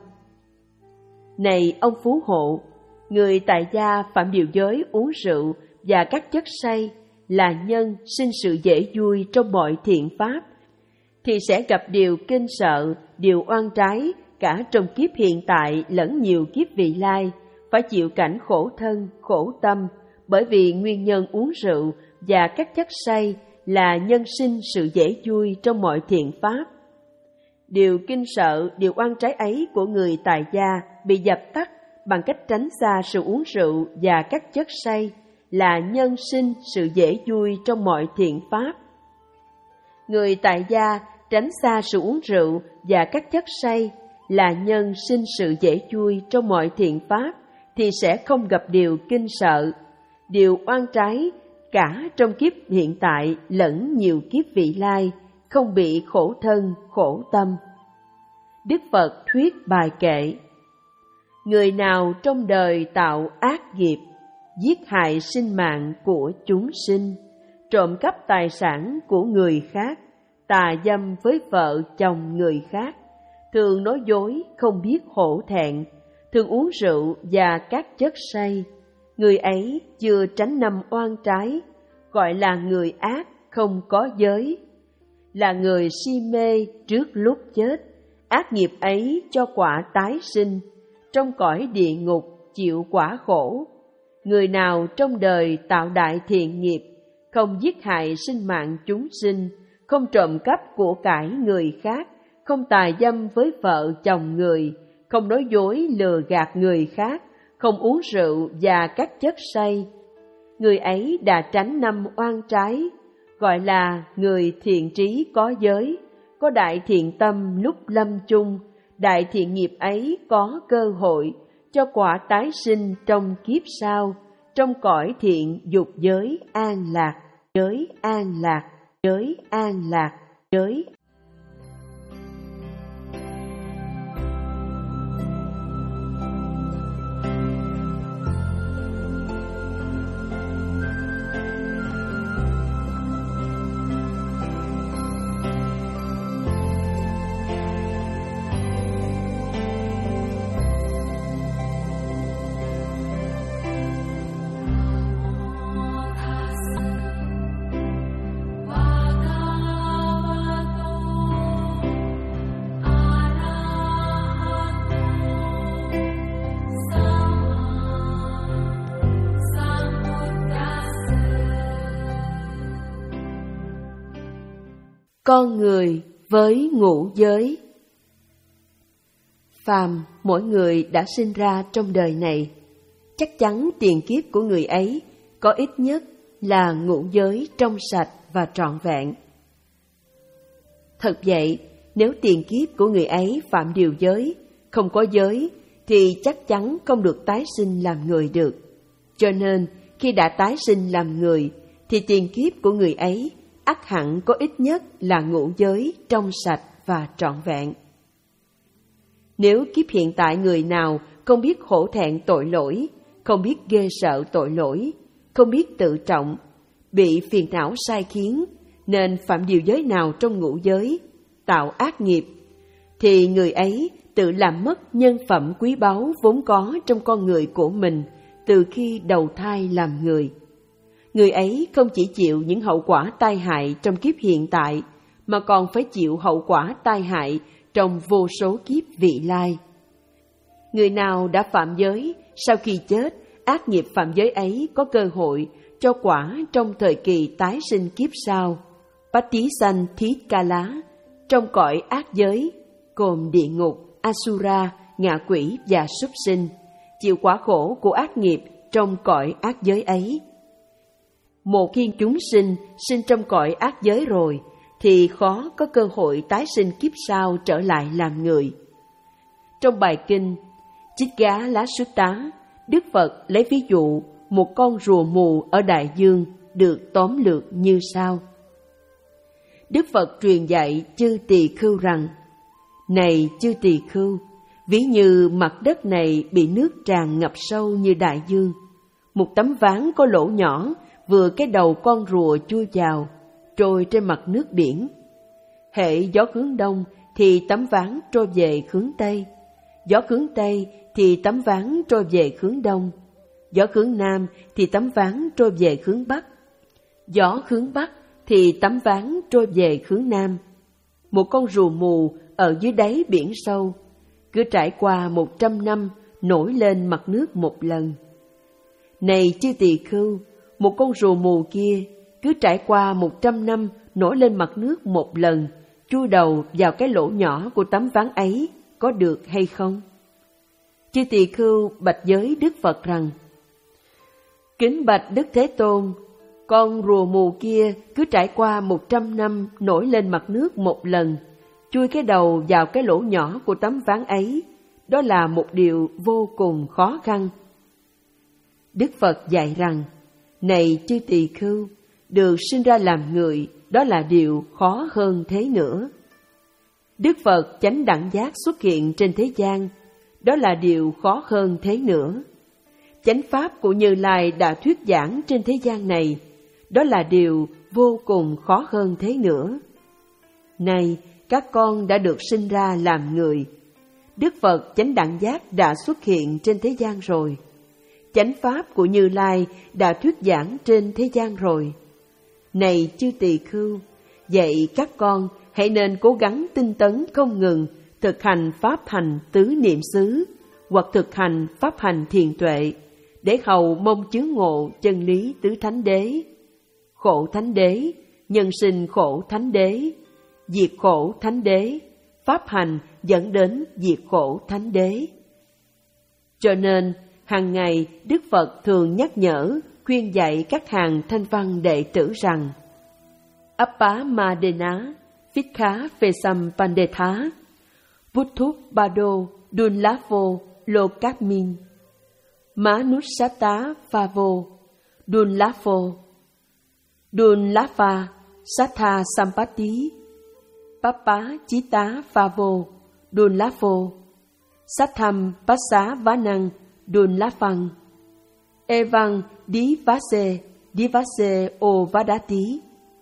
Này ông phú hộ, người tại gia phạm điều giới uống rượu và các chất say là nhân sinh sự dễ vui trong mọi thiện pháp, thì sẽ gặp điều kinh sợ, điều oan trái cả trong kiếp hiện tại lẫn nhiều kiếp vị lai, phải chịu cảnh khổ thân, khổ tâm bởi vì nguyên nhân uống rượu và các chất say là nhân sinh sự dễ vui trong mọi thiện pháp. Điều kinh sợ, điều oan trái ấy của người tại gia bị dập tắt bằng cách tránh xa sự uống rượu và các chất say là nhân sinh sự dễ vui trong mọi thiện pháp. Người tại gia tránh xa sự uống rượu và các chất say là nhân sinh sự dễ vui trong mọi thiện pháp thì sẽ không gặp điều kinh sợ, điều oan trái cả trong kiếp hiện tại lẫn nhiều kiếp vị lai, không bị khổ thân, khổ tâm. Đức Phật thuyết bài kệ: người nào trong đời tạo ác nghiệp, giết hại sinh mạng của chúng sinh, trộm cắp tài sản của người khác, tà dâm với vợ chồng người khác, thường nói dối không biết hổ thẹn, thường uống rượu và các chất say, người ấy chưa tránh năm oan trái, gọi là người ác không có giới, là người si mê trước lúc chết. Ác nghiệp ấy cho quả tái sinh, trong cõi địa ngục chịu quả khổ. Người nào trong đời tạo đại thiện nghiệp, không giết hại sinh mạng chúng sinh, không trộm cắp của cải người khác, không tà dâm với vợ chồng người, không nói dối lừa gạt người khác, không uống rượu và các chất say, người ấy đã tránh năm oan trái, gọi là người thiện trí có giới, có đại thiện tâm lúc lâm chung. Đại thiện nghiệp ấy có cơ hội cho quả tái sinh trong kiếp sau, trong cõi thiện dục giới an lạc, giới an lạc, giới an lạc, giới. Con người với ngũ giới. Phàm mỗi người đã sinh ra trong đời này, chắc chắn tiền kiếp của người ấy có ít nhất là ngũ giới trong sạch và trọn vẹn. Thật vậy, nếu tiền kiếp của người ấy phạm điều giới, không có giới, thì chắc chắn không được tái sinh làm người được. Cho nên, khi đã tái sinh làm người, thì tiền kiếp của người ấy ắt hẳn có ít nhất là ngũ giới trong sạch và trọn vẹn. Nếu kiếp hiện tại người nào không biết hổ thẹn tội lỗi, không biết ghê sợ tội lỗi, không biết tự trọng, bị phiền não sai khiến, nên phạm điều giới nào trong ngũ giới, tạo ác nghiệp, thì người ấy tự làm mất nhân phẩm quý báu vốn có trong con người của mình từ khi đầu thai làm người. Người ấy không chỉ chịu những hậu quả tai hại trong kiếp hiện tại, mà còn phải chịu hậu quả tai hại trong vô số kiếp vị lai. Người nào đã phạm giới, sau khi chết, ác nghiệp phạm giới ấy có cơ hội cho quả trong thời kỳ tái sinh kiếp sau, Patisan Thiết Ca Lá, trong cõi ác giới, gồm địa ngục, Asura, ngạ quỷ và súc sinh, chịu quả khổ của ác nghiệp trong cõi ác giới ấy. Một khi chúng sinh sinh trong cõi ác giới rồi, thì khó có cơ hội tái sinh kiếp sau trở lại làm người. Trong bài kinh Chitgá Lá Sutta, Đức Phật lấy ví dụ một con rùa mù ở đại dương được tóm lược như sau. Đức Phật truyền dạy chư tỳ khưu rằng: Này chư tỳ khưu, ví như mặt đất này bị nước tràn ngập sâu như đại dương, một tấm ván có lỗ nhỏ vừa cái đầu con rùa chui vào, trôi trên mặt nước biển. Hễ gió hướng đông thì tấm ván trôi về hướng tây, gió hướng tây thì tấm ván trôi về hướng đông, gió hướng nam thì tấm ván trôi về hướng bắc, gió hướng bắc thì tấm ván trôi về hướng nam. Một con rùa mù ở dưới đáy biển sâu, cứ trải qua một trăm năm nổi lên mặt nước một lần. Này chư tỳ khưu, một con rùa mù kia cứ trải qua một trăm năm nổi lên mặt nước một lần, chui đầu vào cái lỗ nhỏ của tấm ván ấy, có được hay không? Chư tỳ khưu bạch giới Đức Phật rằng: Kính bạch Đức Thế Tôn, con rùa mù kia cứ trải qua một trăm năm nổi lên mặt nước một lần, chui cái đầu vào cái lỗ nhỏ của tấm ván ấy, đó là một điều vô cùng khó khăn. Đức Phật dạy rằng: Này chư tỳ khưu, được sinh ra làm người, đó là điều khó hơn thế nữa. Đức Phật chánh đẳng giác xuất hiện trên thế gian, đó là điều khó hơn thế nữa. Chánh pháp của Như Lai đã thuyết giảng trên thế gian này, đó là điều vô cùng khó hơn thế nữa. Này, các con đã được sinh ra làm người, Đức Phật chánh đẳng giác đã xuất hiện trên thế gian rồi. Chánh pháp của Như Lai đã thuyết giảng trên thế gian rồi. Này chư tỳ khưu, vậy các con hãy nên cố gắng tinh tấn không ngừng thực hành pháp hành tứ niệm xứ hoặc thực hành pháp hành thiền tuệ, để hầu mong chứng ngộ chân lý tứ thánh đế: khổ thánh đế, nhân sinh khổ thánh đế, diệt khổ thánh đế, pháp hành dẫn đến diệt khổ thánh đế. Cho nên hàng ngày Đức Phật thường nhắc nhở, khuyên dạy các hàng thanh văn đệ tử rằng: Appa Madena, Phikha Phesam Pandetha, Vutthup Bado, Dunlafo, Lokatmin, Manusata Phavo, Dunlafo, Dunlafa, Satha Sampati, Papa Chita Phavo, Dunlafo, Satham Passa Vanang, Dunlafang, Evang Divase, Divase Ovadati.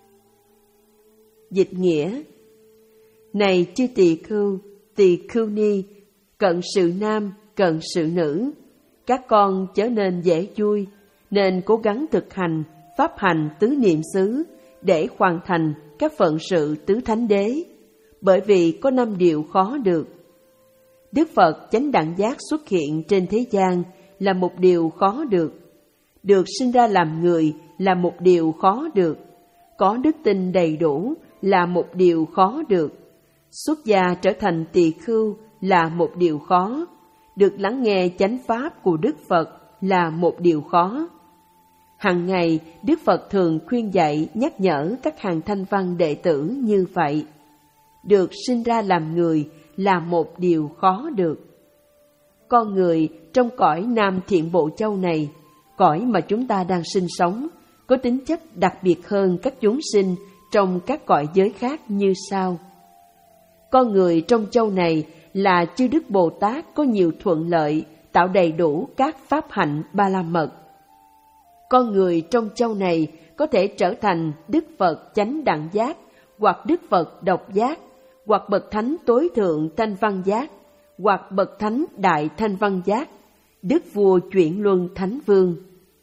Dịch nghĩa: Này chư tỳ khưu, tỳ khưu ni, cận sự nam, cận sự nữ, các con chớ nên dễ vui, nên cố gắng thực hành pháp hành tứ niệm xứ để hoàn thành các phận sự tứ thánh đế, bởi vì có năm điều khó được. Đức Phật chánh đẳng giác xuất hiện trên thế gian là một điều khó được. Được sinh ra làm người là một điều khó được. Có đức tin đầy đủ là một điều khó được. Xuất gia trở thành tỳ khưu là một điều khó, được lắng nghe chánh pháp của Đức Phật là một điều khó. Hằng ngày, Đức Phật thường khuyên dạy nhắc nhở các hàng thanh văn đệ tử như vậy. Được sinh ra làm người là một điều khó được. Con người trong cõi Nam Thiện Bộ Châu này, cõi mà chúng ta đang sinh sống, có tính chất đặc biệt hơn các chúng sinh trong các cõi giới khác như sau. Con người trong châu này là chư Đức Bồ Tát có nhiều thuận lợi, tạo đầy đủ các pháp hạnh ba la mật. Con người trong châu này có thể trở thành Đức Phật chánh đẳng giác, hoặc Đức Phật độc giác, hoặc Bậc Thánh tối thượng thanh văn giác, hoặc Bậc Thánh đại thanh văn giác, Đức Vua chuyển luân Thánh Vương.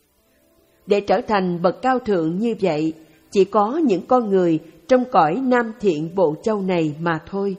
Để trở thành bậc cao thượng như vậy, chỉ có những con người trong cõi Nam Thiện Bộ Châu này mà thôi.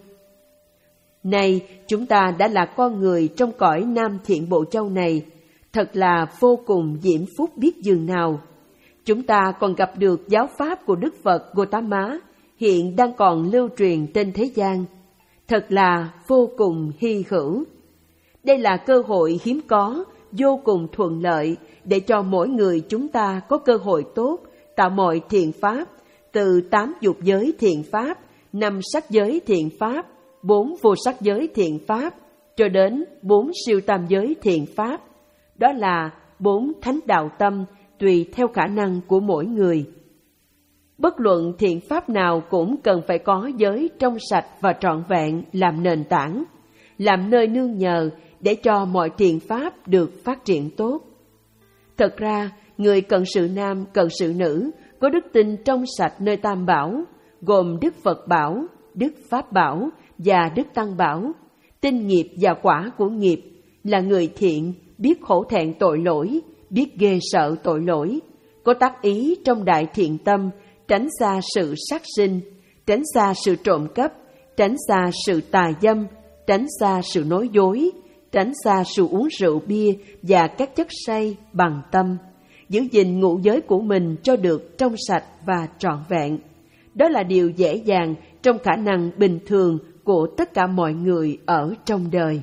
Nay, chúng ta đã là con người trong cõi Nam Thiện Bộ Châu này, thật là vô cùng diễm phúc biết dường nào. Chúng ta còn gặp được giáo pháp của Đức Phật Gautama, hiện đang còn lưu truyền trên thế gian. Thật là vô cùng hy hữu. Đây là cơ hội hiếm có, vô cùng thuận lợi để cho mỗi người chúng ta có cơ hội tốt tạo mọi thiện pháp, từ tám dục giới thiện pháp, năm sắc giới thiện pháp, bốn vô sắc giới thiện pháp, cho đến bốn siêu tam giới thiện pháp. Đó là bốn thánh đạo tâm tùy theo khả năng của mỗi người. Bất luận thiện pháp nào cũng cần phải có giới trong sạch và trọn vẹn làm nền tảng, làm nơi nương nhờ để cho mọi thiện pháp được phát triển tốt. Thật ra, người cận sự nam, cận sự nữ có đức tin trong sạch nơi Tam Bảo, gồm Đức Phật Bảo, Đức Pháp Bảo và Đức Tăng Bảo, tin nghiệp và quả của nghiệp, là người thiện, biết hổ thẹn tội lỗi, biết ghê sợ tội lỗi, có tác ý trong đại thiện tâm, tránh xa sự sát sinh, tránh xa sự trộm cắp, tránh xa sự tà dâm, tránh xa sự nói dối, tránh xa sự uống rượu bia và các chất say bằng tâm, giữ gìn ngũ giới của mình cho được trong sạch và trọn vẹn. Đó là điều dễ dàng trong khả năng bình thường của tất cả mọi người ở trong đời.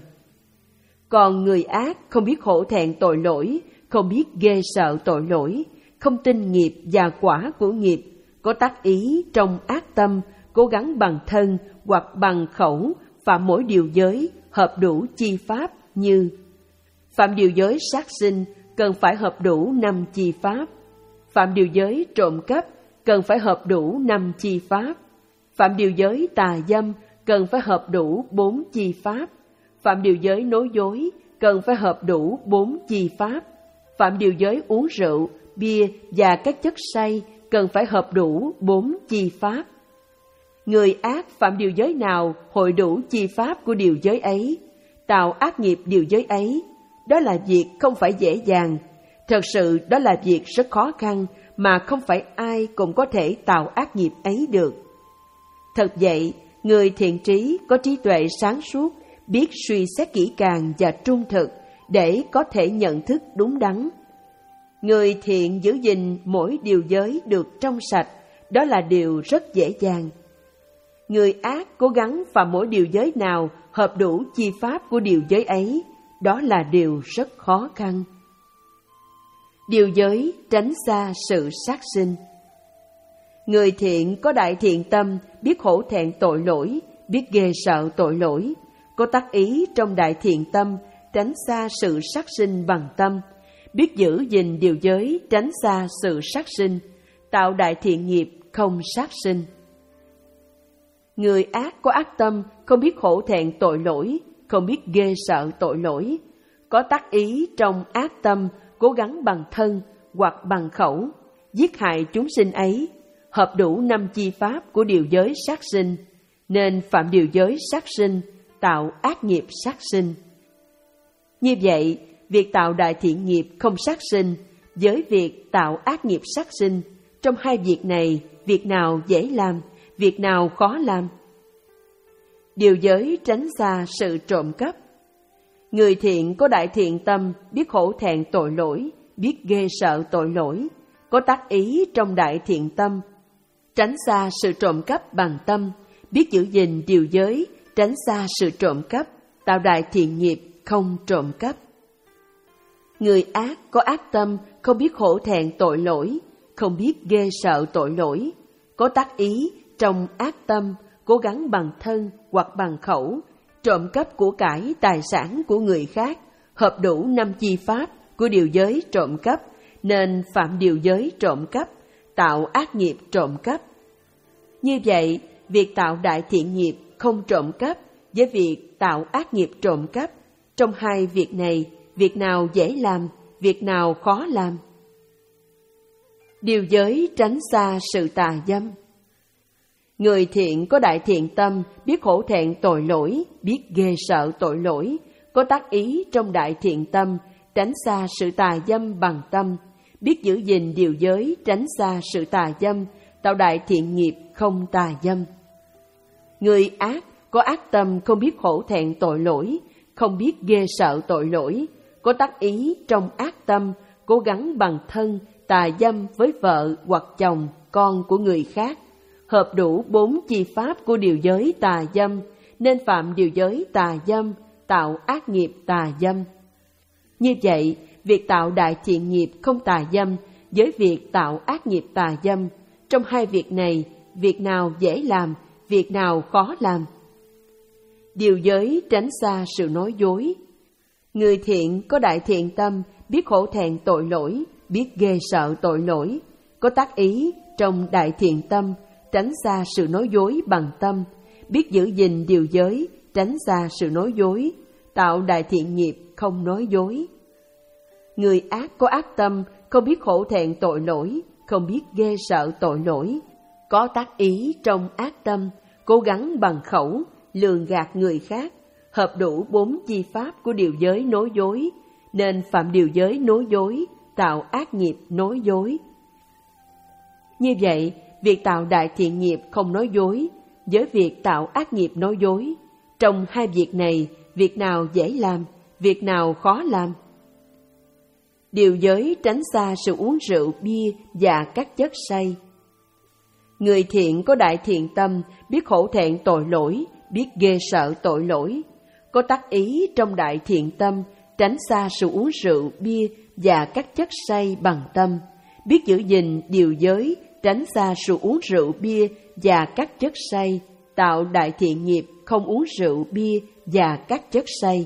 Còn người ác không biết hổ thẹn tội lỗi, không biết ghê sợ tội lỗi, không tin nghiệp và quả của nghiệp, có tác ý trong ác tâm, cố gắng bằng thân hoặc bằng khẩu phạm mỗi điều giới hợp đủ chi pháp như: phạm điều giới sát sinh cần phải hợp đủ năm chi pháp, phạm điều giới trộm cắp cần phải hợp đủ năm chi pháp, phạm điều giới tà dâm cần phải hợp đủ bốn chi pháp, phạm điều giới nói dối cần phải hợp đủ bốn chi pháp, phạm điều giới uống rượu, bia và các chất say cần phải hợp đủ bốn chi pháp. Người ác phạm điều giới nào hội đủ chi pháp của điều giới ấy, tạo ác nghiệp điều giới ấy, đó là việc không phải dễ dàng. Thật sự đó là việc rất khó khăn mà không phải ai cũng có thể tạo ác nghiệp ấy được. Thật vậy, người thiện trí có trí tuệ sáng suốt, biết suy xét kỹ càng và trung thực để có thể nhận thức đúng đắn. Người thiện giữ gìn mỗi điều giới được trong sạch, đó là điều rất dễ dàng. Người ác cố gắng phạm mỗi điều giới nào hợp đủ chi pháp của điều giới ấy, đó là điều rất khó khăn. Điều giới tránh xa sự sát sinh. Người thiện có đại thiện tâm, biết hổ thẹn tội lỗi, biết ghê sợ tội lỗi, có tác ý trong đại thiện tâm, tránh xa sự sát sinh bằng tâm, biết giữ gìn điều giới tránh xa sự sát sinh, tạo đại thiện nghiệp không sát sinh. Người ác có ác tâm, không biết hổ thẹn tội lỗi, không biết ghê sợ tội lỗi, có tác ý trong ác tâm, cố gắng bằng thân hoặc bằng khẩu, giết hại chúng sinh ấy, hợp đủ năm chi pháp của điều giới sát sinh, nên phạm điều giới sát sinh, tạo ác nghiệp sát sinh. Như vậy, việc tạo đại thiện nghiệp không sát sinh với việc tạo ác nghiệp sát sinh, trong hai việc này, việc nào dễ làm, việc nào khó làm? Điều giới tránh xa sự trộm cắp. Người thiện có đại thiện tâm, biết hổ thẹn tội lỗi, biết ghê sợ tội lỗi, có tác ý trong đại thiện tâm, tránh xa sự trộm cắp bằng tâm, biết giữ gìn điều giới, tránh xa sự trộm cắp, tạo đại thiện nghiệp, không trộm cắp. Người ác có ác tâm, không biết hổ thẹn tội lỗi, không biết ghê sợ tội lỗi, có tác ý trong ác tâm, cố gắng bằng thân hoặc bằng khẩu, trộm cắp của cải tài sản của người khác, hợp đủ năm chi pháp của điều giới trộm cắp, nên phạm điều giới trộm cắp, tạo ác nghiệp trộm cắp. Như vậy, việc tạo đại thiện nghiệp không trộm cắp với việc tạo ác nghiệp trộm cắp, trong hai việc này, việc nào dễ làm, việc nào khó làm? Điều giới tránh xa sự tà dâm. Người thiện có đại thiện tâm, biết hổ thẹn tội lỗi, biết ghê sợ tội lỗi, có tác ý trong đại thiện tâm, tránh xa sự tà dâm bằng tâm, biết giữ gìn điều giới, tránh xa sự tà dâm, tạo đại thiện nghiệp không tà dâm. Người ác có ác tâm, không biết hổ thẹn tội lỗi, không biết ghê sợ tội lỗi, có tác ý trong ác tâm, cố gắng bằng thân, tà dâm với vợ hoặc chồng, con của người khác, hợp đủ bốn chi pháp của điều giới tà dâm, nên phạm điều giới tà dâm, tạo ác nghiệp tà dâm. Như vậy, việc tạo đại thiện nghiệp không tà dâm với việc tạo ác nghiệp tà dâm, trong hai việc này, việc nào dễ làm, việc nào khó làm? Điều giới tránh xa sự nói dối. Người thiện có đại thiện tâm, biết hổ thẹn tội lỗi, biết ghê sợ tội lỗi, có tác ý trong đại thiện tâm, tránh xa sự nói dối bằng tâm, biết giữ gìn điều giới, tránh xa sự nói dối, tạo đại thiện nghiệp không nói dối. Người ác có ác tâm, không biết hổ thẹn tội lỗi, không biết ghê sợ tội lỗi, có tác ý trong ác tâm, cố gắng bằng khẩu, lường gạt người khác, hợp đủ bốn chi pháp của điều giới nói dối, nên phạm điều giới nói dối, tạo ác nghiệp nói dối. Như vậy, việc tạo đại thiện nghiệp không nói dối, với việc tạo ác nghiệp nói dối, trong hai việc này, việc nào dễ làm, việc nào khó làm? Điều giới tránh xa sự uống rượu, bia và các chất say. Người thiện có đại thiện tâm, biết hổ thẹn tội lỗi, biết ghê sợ tội lỗi, có tác ý trong đại thiện tâm, tránh xa sự uống rượu, bia và các chất say bằng tâm, biết giữ gìn điều giới, tránh xa sự uống rượu, bia và các chất say, tạo đại thiện nghiệp không uống rượu, bia và các chất say.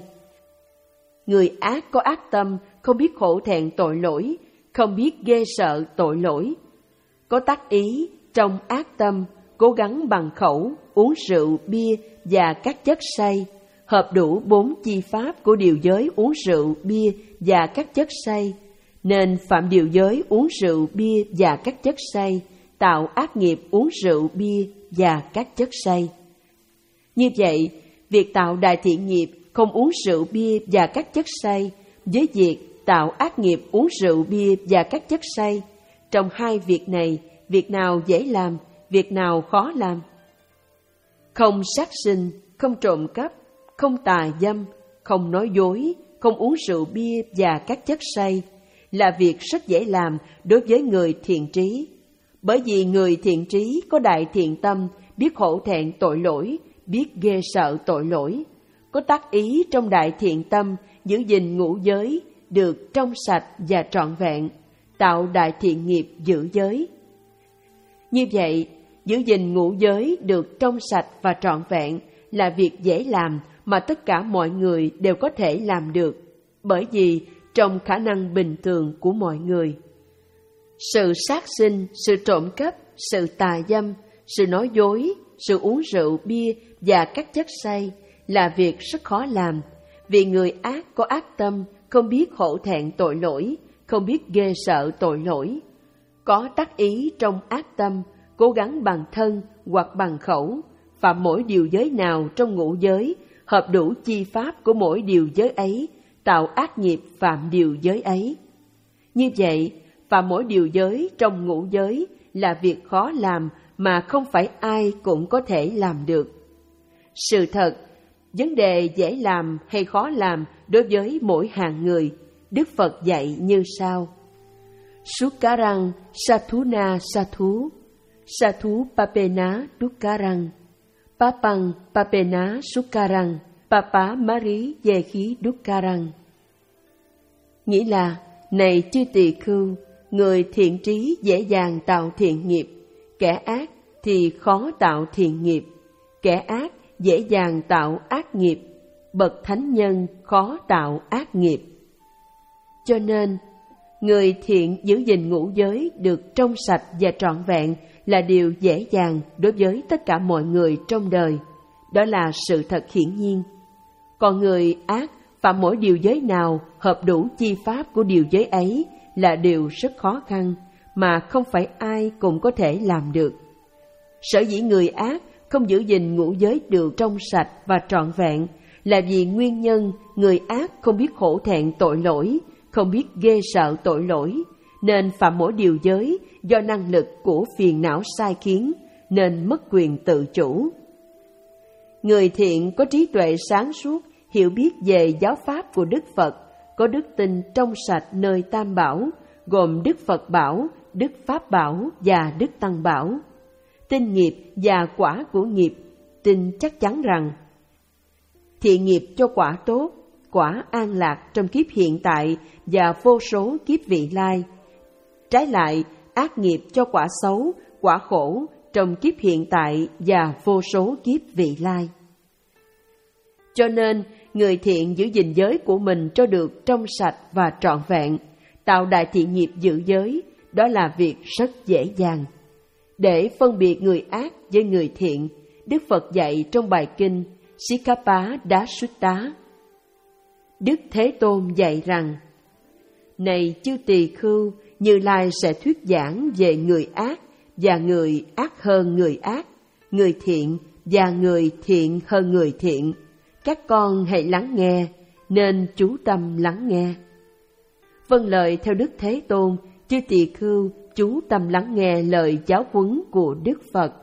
Người ác có ác tâm, không biết hổ thẹn tội lỗi, không biết ghê sợ tội lỗi, có tác ý trong ác tâm, cố gắng bằng khẩu, uống rượu, bia và các chất say, hợp đủ bốn chi pháp của điều giới uống rượu, bia và các chất say, nên phạm điều giới uống rượu, bia và các chất say, tạo ác nghiệp uống rượu, bia và các chất say. Như vậy, việc tạo đại thiện nghiệp không uống rượu, bia và các chất say, với việc tạo ác nghiệp uống rượu, bia và các chất say, trong hai việc này, việc nào dễ làm, việc nào khó làm? Không sát sinh, không trộm cắp, không tà dâm, không nói dối, không uống rượu, bia và các chất say, là việc rất dễ làm đối với người thiện trí. Bởi vì người thiện trí có đại thiện tâm, biết hổ thẹn tội lỗi, biết ghê sợ tội lỗi, có tác ý trong đại thiện tâm, giữ gìn ngũ giới, được trong sạch và trọn vẹn, tạo đại thiện nghiệp giữ giới. Như vậy, giữ gìn ngũ giới được trong sạch và trọn vẹn là việc dễ làm mà tất cả mọi người đều có thể làm được, bởi vì trong khả năng bình thường của mọi người. Sự sát sinh, sự trộm cắp, sự tà dâm, sự nói dối, sự uống rượu, bia và các chất say là việc rất khó làm, vì người ác có ác tâm, không biết hổ thẹn tội lỗi, không biết ghê sợ tội lỗi, có tác ý trong ác tâm, cố gắng bằng thân hoặc bằng khẩu, phạm mỗi điều giới nào trong ngũ giới, hợp đủ chi pháp của mỗi điều giới ấy, tạo ác nghiệp phạm điều giới ấy. Như vậy, phạm mỗi điều giới trong ngũ giới là việc khó làm mà không phải ai cũng có thể làm được. Sự thật, vấn đề dễ làm hay khó làm đối với mỗi hạng người, Đức Phật dạy như sau. Sukkarang sathuna sathu, sathu papena dukkarang, papang papena sukkarang, Papa Mari về khí Dukkarang. Nghĩa là, này chư tỳ khưu, người thiện trí dễ dàng tạo thiện nghiệp, kẻ ác thì khó tạo thiện nghiệp, kẻ ác dễ dàng tạo ác nghiệp, bậc thánh nhân khó tạo ác nghiệp. Cho nên, người thiện giữ gìn ngũ giới được trong sạch và trọn vẹn là điều dễ dàng đối với tất cả mọi người trong đời. Đó là sự thật hiển nhiên. Còn người ác phạm mỗi điều giới nào hợp đủ chi pháp của điều giới ấy là điều rất khó khăn, mà không phải ai cũng có thể làm được. Sở dĩ người ác không giữ gìn ngũ giới được trong sạch và trọn vẹn là vì nguyên nhân người ác không biết hổ thẹn tội lỗi, không biết ghê sợ tội lỗi, nên phạm mỗi điều giới do năng lực của phiền não sai khiến, nên mất quyền tự chủ. Người thiện có trí tuệ sáng suốt, hiểu biết về giáo pháp của Đức Phật, có đức tin trong sạch nơi Tam Bảo, gồm Đức Phật Bảo, Đức Pháp Bảo và Đức Tăng Bảo. Tin nghiệp và quả của nghiệp, tin chắc chắn rằng thiện nghiệp cho quả tốt, quả an lạc trong kiếp hiện tại và vô số kiếp vị lai. Trái lại, ác nghiệp cho quả xấu, quả khổ trong kiếp hiện tại và vô số kiếp vị lai. Cho nên, người thiện giữ gìn giới của mình cho được trong sạch và trọn vẹn, tạo đại thiện nghiệp giữ giới, đó là việc rất dễ dàng. Để phân biệt người ác với người thiện, Đức Phật dạy trong bài kinh Sikkhappā Dasutta. Đức Thế Tôn dạy rằng, này chư tỳ khưu, Như Lai sẽ thuyết giảng về người ác và người ác hơn người ác, người thiện và người thiện hơn người thiện. Các con hãy lắng nghe, nên chú tâm lắng nghe. Vâng lời theo Đức Thế Tôn, chư tỳ khưu chú tâm lắng nghe lời giáo huấn của Đức Phật.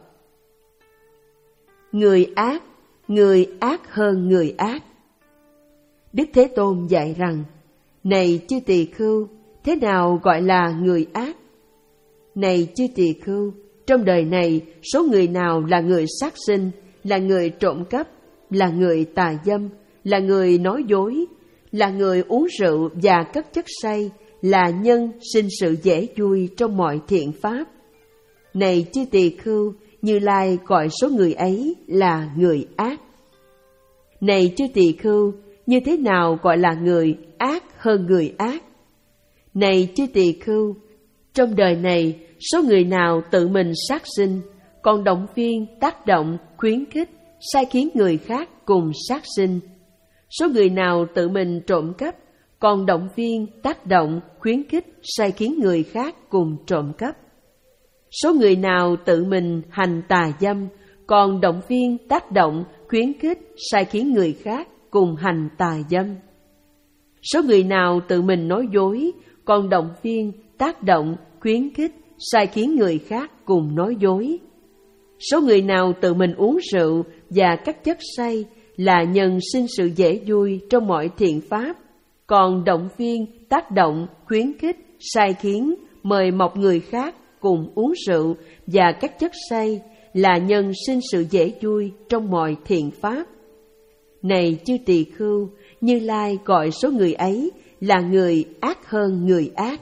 Người ác, người ác hơn người ác. Đức Thế Tôn dạy rằng, này chư tỳ khưu, thế nào gọi là người ác? Này chư tỳ khưu, trong đời này, số người nào là người sát sinh, là người trộm cắp, là người tà dâm, là người nói dối, là người uống rượu và cất chất say, là nhân sinh sự dễ vui trong mọi thiện pháp. Này chư tỳ khưu, Như Lai gọi số người ấy là người ác. Này chư tỳ khưu, như thế nào gọi là người ác hơn người ác? Này chư tỳ khưu, trong đời này, số người nào tự mình sát sinh, còn động viên, tác động, khuyến khích, sai khiến người khác cùng sát sinh. Số người nào tự mình trộm cắp, còn động viên, tác động, khuyến khích, sai khiến người khác cùng trộm cắp. Số người nào tự mình hành tà dâm, còn động viên, tác động, khuyến khích, sai khiến người khác cùng hành tà dâm. Số người nào tự mình nói dối, còn động viên, tác động, khuyến khích, sai khiến người khác cùng nói dối. Số người nào tự mình uống rượu và các chất say, là nhân sinh sự dễ vui trong mọi thiện pháp, còn động viên, tác động, khuyến khích, sai khiến, mời mọc người khác cùng uống rượu và các chất say, là nhân sinh sự dễ vui trong mọi thiện pháp. Này chư tỳ khưu, Như Lai gọi số người ấy là người ác hơn người ác.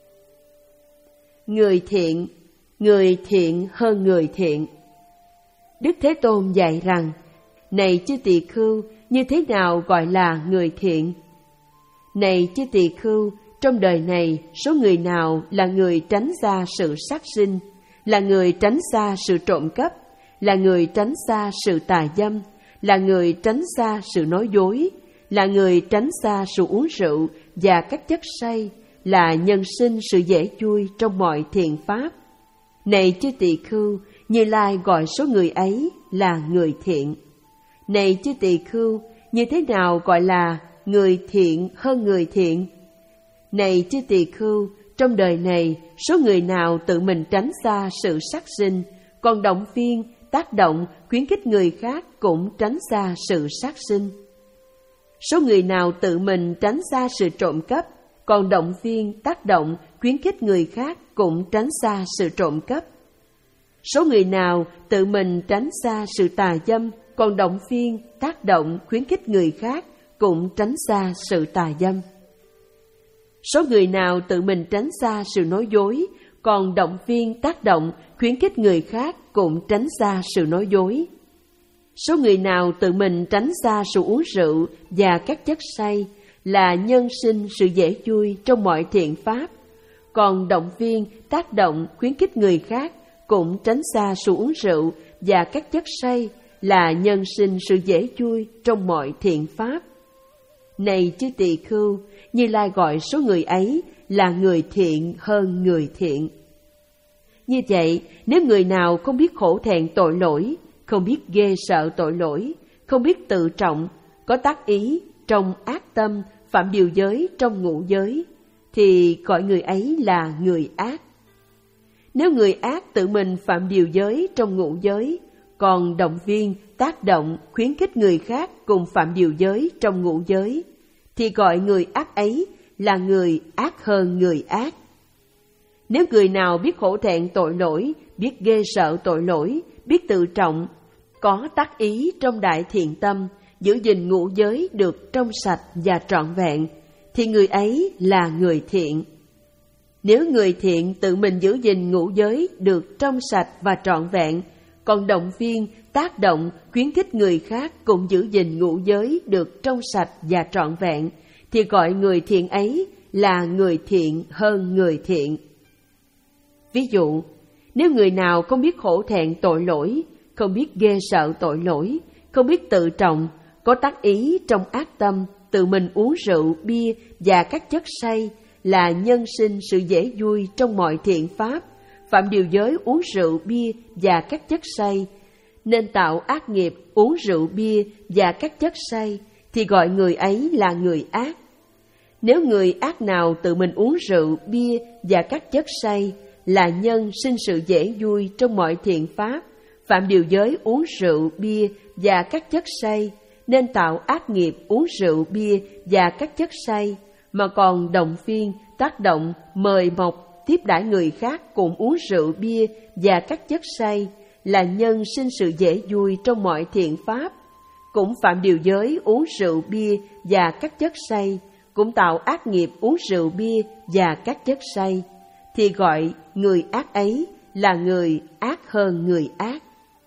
Người thiện, người thiện hơn người thiện. Đức Thế Tôn dạy rằng, này chư tỳ khưu, như thế nào gọi là người thiện? Này chư tỳ khưu, trong đời này, số người nào là người tránh xa sự sát sinh, là người tránh xa sự trộm cắp, là người tránh xa sự tà dâm, là người tránh xa sự nói dối, là người tránh xa sự uống rượu và các chất say, là nhân sinh sự dễ vui trong mọi thiện pháp. Này chư tỳ khưu, Như Lai gọi số người ấy là người thiện. Này chư tỳ khưu, như thế nào gọi là người thiện hơn người thiện? Này chư tỳ khưu, trong đời này, số người nào tự mình tránh xa sự sát sinh, còn động viên, tác động, khuyến khích người khác cũng tránh xa sự sát sinh. Số người nào tự mình tránh xa sự trộm cắp, còn động viên, tác động, khuyến khích người khác cũng tránh xa sự trộm cắp. Số người nào tự mình tránh xa sự tà dâm, còn động viên, tác động, khuyến khích người khác cũng tránh xa sự tà dâm. Số người nào tự mình tránh xa sự nói dối, còn động viên, tác động, khuyến khích người khác cũng tránh xa sự nói dối. Số người nào tự mình tránh xa sự uống rượu và các chất say là nhân sinh sự dễ vui trong mọi thiện pháp, còn động viên, tác động, khuyến khích người khác cũng tránh xa sự uống rượu và các chất say là nhân sinh sự dễ vui trong mọi thiện pháp. Này chư tỳ khưu, Như Lai gọi số người ấy là người thiện hơn người thiện. Như vậy, nếu người nào không biết khổ thẹn tội lỗi, không biết ghê sợ tội lỗi, không biết tự trọng, có tác ý trong ác tâm, phạm điều giới trong ngũ giới, thì gọi người ấy là người ác. Nếu người ác tự mình phạm điều giới trong ngũ giới, còn động viên, tác động, khuyến khích người khác cùng phạm điều giới trong ngũ giới, thì gọi người ác ấy là người ác hơn người ác. Nếu người nào biết khổ thẹn tội lỗi, biết ghê sợ tội lỗi, biết tự trọng, có tác ý trong đại thiện tâm, giữ gìn ngũ giới được trong sạch và trọn vẹn, thì người ấy là người thiện. Nếu người thiện tự mình giữ gìn ngũ giới được trong sạch và trọn vẹn, còn động viên, tác động, khuyến khích người khác cũng giữ gìn ngũ giới được trong sạch và trọn vẹn, thì gọi người thiện ấy là người thiện hơn người thiện. Ví dụ, nếu người nào không biết khổ thẹn tội lỗi, không biết ghê sợ tội lỗi, không biết tự trọng, có tác ý trong ác tâm, tự mình uống rượu, bia và các chất say, là nhân sinh sự dễ vui trong mọi thiện pháp, phạm điều giới uống rượu, bia và các chất say, nên tạo ác nghiệp uống rượu, bia và các chất say, thì gọi người ấy là người ác. Nếu người ác nào tự mình uống rượu, bia và các chất say, là nhân sinh sự dễ vui trong mọi thiện pháp, phạm điều giới uống rượu, bia và các chất say, nên tạo ác nghiệp uống rượu, bia và các chất say, mà còn động viên, tác động, mời mọc, tiếp đãi người khác cùng uống rượu, bia và các chất say, là nhân sinh sự dễ vui trong mọi thiện pháp, cũng phạm điều giới uống rượu, bia và các chất say, cũng tạo ác nghiệp uống rượu, bia và các chất say, thì gọi người ác ấy là người ác hơn người ác.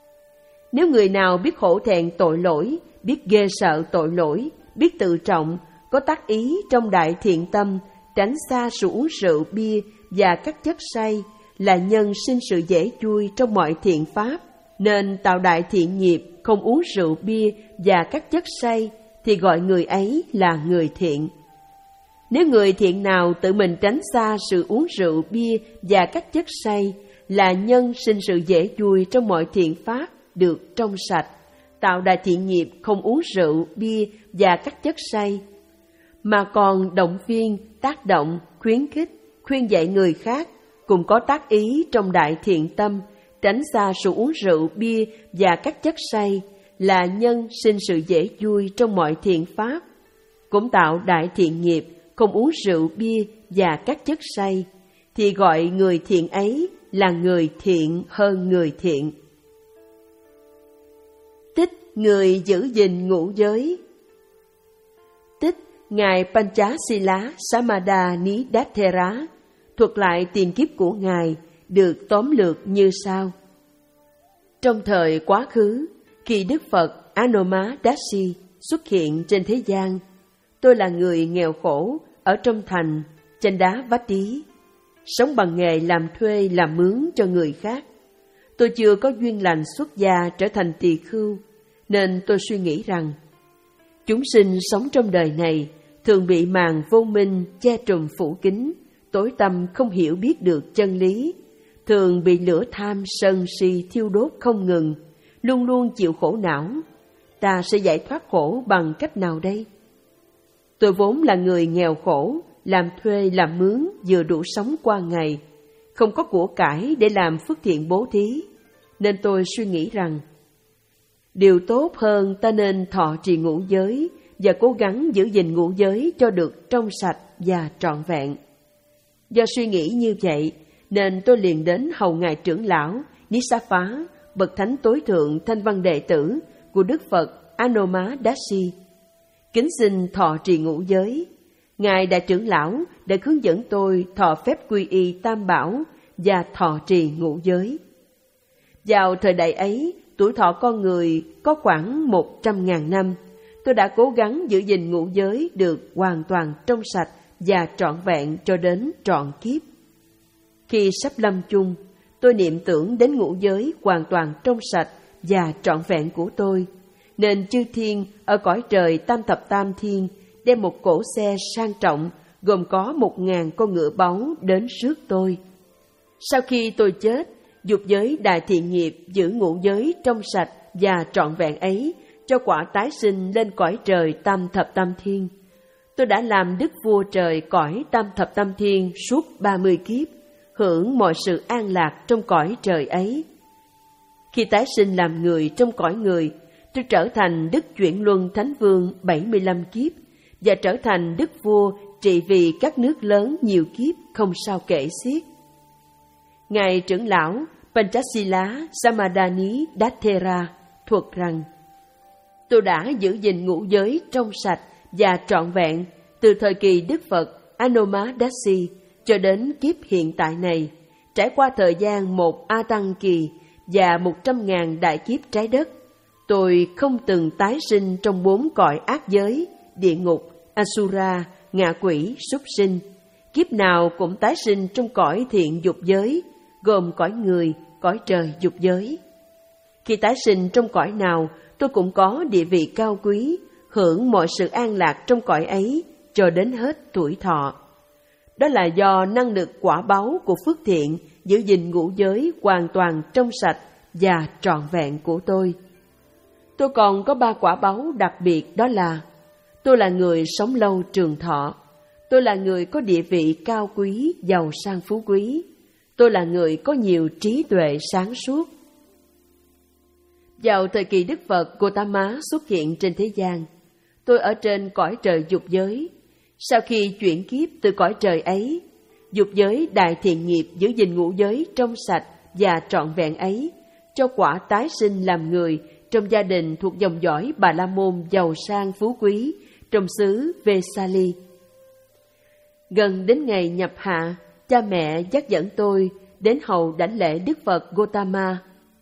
Nếu người nào biết khổ thẹn tội lỗi, biết ghê sợ tội lỗi, biết tự trọng, có tác ý trong đại thiện tâm, tránh xa sự uống rượu, bia và các chất say, là nhân sinh sự dễ vui trong mọi thiện pháp, nên tạo đại thiện nghiệp không uống rượu, bia và các chất say, thì gọi người ấy là người thiện. Nếu người thiện nào tự mình tránh xa sự uống rượu, bia và các chất say, là nhân sinh sự dễ vui trong mọi thiện pháp được trong sạch, tạo đại thiện nghiệp không uống rượu, bia và các chất say, mà còn động viên, tác động, khuyến khích, khuyên dạy người khác, cùng có tác ý trong đại thiện tâm, tránh xa sự uống rượu, bia và các chất say, là nhân sinh sự dễ vui trong mọi thiện pháp, cũng tạo đại thiện nghiệp không uống rượu, bia và các chất say, thì gọi người thiện ấy là người thiện hơn người thiện. Tích người giữ gìn ngũ giới. Tích Ngài Panchasila Samada Nidathera thuật lại tiền kiếp của Ngài được tóm lược như sau. Trong thời quá khứ, khi Đức Phật Anoma Dashi xuất hiện trên thế gian, tôi là người nghèo khổ ở trong thành Chanda Vati, sống bằng nghề làm thuê làm mướn cho người khác. Tôi chưa có duyên lành xuất gia trở thành tỳ khưu, nên tôi suy nghĩ rằng chúng sinh sống trong đời này thường bị màn vô minh che trùm phủ kín, tối tăm không hiểu biết được chân lý, thường bị lửa tham sân si thiêu đốt không ngừng, luôn luôn chịu khổ não. Ta sẽ giải thoát khổ bằng cách nào đây? Tôi vốn là người nghèo khổ, làm thuê làm mướn vừa đủ sống qua ngày, không có của cải để làm phước thiện bố thí, nên tôi suy nghĩ rằng điều tốt hơn ta nên thọ trì ngũ giới và cố gắng giữ gìn ngũ giới cho được trong sạch và trọn vẹn. Do suy nghĩ như vậy, nên tôi liền đến hầu ngài trưởng lão Nisapha, bậc thánh tối thượng thanh văn đệ tử của Đức Phật Anomadarshi. Kính xin thọ trì ngũ giới. Ngài Đại trưởng lão đã hướng dẫn tôi thọ phép quy y tam bảo và thọ trì ngũ giới. Vào thời đại ấy, tuổi thọ con người có khoảng một trăm ngàn năm. Tôi đã cố gắng giữ gìn ngũ giới được hoàn toàn trong sạch và trọn vẹn cho đến trọn kiếp. Khi sắp lâm chung, tôi niệm tưởng đến ngũ giới hoàn toàn trong sạch và trọn vẹn của tôi, nên chư thiên ở cõi trời tam thập tam thiên đem một cỗ xe sang trọng gồm có một ngàn con ngựa báu đến rước tôi. Sau khi tôi chết, dục giới đại thiện nghiệp giữ ngũ giới trong sạch và trọn vẹn ấy cho quả tái sinh lên cõi trời tam thập tam thiên. Tôi đã làm đức vua trời cõi tam thập tam thiên suốt ba mươi kiếp, hưởng mọi sự an lạc trong cõi trời ấy. Khi tái sinh làm người trong cõi người, tôi trở thành đức chuyển luân thánh vương bảy mươi lăm kiếp và trở thành đức vua trị vì các nước lớn nhiều kiếp không sao kể xiết. Ngài trưởng lão Panchasila Samadani Dattera thuật rằng: tôi đã giữ gìn ngũ giới trong sạch và trọn vẹn từ thời kỳ Đức Phật Anomadarshi cho đến kiếp hiện tại này, trải qua thời gian một A Tăng kỳ và một trăm ngàn đại kiếp trái đất. Tôi không từng tái sinh trong bốn cõi ác giới, địa ngục, Asura, ngạ quỷ, súc sinh. Kiếp nào cũng tái sinh trong cõi thiện dục giới, gồm cõi người, cõi trời dục giới. Khi tái sinh trong cõi nào, tôi cũng có địa vị cao quý, hưởng mọi sự an lạc trong cõi ấy cho đến hết tuổi thọ. Đó là do năng lực quả báu của phước thiện giữ gìn ngũ giới hoàn toàn trong sạch và trọn vẹn của tôi. Tôi còn có ba quả báu đặc biệt, đó là: tôi là người sống lâu trường thọ, tôi là người có địa vị cao quý, giàu sang phú quý, tôi là người có nhiều trí tuệ sáng suốt. Vào thời kỳ Đức Phật Gotama xuất hiện trên thế gian, tôi ở trên cõi trời dục giới. Sau khi chuyển kiếp từ cõi trời ấy, dục giới đại thiện nghiệp giữ gìn ngũ giới trong sạch và trọn vẹn ấy cho quả tái sinh làm người trong gia đình thuộc dòng dõi Bà La Môn giàu sang phú quý trong xứ Vesali. Gần đến ngày nhập hạ, cha mẹ dắt dẫn tôi đến hầu đảnh lễ Đức Phật Gotama.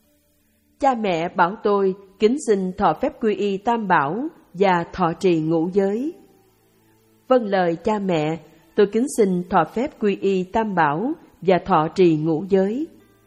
Cha mẹ bảo tôi kính xin thọ phép quy y tam bảo và thọ trì ngũ giới. Vâng lời cha mẹ, tôi kính xin thọ phép quy y tam bảo và thọ trì ngũ giới.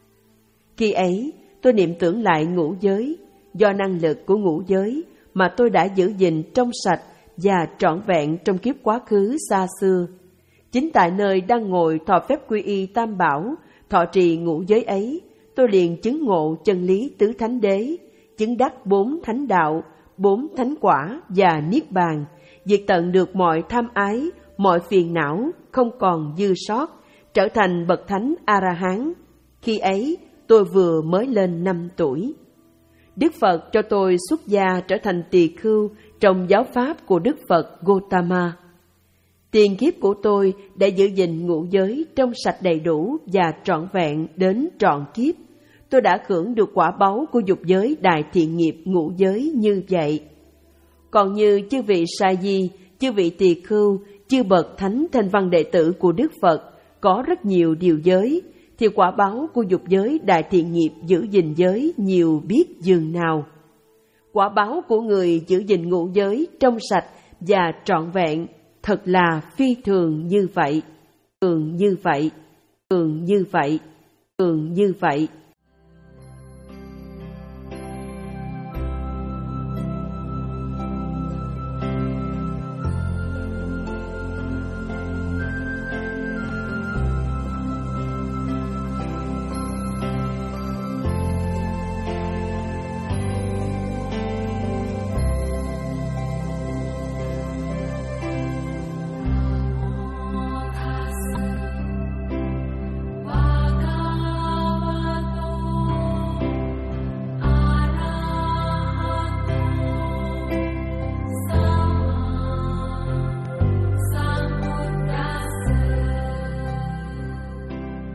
Khi ấy, tôi niệm tưởng lại ngũ giới, do năng lực của ngũ giới mà tôi đã giữ gìn trong sạch và trọn vẹn trong kiếp quá khứ xa xưa. Chính tại nơi đang ngồi thọ phép quy y tam bảo, thọ trì ngũ giới ấy, tôi liền chứng ngộ chân lý tứ thánh đế, chứng đắc bốn thánh đạo, bốn thánh quả và niết bàn, diệt tận được mọi tham ái, mọi phiền não, không còn dư sót, trở thành bậc thánh A-la-hán. Khi ấy, tôi vừa mới lên năm tuổi. Đức Phật cho tôi xuất gia trở thành tỳ khưu trong giáo pháp của Đức Phật Gotama. Tiền kiếp của tôi đã giữ gìn ngũ giới trong sạch đầy đủ và trọn vẹn đến trọn kiếp. Tôi đã hưởng được quả báu của dục giới đại thiện nghiệp ngũ giới như vậy. Còn như chư vị sa di, chư vị tỳ khưu, chư bậc thánh thanh văn đệ tử của Đức Phật có rất nhiều điều giới, thì quả báu của dục giới đại thiện nghiệp giữ gìn giới nhiều biết dường nào. Quả báu của người giữ gìn ngũ giới trong sạch và trọn vẹn thật là phi thường như vậy, thường như vậy, thường như vậy, thường như vậy.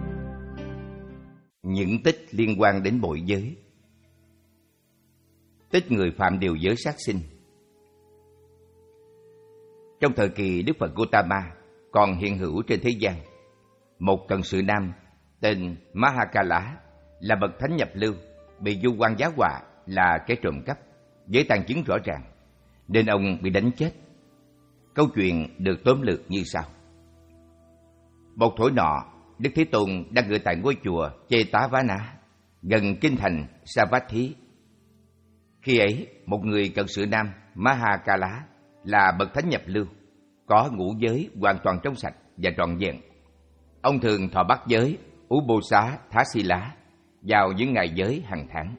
Những tích liên quan đến bội giới. Tích người phạm điều giới sát sinh. Trong thời kỳ Đức Phật Gautama còn hiện hữu trên thế gian, một cận sự nam tên Mahakala là bậc thánh nhập lưu, bị vua quan giá họa là kẻ trộm cắp, với tàn chứng rõ ràng, nên ông bị đánh chết. Câu chuyện được tóm lược như sau. Một thổi nọ, Đức Thế Tôn đang ngự tại ngôi chùa Chetavana, gần kinh thành Savatthi. Khi ấy, một người cận sự nam Mahakala là bậc thánh nhập lưu, có ngũ giới hoàn toàn trong sạch và trọn vẹn. Ông thường thọ bát giới Ubosa Thasila vào những ngày giới hàng tháng.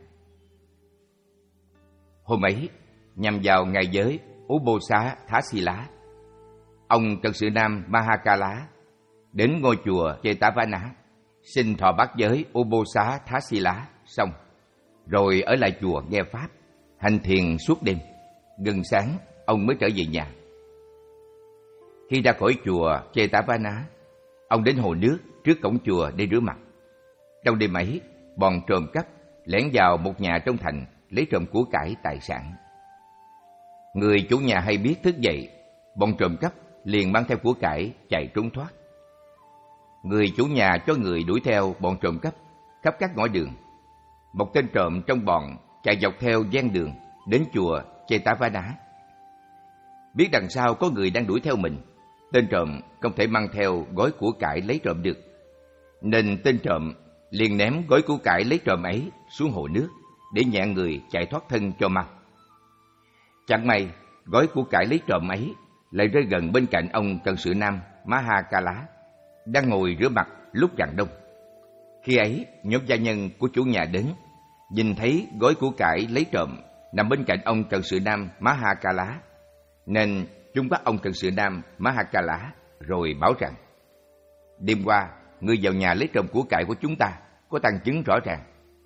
Hôm ấy, nhằm vào ngày giới Ubosa Thasila, ông cận sự nam Mahakala đến ngôi chùa Chetavana xin thọ bát giới Ubosa Thasila xong, rồi ở lại chùa nghe pháp, hành thiền suốt đêm. Gần sáng, ông mới trở về nhà. Khi ra khỏi chùa Chetavana, ông đến hồ nước trước cổng chùa để rửa mặt. Trong đêm ấy, bọn trộm cắp lẻn vào một nhà trong thành lấy trộm của cải tài sản. Người chủ nhà hay biết thức dậy, bọn trộm cắp liền mang theo của cải chạy trốn thoát. Người chủ nhà cho người đuổi theo bọn trộm cắp khắp các ngõ đường. Một tên trộm trong bọn chạy dọc theo gian đường đến chùa Chetavana. Biết đằng sau có người đang đuổi theo mình, tên trộm không thể mang theo gói của cải lấy trộm được, nên tên trộm liền ném gói của cải lấy trộm ấy xuống hồ nước để nhẹ người chạy thoát thân cho mau. Chẳng may, gói của cải lấy trộm ấy lại rơi gần bên cạnh ông cận sự nam Mahakala đang ngồi rửa mặt lúc rạng đông. Khi ấy, nhóm gia nhân của chủ nhà đến, nhìn thấy gói của cải lấy trộm nằm bên cạnh ông cận sự nam Mahakala, nên chúng bắt ông cận sự nam Mahakala rồi báo rằng: đêm qua, ngươi vào nhà lấy trộm của cải của chúng ta, có tang chứng rõ ràng.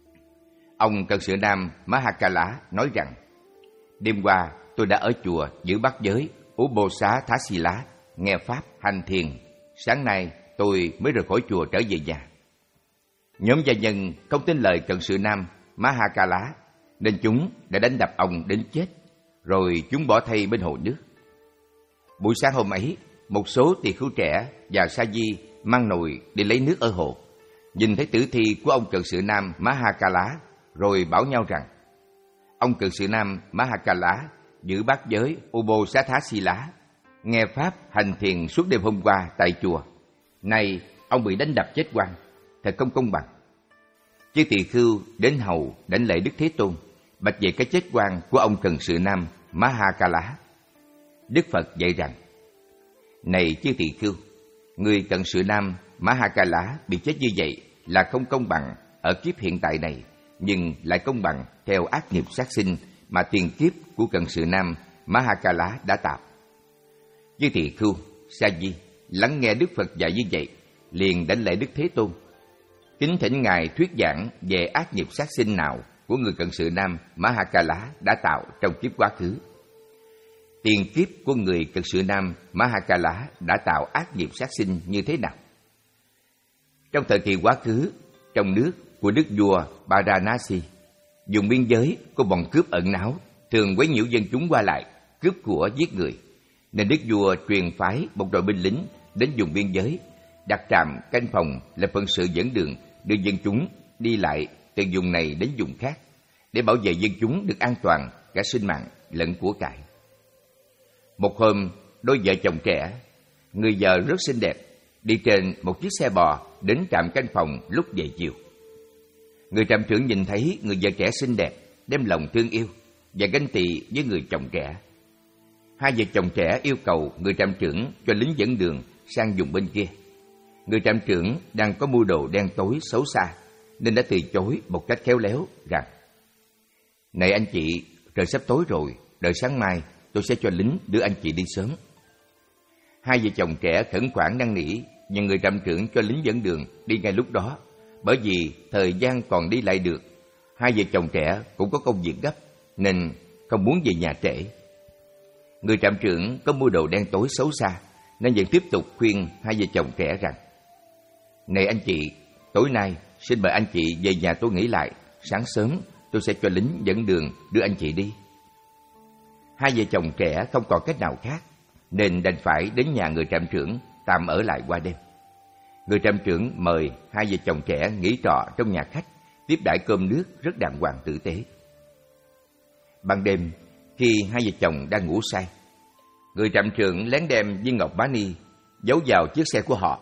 Ông cận sự nam Mahakala nói rằng: đêm qua tôi đã ở chùa giữ bát giới Ubosa Thasila, nghe pháp, hành thiền. Sáng nay tôi mới rời khỏi chùa trở về nhà. Nhóm gia nhân không tin lời cận sự nam Mahakala, nên chúng đã đánh đập ông đến chết, rồi chúng bỏ thây bên hồ nước. Buổi sáng hôm ấy, một số tỳ khưu trẻ và sa di mang nồi đi lấy nước ở hồ, nhìn thấy tử thi của ông cận sự nam Mahakala, rồi bảo nhau rằng: ông cận sự nam Mahakala giữ bát giới Ubosathasila, nghe pháp, hành thiền suốt đêm hôm qua tại chùa. Nay ông bị đánh đập chết oan, thật không công bằng. Chư tỳ khưu đến hầu đảnh lễ Đức Thế Tôn, bạch về cái chết oan của ông cận sự nam Mahakala. Đức Phật dạy rằng: này chư tỳ khưu, người cận sự nam Mahakala bị chết như vậy là không công bằng ở kiếp hiện tại này, nhưng lại công bằng theo ác nghiệp sát sinh mà tiền kiếp của cận sự nam Mahakala đã tạo. Chư tỳ khưu, sa di lắng nghe Đức Phật dạy như vậy, liền đảnh lễ Đức Thế Tôn, kính thỉnh ngài thuyết giảng về ác nghiệp sát sinh nào của người cận sự nam Mahakala đã tạo trong kiếp quá khứ. Tiền kiếp của người cận sự nam Mahakala đã tạo ác nghiệp sát sinh như thế nào? Trong thời kỳ quá khứ, trong nước của đức vua Varanasi, vùng biên giới có bọn cướp ẩn náu, thường quấy nhiễu dân chúng qua lại, cướp của giết người, nên đức vua truyền phái một đội binh lính đến vùng biên giới, đặt trạm canh phòng là phận sự dẫn đường, đưa dân chúng đi lại từ vùng này đến vùng khác, để bảo vệ dân chúng được an toàn cả sinh mạng lẫn của cải. Một hôm, đôi vợ chồng trẻ, người vợ rất xinh đẹp, đi trên một chiếc xe bò đến trạm canh phòng lúc về chiều. Người trạm trưởng nhìn thấy người vợ trẻ xinh đẹp, đem lòng thương yêu và ganh tị với người chồng trẻ. Hai vợ chồng trẻ yêu cầu người trạm trưởng cho lính dẫn đường sang vùng bên kia. Người trạm trưởng đang có mưu đồ đen tối xấu xa, nên đã từ chối một cách khéo léo rằng: này anh chị, trời sắp tối rồi, đợi sáng mai tôi sẽ cho lính đưa anh chị đi sớm. Hai vợ chồng trẻ khẩn khoản năn nỉ, nhưng người trạm trưởng cho lính dẫn đường đi ngay lúc đó, bởi vì thời gian còn đi lại được. Hai vợ chồng trẻ cũng có công việc gấp, nên không muốn về nhà trễ. Người trạm trưởng có mưu đồ đen tối xấu xa, nên vẫn tiếp tục khuyên hai vợ chồng trẻ rằng: này anh chị, tối nay xin mời anh chị về nhà tôi nghỉ lại, sáng sớm tôi sẽ cho lính dẫn đường đưa anh chị đi. Hai vợ chồng trẻ không còn cách nào khác, nên đành phải đến nhà người trạm trưởng tạm ở lại qua đêm. Người trạm trưởng mời hai vợ chồng trẻ nghỉ trọ trong nhà khách, tiếp đãi cơm nước rất đàng hoàng tử tế. Ban đêm, khi hai vợ chồng đang ngủ say, người trạm trưởng lén đem viên ngọc bá ni giấu vào chiếc xe của họ.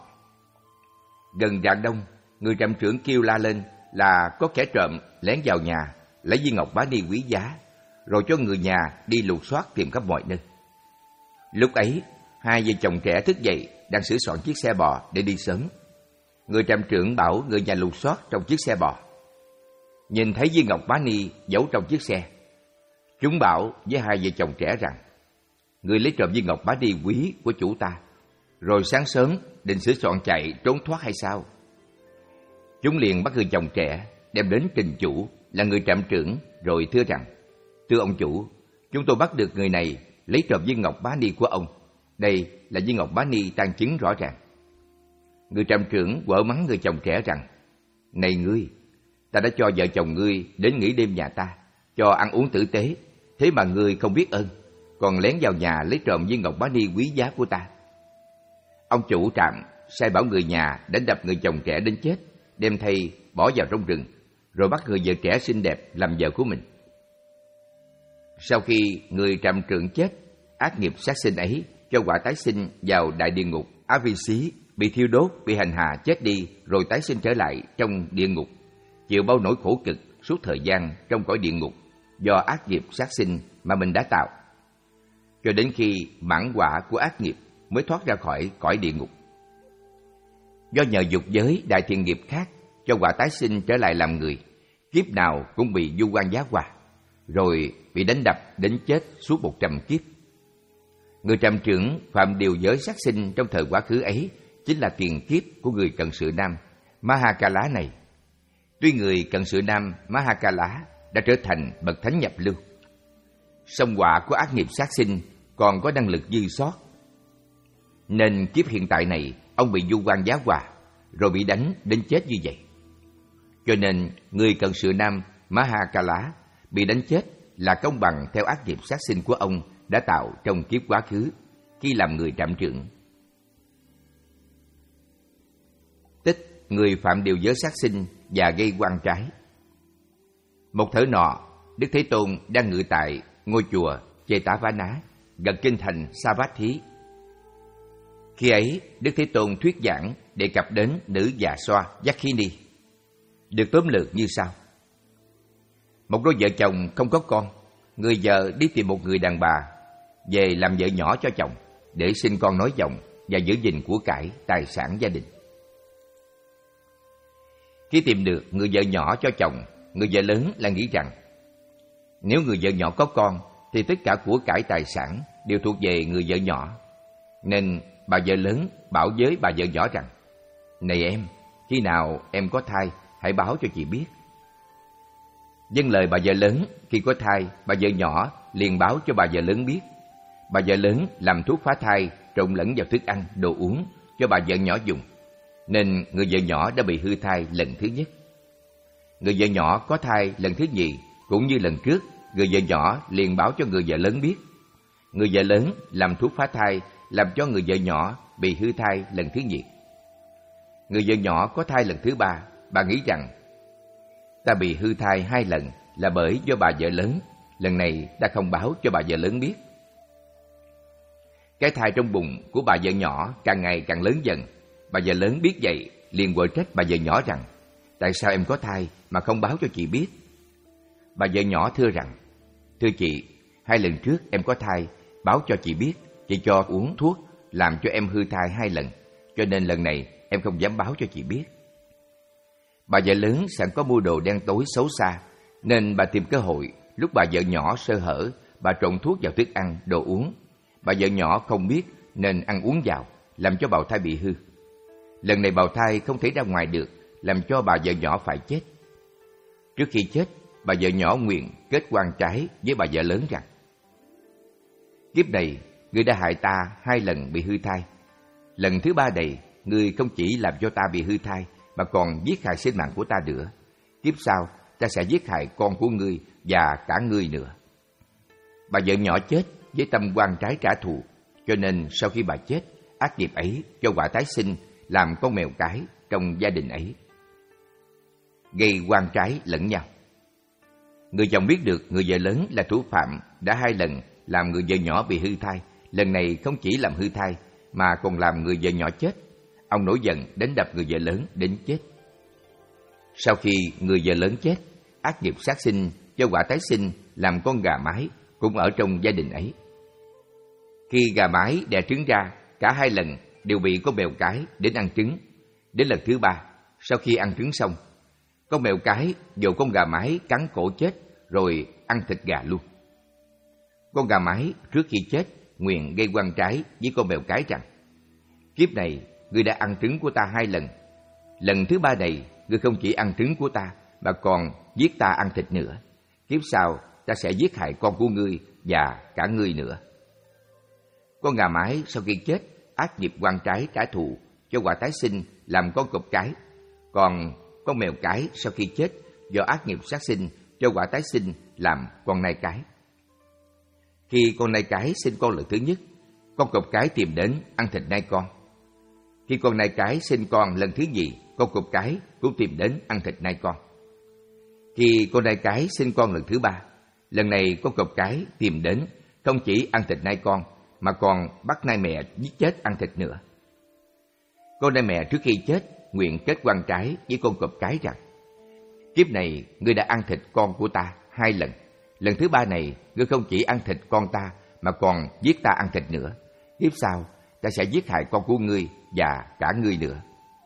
Gần rạng đông, người trạm trưởng kêu la lên là có kẻ trộm lén vào nhà lấy viên ngọc bá ni quý giá, rồi cho người nhà đi lục soát tìm khắp mọi nơi. Lúc ấy, hai vợ chồng trẻ thức dậy đang sửa soạn chiếc xe bò để đi sớm. Người trạm trưởng bảo người nhà lục soát trong chiếc xe bò. Nhìn thấy viên ngọc bá ni giấu trong chiếc xe, chúng bảo với hai vợ chồng trẻ rằng: người lấy trộm viên ngọc bá ni quý của chủ ta, rồi sáng sớm định sửa soạn chạy trốn thoát hay sao? Chúng liền bắt người chồng trẻ đem đến trình chủ là người trạm trưởng, rồi thưa rằng: thưa ông chủ, chúng tôi bắt được người này lấy trộm viên ngọc bá ni của ông. Đây là viên ngọc bá ni tang chứng rõ ràng. Người trạm trưởng quở mắng người chồng trẻ rằng: này ngươi, ta đã cho vợ chồng ngươi đến nghỉ đêm nhà ta, cho ăn uống tử tế, thế mà ngươi không biết ơn, còn lén vào nhà lấy trộm viên ngọc bá ni quý giá của ta. Ông chủ trạm sai bảo người nhà đánh đập người chồng trẻ đến chết, đem thây bỏ vào trong rừng, rồi bắt người vợ trẻ xinh đẹp làm vợ của mình. Sau khi người trạm trưởng chết, ác nghiệp sát sinh ấy cho quả tái sinh vào đại địa ngục Á Vi Xí, bị thiêu đốt, bị hành hạ chết đi, rồi tái sinh trở lại trong địa ngục, chịu bao nỗi khổ cực suốt thời gian trong cõi địa ngục do ác nghiệp sát sinh mà mình đã tạo, cho đến khi mãn quả của ác nghiệp mới thoát ra khỏi cõi địa ngục. Do nhờ dục giới đại thiện nghiệp khác cho quả tái sinh trở lại làm người, kiếp nào cũng bị du quan giá hòa, rồi bị đánh đập đến chết suốt một trăm kiếp. Người trạm trưởng phạm điều giới sát sinh trong thời quá khứ ấy chính là tiền kiếp của người cận sự nam Mahakala này. Tuy người cận sự nam Mahakala đã trở thành bậc thánh nhập lưu, song quả của ác nghiệp sát sinh còn có năng lực dư sót, nên kiếp hiện tại này ông bị du quan giá hòa, rồi bị đánh đến chết như vậy. Cho nên người cận sự nam Mahakala bị đánh chết là công bằng theo ác nghiệp sát sinh của ông đã tạo trong kiếp quá khứ khi làm người trạm trưởng. Tích người phạm điều giới sát sinh và gây oan trái. Một thở nọ, Đức Thế Tôn đang ngự tại ngôi chùa Chetavana gần kinh thành Savatthi. Khi ấy, Đức Thế Tôn thuyết giảng đề cập đến nữ già xoa Yakhini, được tóm lược như sau: một đôi vợ chồng không có con, người vợ đi tìm một người đàn bà về làm vợ nhỏ cho chồng để sinh con nối dòng và giữ gìn của cải tài sản gia đình. Khi tìm được người vợ nhỏ cho chồng, người vợ lớn lại nghĩ rằng nếu người vợ nhỏ có con thì tất cả của cải tài sản đều thuộc về người vợ nhỏ, nên bà vợ lớn bảo với bà vợ nhỏ rằng: này em, khi nào em có thai hãy báo cho chị biết. Vâng lời bà vợ lớn, khi có thai, bà vợ nhỏ liền báo cho bà vợ lớn biết. Bà vợ lớn làm thuốc phá thai trộn lẫn vào thức ăn, đồ uống cho bà vợ nhỏ dùng, nên người vợ nhỏ đã bị hư thai lần thứ nhất. Người vợ nhỏ có thai lần thứ nhì, cũng như lần trước, người vợ nhỏ liền báo cho người vợ lớn biết. Người vợ lớn làm thuốc phá thai làm cho người vợ nhỏ bị hư thai lần thứ nhì. Người vợ nhỏ có thai lần thứ ba, bà nghĩ rằng ta bị hư thai hai lần là bởi do bà vợ lớn, lần này ta không báo cho bà vợ lớn biết. Cái thai trong bụng của bà vợ nhỏ càng ngày càng lớn dần. Bà vợ lớn biết vậy liền quở trách bà vợ nhỏ rằng: tại sao em có thai mà không báo cho chị biết? Bà vợ nhỏ thưa rằng: thưa chị, hai lần trước em có thai, báo cho chị biết, chị cho uống thuốc làm cho em hư thai hai lần, cho nên lần này em không dám báo cho chị biết. Bà vợ lớn sẵn có mưu đồ đen tối xấu xa, nên bà tìm cơ hội lúc bà vợ nhỏ sơ hở, bà trộn thuốc vào thức ăn, đồ uống. Bà vợ nhỏ không biết nên ăn uống vào, làm cho bào thai bị hư. Lần này bào thai không thể ra ngoài được, làm cho bà vợ nhỏ phải chết. Trước khi chết, bà vợ nhỏ nguyện kết oan trái với bà vợ lớn rằng: kiếp này, ngươi đã hại ta hai lần bị hư thai. Lần thứ ba này, ngươi không chỉ làm cho ta bị hư thai, mà còn giết hại sinh mạng của ta nữa. Kiếp sau, ta sẽ giết hại con của ngươi và cả ngươi nữa. Bà vợ nhỏ chết với tâm oan trái trả thù, cho nên sau khi bà chết, ác nghiệp ấy cho quả tái sinh làm con mèo cái trong gia đình ấy, gây oan trái lẫn nhau. Người chồng biết được người vợ lớn là thủ phạm đã hai lần làm người vợ nhỏ bị hư thai. Lần này không chỉ làm hư thai mà còn làm người vợ nhỏ chết. Ông nổi giận đánh đập người vợ lớn đến chết. Sau khi người vợ lớn chết, ác nghiệp sát sinh cho quả tái sinh làm con gà mái cũng ở trong gia đình ấy. Khi gà mái đẻ trứng ra, cả hai lần đều bị con mèo cái đến ăn trứng. Đến lần thứ ba, sau khi ăn trứng xong, con mèo cái dụ con gà mái cắn cổ chết rồi ăn thịt gà luôn. Con gà mái trước khi chết nguyện gây oan trái với con mèo cái rằng: kiếp này ngươi đã ăn trứng của ta hai lần. Lần thứ ba này ngươi không chỉ ăn trứng của ta mà còn giết ta ăn thịt nữa. Kiếp sau ta sẽ giết hại con của ngươi và cả ngươi nữa. Con gà mái sau khi chết ác nghiệp oan trái trả thù cho quả tái sinh làm con cọp cái. Còn con mèo cái sau khi chết do ác nghiệp sát sinh cho quả tái sinh làm con nai cái. Khi con nai cái sinh con lần thứ nhất, con cọp cái tìm đến ăn thịt nai con. Khi con nai cái sinh con lần thứ nhì, con cọp cái cũng tìm đến ăn thịt nai con. Khi con nai cái sinh con lần thứ ba, lần này con cọp cái tìm đến không chỉ ăn thịt nai con mà còn bắt nai mẹ giết chết ăn thịt nữa. Con nai mẹ trước khi chết nguyện kết oan trái với con cọp cái rằng: kiếp này ngươi đã ăn thịt con của ta hai lần. Lần thứ ba này ngươi không chỉ ăn thịt con ta mà còn giết ta ăn thịt nữa. Kiếp sau ta sẽ giết hại con của ngươi và cả ngươi nữa.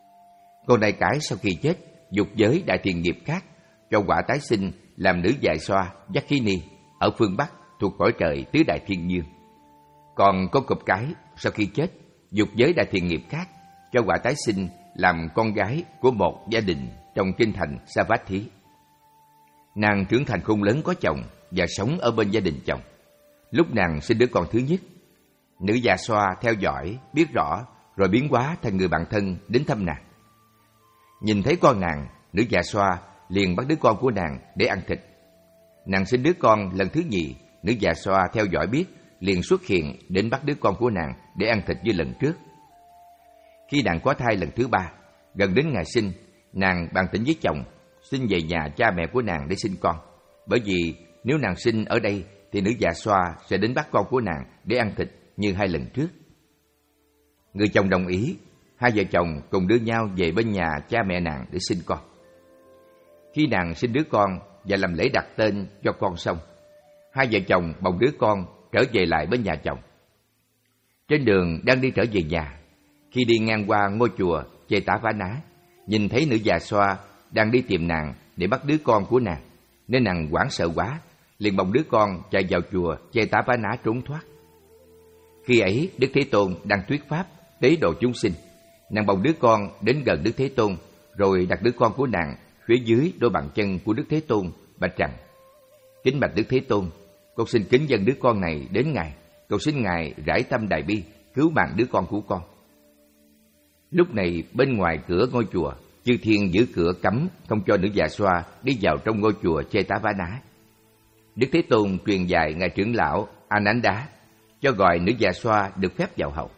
Con nai cái sau khi chết dục giới đại thiện nghiệp khác cho quả tái sinh làm nữ dài xoa Yakhini ở phương Bắc thuộc cõi trời tứ đại thiên dương. Còn con cọp cái sau khi chết dục giới đại thiện nghiệp khác cho quả tái sinh làm con gái của một gia đình trong kinh thành Savatthi. Nàng trưởng thành khôn lớn có chồng và sống ở bên gia đình chồng. Lúc nàng sinh đứa con thứ nhất, nữ già xoa theo dõi biết rõ rồi biến hóa thành người bạn thân đến thăm nàng. Nhìn thấy con nàng, nữ già xoa liền bắt đứa con của nàng để ăn thịt. Nàng sinh đứa con lần thứ nhì, nữ già xoa theo dõi biết liền xuất hiện đến bắt đứa con của nàng để ăn thịt như lần trước. Khi nàng có thai lần thứ ba, gần đến ngày sinh, nàng bàn tính với chồng xin về nhà cha mẹ của nàng để sinh con. Bởi vì nếu nàng sinh ở đây thì nữ già xoa sẽ đến bắt con của nàng để ăn thịt như hai lần trước. Người chồng đồng ý, hai vợ chồng cùng đưa nhau về bên nhà cha mẹ nàng để sinh con. Khi nàng sinh đứa con và làm lễ đặt tên cho con xong, hai vợ chồng bồng đứa con trở về lại bên nhà chồng. Trên đường đang đi trở về nhà, khi đi ngang qua ngôi chùa Chetavana, nhìn thấy nữ già xoa đang đi tìm nàng để bắt đứa con của nàng, nên nàng hoảng sợ quá, liền bồng đứa con chạy vào chùa Chetavana trốn thoát. Khi ấy Đức Thế Tôn đang thuyết pháp tế độ chúng sinh, nàng bồng đứa con đến gần Đức Thế Tôn, rồi đặt đứa con của nàng phía dưới đôi bàn chân của Đức Thế Tôn, bạch rằng: kính bạch Đức Thế Tôn, con xin kính dâng đứa con này đến Ngài, cầu xin Ngài rải tâm đại bi cứu mạng đứa con của con. Lúc này bên ngoài cửa ngôi chùa, chư thiên giữ cửa cấm không cho nữ già xoa đi vào trong ngôi chùa Chetavana. Đức Thế Tôn truyền dạy ngài trưởng lão Ananda cho gọi nữ già xoa được phép vào hậu.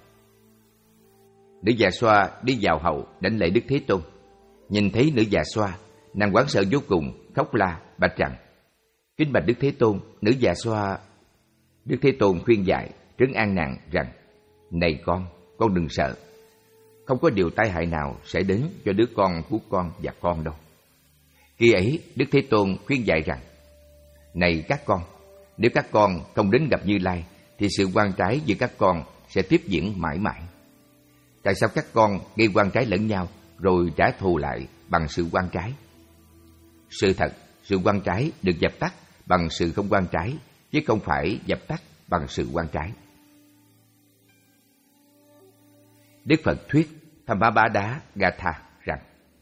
Nữ già xoa đi vào hậu đảnh lễ Đức Thế Tôn. Nhìn thấy nữ già xoa, nàng hoảng sợ vô cùng, khóc la bạch rằng: kính bạch Đức Thế Tôn, nữ già xoa. Đức Thế Tôn khuyên dạy trấn an nàng rằng: này con, con đừng sợ, không có điều tai hại nào sẽ đến cho đứa con của con và con đâu. Khi ấy Đức Thế Tôn khuyên dạy rằng: này các con, nếu các con không đến gặp Như Lai thì sự oan trái giữa các con sẽ tiếp diễn mãi mãi. Tại sao các con gây oan trái lẫn nhau rồi trả thù lại bằng sự oan trái? Sự thật, sự oan trái được dập tắt bằng sự không oan trái, chứ không phải dập tắt bằng sự oan trái. Đức Phật thuyết Thammapada Gatha rằng: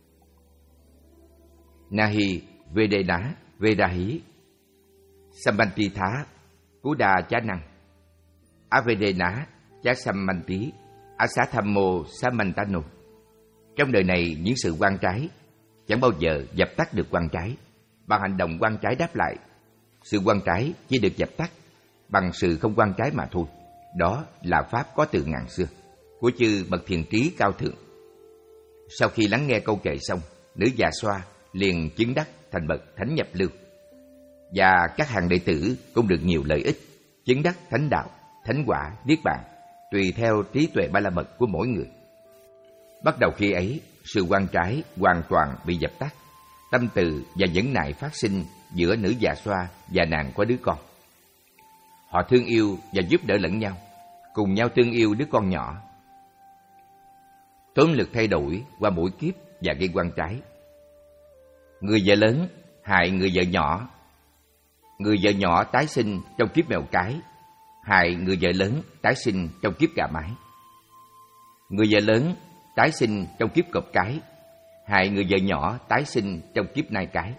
Nahi Vedena Vedahi Sammantitha Kuda Chá Năng Avedena Chá Sammanti Asathammo Samantano. Trong đời này những sự oan trái chẳng bao giờ dập tắt được oan trái, bằng hành động quan trái đáp lại. Sự quan trái chỉ được dập tắt bằng sự không quan trái mà thôi. Đó là pháp có từ ngàn xưa của chư bậc thiền trí cao thượng. Sau khi lắng nghe câu kệ xong, nữ già xoa liền chứng đắc thành bậc thánh nhập lưu, và các hàng đệ tử cũng được nhiều lợi ích, chứng đắc thánh đạo, thánh quả, niết bàn, tùy theo trí tuệ ba la mật của mỗi người. Bắt đầu khi ấy, sự quan trái hoàn toàn bị dập tắt, tâm từ và nhẫn nại phát sinh giữa nữ già xoa và nàng có đứa con. Họ thương yêu và giúp đỡ lẫn nhau, cùng nhau thương yêu đứa con nhỏ. Tốn lực thay đổi qua mỗi kiếp và gây quan trái. Người vợ lớn hại người vợ nhỏ, người vợ nhỏ tái sinh trong kiếp mèo cái, hại người vợ lớn tái sinh trong kiếp gà mái. Người vợ lớn tái sinh trong kiếp cọp cái, hại người vợ nhỏ tái sinh trong kiếp nai cái.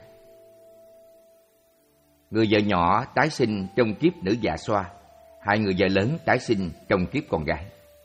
Người vợ nhỏ tái sinh trong kiếp nữ già xoa, hại người vợ lớn tái sinh trong kiếp con gái.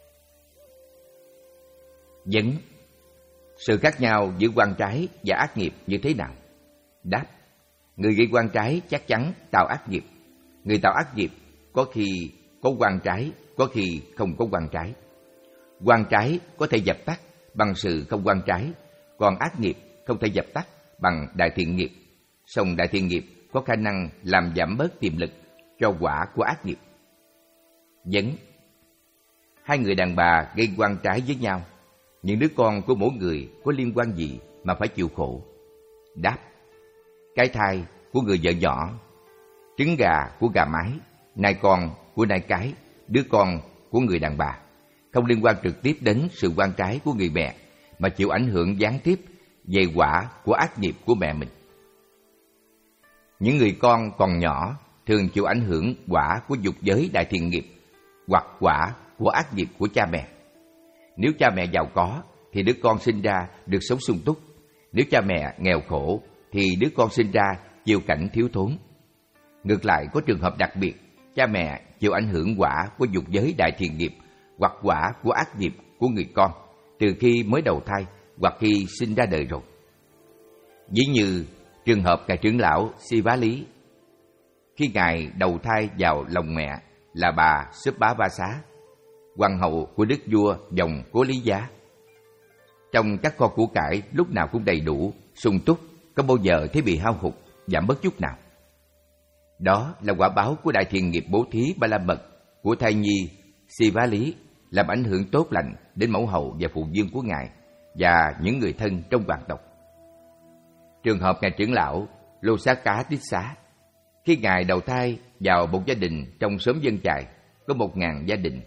Vấn: sự khác nhau giữa quan trái và ác nghiệp như thế nào? Đáp: người gây quan trái chắc chắn tạo ác nghiệp. Người tạo ác nghiệp có khi có quan trái, có khi không có quan trái. Quan trái có thể dập tắt bằng sự không quan trái, còn ác nghiệp không thể dập tắt bằng đại thiện nghiệp. Song đại thiện nghiệp có khả năng làm giảm bớt tiềm lực cho quả của ác nghiệp. Vấn: hai người đàn bà gây quan trái với nhau, những đứa con của mỗi người có liên quan gì mà phải chịu khổ? Đáp: cái thai của người vợ nhỏ, trứng gà của gà mái, nai con của nai cái, đứa con của người đàn bà, không liên quan trực tiếp đến sự quan trái của người mẹ, mà chịu ảnh hưởng gián tiếp về quả của ác nghiệp của mẹ mình. Những người con còn nhỏ thường chịu ảnh hưởng quả của dục giới đại thiện nghiệp hoặc quả của ác nghiệp của cha mẹ. Nếu cha mẹ giàu có thì đứa con sinh ra được sống sung túc. Nếu cha mẹ nghèo khổ thì đứa con sinh ra chịu cảnh thiếu thốn. Ngược lại, có trường hợp đặc biệt, cha mẹ chịu ảnh hưởng quả của dục giới đại thiện nghiệp hoặc quả của ác nghiệp của người con từ khi mới đầu thai hoặc khi sinh ra đời rồi. Ví như trường hợp ngài trưởng lão Siva Lý, khi ngài đầu thai vào lòng mẹ là bà Subba Vasa, hoàng hậu của đức vua dòng Cố Lý Giá. Trong các kho của cải lúc nào cũng đầy đủ, sung túc, có bao giờ thấy bị hao hụt, giảm bớt chút nào. Đó là quả báo của đại thiện nghiệp bố thí ba la mật của thai nhi Siva Lý, làm ảnh hưởng tốt lành đến mẫu hậu và phụ vương của ngài và những người thân trong hoàng tộc. Trường hợp ngài trưởng lão Losaka Tích Xá, khi ngài đầu thai vào một gia đình trong xóm dân chài có một ngàn gia đình.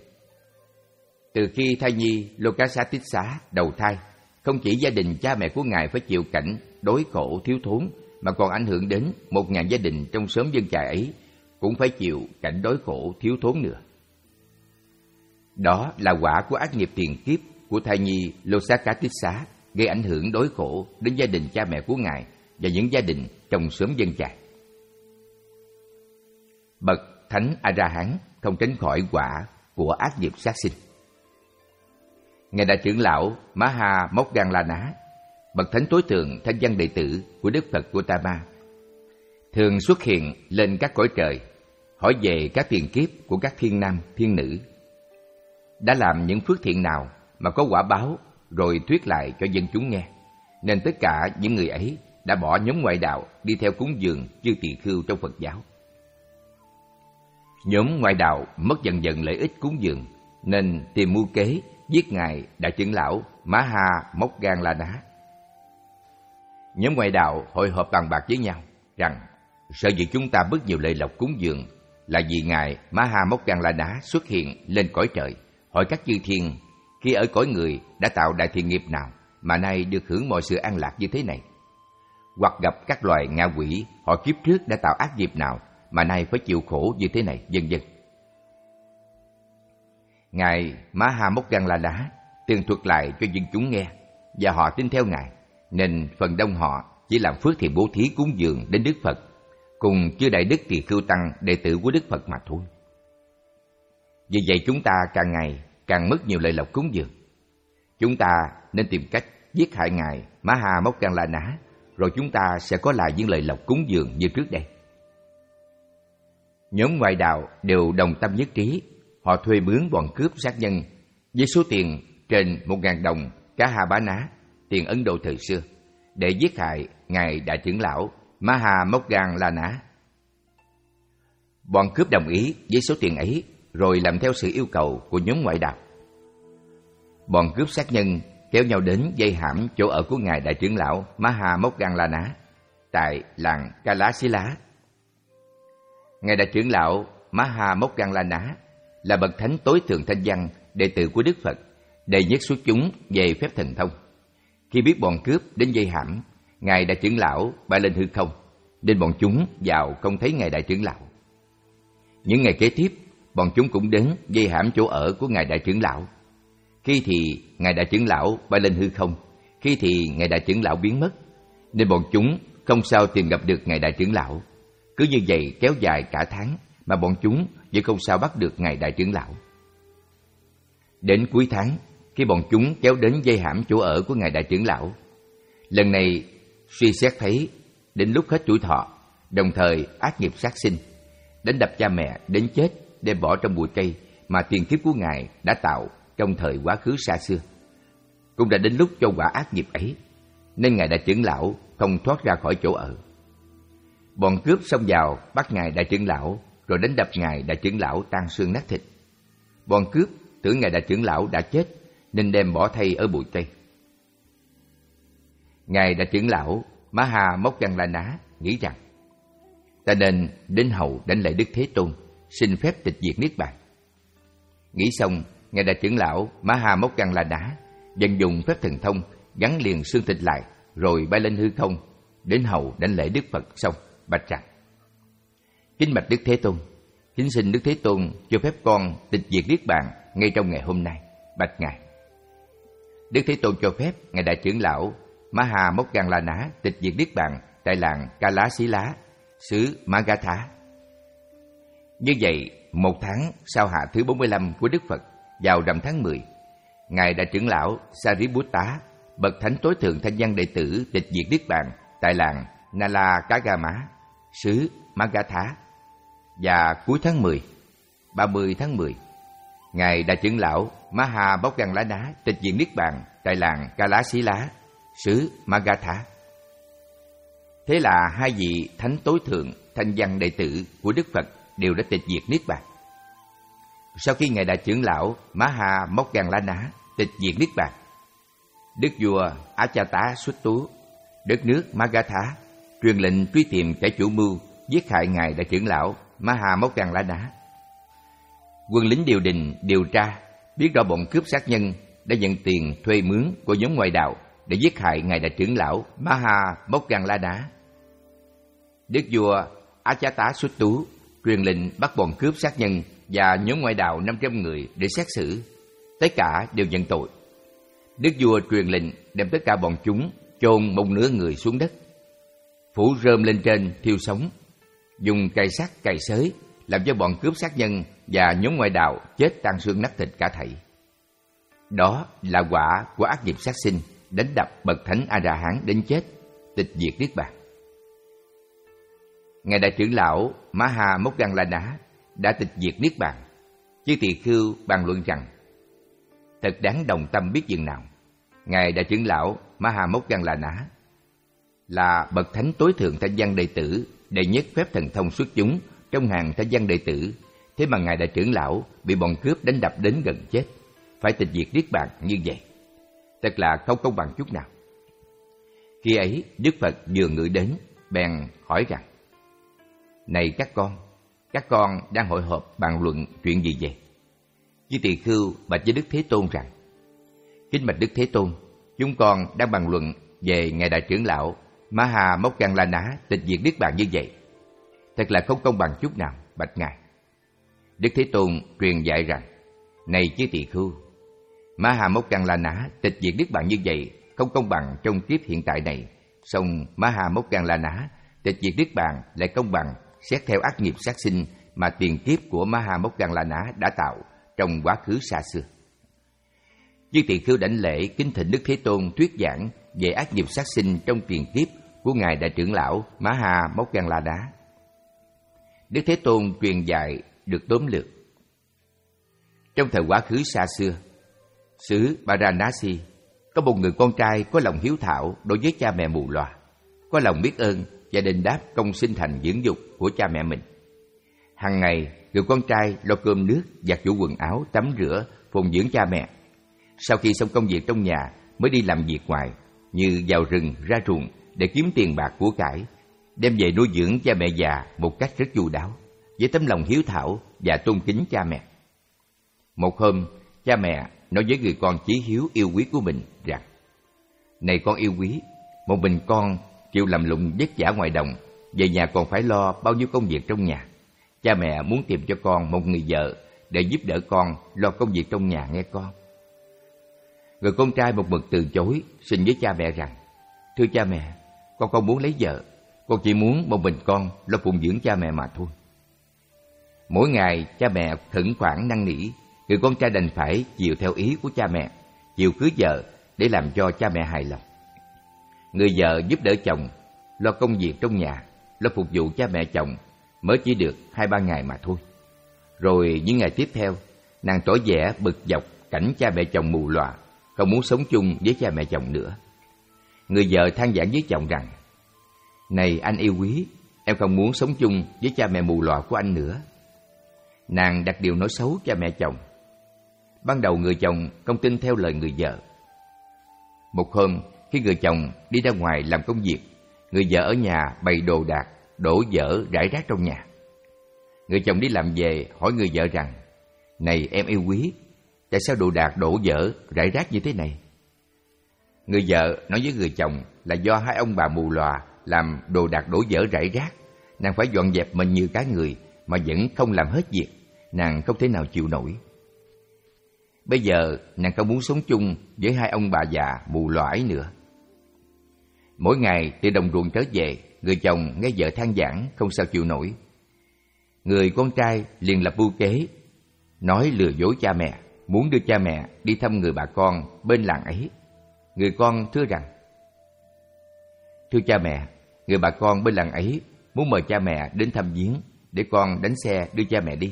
Từ khi thai nhi Lokasa Tích Xá đầu thai, không chỉ gia đình cha mẹ của ngài phải chịu cảnh đói khổ thiếu thốn, mà còn ảnh hưởng đến một ngàn gia đình trong xóm dân chài ấy cũng phải chịu cảnh đói khổ thiếu thốn nữa. Đó là quả của ác nghiệp tiền kiếp của thai nhi Losaka Tích Xá, gây ảnh hưởng đói khổ đến gia đình cha mẹ của ngài và những gia đình trong xóm dân chài. Bậc thánh A-ra-hán không tránh khỏi quả của ác nghiệp sát sinh. Ngài đại trưởng lão Maha Moggallana, bậc thánh tối thượng thanh văn đệ tử của Đức Phật Gautama, thường xuất hiện lên các cõi trời, hỏi về các tiền kiếp của các thiên nam, thiên nữ. Đã làm những phước thiện nào mà có quả báo, rồi thuyết lại cho dân chúng nghe, nên tất cả những người ấy đã bỏ nhóm ngoại đạo đi theo cúng dường chư tỳ khưu trong Phật giáo. Nhóm ngoại đạo mất dần dần lợi ích cúng dường, nên tìm mưu kế giết ngài đại trưởng lão Maha Moggallana. Nhóm ngoại đạo hội họp bàn bạc với nhau rằng sở dĩ chúng ta bớt nhiều lệ lộc cúng dường là vì ngài Maha Moggallana xuất hiện lên cõi trời, hỏi các chư thiên khi ở cõi người đã tạo đại thiện nghiệp nào mà nay được hưởng mọi sự an lạc như thế này, hoặc gặp các loài ngạ quỷ hỏi kiếp trước đã tạo ác nghiệp nào mà nay phải chịu khổ như thế này, vân vân. Ngài Maha Moggallana tường thuật lại cho dân chúng nghe, và họ tin theo ngài, nên phần đông họ chỉ làm phước thiện bố thí cúng dường đến Đức Phật cùng chư đại đức tỳ khưu tăng đệ tử của Đức Phật mà thôi. Vì vậy chúng ta càng ngày càng mất nhiều lợi lộc cúng dường. Chúng ta nên tìm cách giết hại ngài Maha Moggallana, rồi chúng ta sẽ có lại những lời lộc cúng dường như trước đây. Nhóm ngoại đạo đều đồng tâm nhất trí, họ thuê mướn bọn cướp sát nhân với số tiền trên một ngàn đồng cả hà bá ná, tiền Ấn Độ thời xưa, để giết hại ngài đại trưởng lão Maha Moggallana. Bọn cướp đồng ý với số tiền ấy, rồi làm theo sự yêu cầu của nhóm ngoại đạo. Bọn cướp sát nhân kéo nhau đến dây hãm chỗ ở của ngài đại trưởng lão Maha Moggallana tại làng Kalasila. Ngài đại trưởng lão Maha Moggallana là bậc thánh tối thượng thanh văn, đệ tử của Đức Phật, đệ nhất xuất chúng về phép thần thông. Khi biết bọn cướp đến dây hãm, ngài đại trưởng lão bay lên hư không, nên bọn chúng vào không thấy ngài đại trưởng lão. Những ngày kế tiếp, bọn chúng cũng đến dây hãm chỗ ở của ngài đại trưởng lão. Khi thì ngài đại trưởng lão bay lên hư không, khi thì ngài đại trưởng lão biến mất, nên bọn chúng không sao tìm gặp được ngài đại trưởng lão. Cứ như vậy kéo dài cả tháng mà bọn chúng vẫn không sao bắt được ngài đại trưởng lão. Đến cuối tháng, khi bọn chúng kéo đến dây hãm chỗ ở của ngài đại trưởng lão, lần này suy xét thấy đến lúc hết tuổi thọ, đồng thời ác nghiệp sát sinh, đánh đập cha mẹ đến chết, đem bỏ trong bụi cây mà tiền kiếp của ngài đã tạo trong thời quá khứ xa xưa, cũng đã đến lúc cho quả ác nghiệp ấy, nên ngài đại trưởng lão không thoát ra khỏi chỗ ở. Bọn cướp xông vào bắt ngài đại trưởng lão, rồi đánh đập ngài đại trưởng lão tan xương nát thịt. Bọn cướp tưởng ngài đại trưởng lão đã chết, nên đem bỏ thây ở bụi cây. Ngài đại trưởng lão Maha Moggallana nghĩ rằng ta nên đến hầu đánh lễ Đức Thế Tôn, xin phép tịch diệt niết bàn. Nghĩ xong, ngài đại trưởng lão Maha Moggallana dần dùng phép thần thông gắn liền xương thịt lại, rồi bay lên hư không, đến hầu đánh lễ Đức Phật xong bạch rằng: kính bạch Đức Thế Tôn, kính xin Đức Thế Tôn cho phép con tịch diệt niết bàn ngay trong ngày hôm nay, bạch ngài. Đức Thế Tôn cho phép ngài đại trưởng lão Maha Moggallana tịch diệt niết bàn tại làng Kalasila, xứ Magadha. Như vậy, một tháng sau hạ thứ bốn mươi lăm của Đức Phật, vào rằm tháng mười, ngài đại trưởng lão Sariputta, bậc thánh tối thượng thanh văn đệ tử tịch diệt niết bàn tại làng Nalakagama, xứ Magadha. Và cuối tháng mười, ba mươi tháng mười, ngài đại trưởng lão Maha Moggallana tịch diệt niết bàn tại làng Kalasila, xứ Magadha. Thế là hai vị thánh tối thượng thanh văn đệ tử của Đức Phật đều đã tịch diệt niết bàn. Sau khi ngài đại trưởng lão Maha Moggallana tịch diệt niết bàn, đức vua Achatasutu, đất nước Magadha, truyền lệnh truy tìm kẻ chủ mưu giết hại ngài đại trưởng lão Maha Moggallana. Quân lính điều đình điều tra, biết rõ bọn cướp sát nhân đã nhận tiền thuê mướn của nhóm ngoại đạo để giết hại ngài đại trưởng lão Maha Moggallana. Đức vua Achatasutu truyền lệnh bắt bọn cướp sát nhân và nhóm ngoại đạo năm trăm người để xét xử. Tất cả đều nhận tội. Đức vua truyền lệnh đem tất cả bọn chúng chôn một nửa người xuống đất, phủ rơm lên trên thiêu sống, dùng cây sắt cày xới làm cho bọn cướp sát nhân và nhóm ngoại đạo chết tan xương nát thịt cả thảy. Đó là quả của ác nghiệp sát sinh, đánh đập bậc thánh A-la-hán đến chết, tịch diệt niết bàn. Ngài đại trưởng lão Maha Moggallana đã tịch diệt niết bàn. Chư tỳ khưu bàn luận rằng thật đáng đồng tâm biết chừng nào. Ngài đại trưởng lão Maha Moggallana là bậc thánh tối thượng thanh văn đệ tử, đệ nhất phép thần thông xuất chúng trong hàng thanh văn đệ tử. Thế mà ngài đại trưởng lão bị bọn cướp đánh đập đến gần chết, phải tịch diệt niết bàn như vậy, thật là không công bằng chút nào. Khi ấy Đức Phật vừa ngự đến, bèn hỏi rằng: này các con, các con đang hội họp bàn luận chuyện gì vậy? Chư tỳ khưu bạch với Đức Thế Tôn rằng: kính bạch Đức Thế Tôn, chúng con đang bàn luận về ngài đại trưởng lão Maha Moggallana tịch diệt niết bàn như vậy, thật là không công bằng chút nào, bạch ngài. Đức Thế Tôn truyền dạy rằng: này chư tỳ khưu, Maha Moggallana tịch diệt niết bàn như vậy không công bằng trong kiếp hiện tại này, song Maha Moggallana tịch diệt niết bàn lại công bằng xét theo ác nghiệp sát sinh mà tiền kiếp của Maha Moggallana đã tạo trong quá khứ xa xưa. Chư tỳ khưu đảnh lễ kính thỉnh Đức Thế Tôn thuyết giảng về ác nghiệp sát sinh trong tiền kiếp của Ngài Đại trưởng lão Maha Moggallana. Đức Thế Tôn truyền dạy được tóm lược. Trong thời quá khứ xa xưa, xứ Varanasi có một người con trai có lòng hiếu thảo đối với cha mẹ mù lòa, có lòng biết ơn và đền đáp công sinh thành dưỡng dục của cha mẹ mình. Hàng ngày, người con trai lo cơm nước, giặt giũ quần áo, tắm rửa, phụng dưỡng cha mẹ. Sau khi xong công việc trong nhà mới đi làm việc ngoài, như vào rừng, ra ruộng để kiếm tiền bạc của cải, đem về nuôi dưỡng cha mẹ già một cách rất chu đáo, với tấm lòng hiếu thảo và tôn kính cha mẹ. Một hôm, cha mẹ nói với người con chí hiếu yêu quý của mình rằng: "Này con yêu quý, một mình con chịu làm lụng vất vả ngoài đồng, về nhà còn phải lo bao nhiêu công việc trong nhà. Cha mẹ muốn tìm cho con một người vợ để giúp đỡ con lo công việc trong nhà nghe con." Người con trai một mực từ chối, xin với cha mẹ rằng: "Thưa cha mẹ, con không muốn lấy vợ, con chỉ muốn một mình con lo phụng dưỡng cha mẹ mà thôi." Mỗi ngày cha mẹ khẩn khoản năn nỉ, người con trai đành phải chiều theo ý của cha mẹ, chịu cưới vợ để làm cho cha mẹ hài lòng. Người vợ giúp đỡ chồng lo công việc trong nhà, lo phục vụ cha mẹ chồng mới chỉ được hai ba ngày mà thôi. Rồi những ngày tiếp theo, nàng tỏ vẻ bực dọc cảnh cha mẹ chồng mù lòa, không muốn sống chung với cha mẹ chồng nữa. Người vợ than vãn với chồng rằng: "Này anh yêu quý, em không muốn sống chung với cha mẹ mù lòa của anh nữa." Nàng đặt điều nói xấu cha mẹ chồng. Ban đầu người chồng không tin theo lời người vợ. Một hôm, khi người chồng đi ra ngoài làm công việc, người vợ ở nhà bày đồ đạc, đổ dở rải rác trong nhà. Người chồng đi làm về hỏi người vợ rằng: "Này em yêu quý, tại sao đồ đạc đổ dở rải rác như thế này?" Người vợ nói với người chồng là do hai ông bà mù lòa làm đồ đạc đổ dở rải rác, nàng phải dọn dẹp mình như cá người mà vẫn không làm hết việc, nàng không thể nào chịu nổi. Bây giờ nàng không muốn sống chung với hai ông bà già mù lòa ấy nữa. Mỗi ngày từ đồng ruộng trở về, người chồng nghe vợ than vãn không sao chịu nổi. Người con trai liền lập mưu kế, nói lừa dối cha mẹ, muốn đưa cha mẹ đi thăm người bà con bên làng ấy. Người con thưa rằng: "Thưa cha mẹ, người bà con bên làng ấy muốn mời cha mẹ đến thăm viếng, để con đánh xe đưa cha mẹ đi."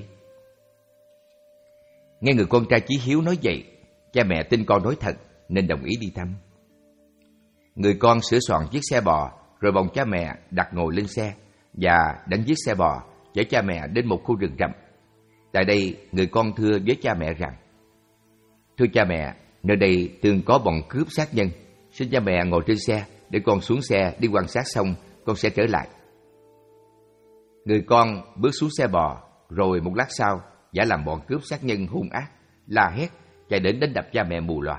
Nghe người con trai chí hiếu nói vậy, cha mẹ tin con nói thật nên đồng ý đi thăm. Người con sửa soạn chiếc xe bò, rồi bồng cha mẹ đặt ngồi lên xe và đánh chiếc xe bò chở cha mẹ đến một khu rừng rậm. Tại đây, người con thưa với cha mẹ rằng: "Thưa cha mẹ, nơi đây thường có bọn cướp sát nhân, xin cha mẹ ngồi trên xe để con xuống xe đi quan sát xong con sẽ trở lại." Người con bước xuống xe bò, rồi một lát sau giả làm bọn cướp sát nhân hung ác, la hét chạy đến đánh đập cha mẹ mù lòa.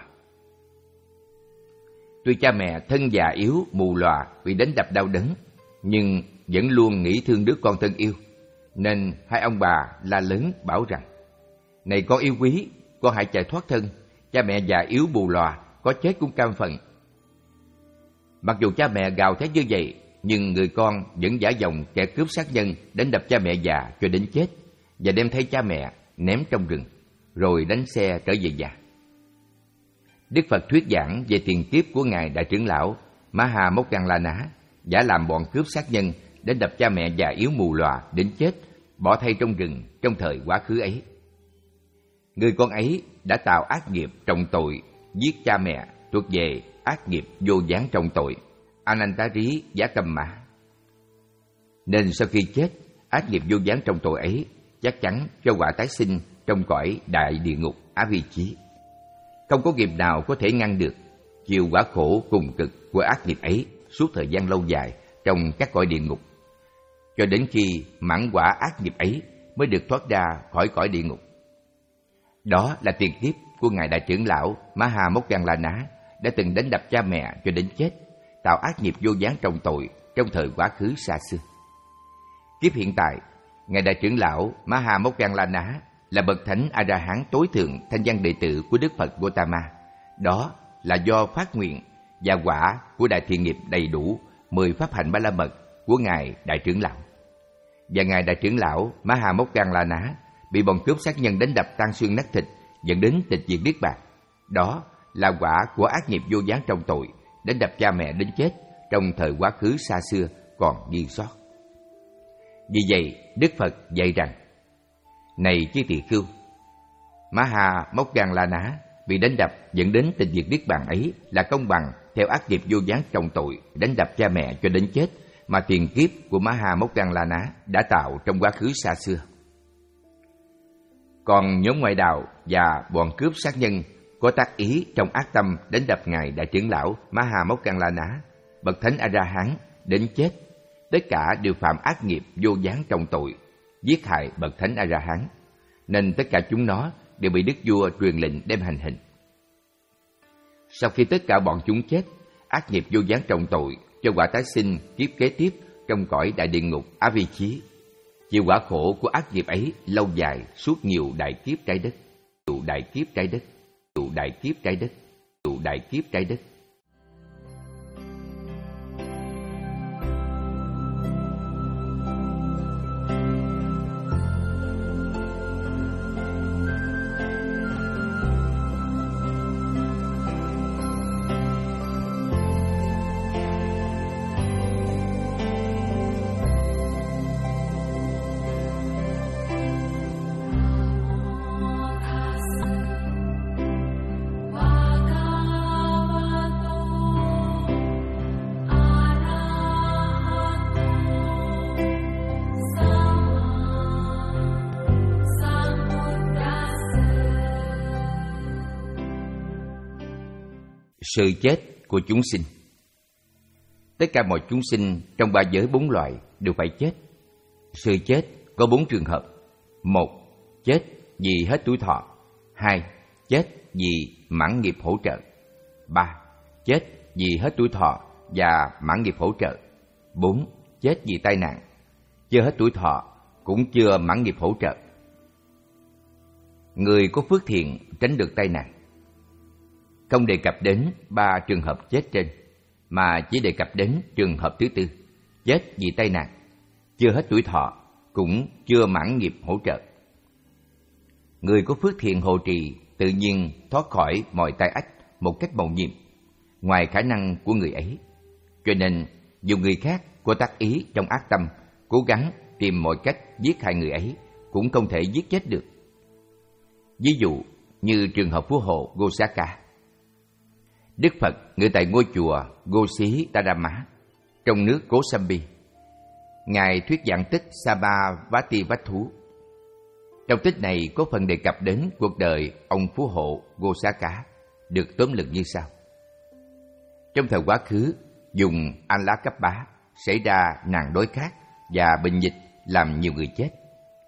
Tuy cha mẹ thân già yếu mù lòa bị đánh đập đau đớn, nhưng vẫn luôn nghĩ thương đứa con thân yêu, nên hai ông bà la lớn bảo rằng: "Này con yêu quý, con hãy chạy thoát thân, cha mẹ già yếu mù lòa có chết cũng cam phận." Mặc dù cha mẹ gào thét như vậy, nhưng người con vẫn giả dòng kẻ cướp sát nhân đánh đập cha mẹ già cho đến chết và đem thay cha mẹ ném trong rừng, rồi đánh xe trở về nhà. Đức Phật thuyết giảng về tiền kiếp của Ngài Đại trưởng lão Maha Moggallana, giả làm bọn cướp sát nhân đánh đập cha mẹ già yếu mù lòa đến chết, bỏ thay trong rừng trong thời quá khứ ấy. Người con ấy đã tạo ác nghiệp trọng tội, giết cha mẹ thuộc về ác nghiệp vô gián trọng tội, Anantari Giá Cầm Mã. Nên sau khi chết, ác nghiệp vô gián trọng tội ấy chắc chắn cho quả tái sinh trong cõi đại địa ngục Á Vi Chí. Không có nghiệp nào có thể ngăn được chịu quả khổ cùng cực của ác nghiệp ấy suốt thời gian lâu dài trong các cõi địa ngục, cho đến khi mãn quả ác nghiệp ấy mới được thoát ra khỏi cõi địa ngục. Đó là tiền kiếp của Ngài Đại trưởng lão Maha Moggallana đã từng đánh đập cha mẹ cho đến chết, tạo ác nghiệp vô gián trọng tội trong thời quá khứ xa xưa. Kiếp hiện tại, Ngài Đại trưởng lão Maha Moggallana là bậc thánh A-la-hán tối thượng thanh văn đệ tử của Đức Phật Gautama. Đó là do phát nguyện và quả của đại thiện nghiệp đầy đủ mười pháp hạnh ba la mật của Ngài Đại trưởng lão. Và Ngài Đại trưởng lão Maha Moggallana bị bọn cướp sát nhân đánh đập tan xương nát thịt, dẫn đến tịch diệt niết bàn. Đó là quả của ác nghiệp vô gián trọng tội, đánh đập cha mẹ đến chết, trong thời quá khứ xa xưa còn ghi sót. Vì vậy, Đức Phật dạy rằng: Này chư tỳ khưu, Maha Moggallana bị đánh đập dẫn đến tình diệt niết bàn ấy là công bằng theo ác nghiệp vô gián trọng tội đánh đập cha mẹ cho đến chết mà tiền kiếp của Maha Moggallana đã tạo trong quá khứ xa xưa. Còn nhóm ngoại đạo và bọn cướp sát nhân có tác ý trong ác tâm đánh đập ngài đại trưởng lão Maha Moggallana, bậc thánh A-la-hán đến chết, tất cả đều phạm ác nghiệp vô gián trọng tội giết hại bậc thánh A-la-hán, nên tất cả chúng nó đều bị đức vua truyền lệnh đem hành hình. Sau khi tất cả bọn chúng chết, ác nghiệp vô gián trọng tội cho quả tái sinh kiếp kế tiếp trong cõi đại địa ngục A-vi-chí, chịu quả khổ của ác nghiệp ấy lâu dài suốt nhiều đại kiếp trái đất, nhiều đại kiếp trái đất, nhiều đại kiếp trái đất, nhiều đại kiếp trái đất. Sự chết của chúng sinh. Tất cả mọi chúng sinh trong ba giới bốn loại đều phải chết. Sự chết có bốn trường hợp. Một, chết vì hết tuổi thọ. Hai, chết vì mãn nghiệp hỗ trợ. Ba, chết vì hết tuổi thọ và mãn nghiệp hỗ trợ. Bốn, chết vì tai nạn. Chưa hết tuổi thọ, cũng chưa mãn nghiệp hỗ trợ. Người có phước thiện tránh được tai nạn. Không đề cập đến ba trường hợp chết trên, mà chỉ đề cập đến trường hợp thứ tư, chết vì tai nạn, chưa hết tuổi thọ, cũng chưa mãn nghiệp hỗ trợ. Người có phước thiện hộ trì tự nhiên thoát khỏi mọi tai ách một cách mầu nhiệm, ngoài khả năng của người ấy. Cho nên, dù người khác có tác ý trong ác tâm, cố gắng tìm mọi cách giết hại người ấy, cũng không thể giết chết được. Ví dụ như trường hợp vua hộ Gosaka. Đức Phật ngự tại ngôi chùa Gositadama trong nước Kosambi. Ngài thuyết giảng tích Sabhavati-vách-thú. Trong tích này có phần đề cập đến cuộc đời ông phú hộ Gosaka, được tóm lược như sau. Trong thời quá khứ, dùng An Lá Cấp Bá xảy ra nạn đói khát và bệnh dịch làm nhiều người chết.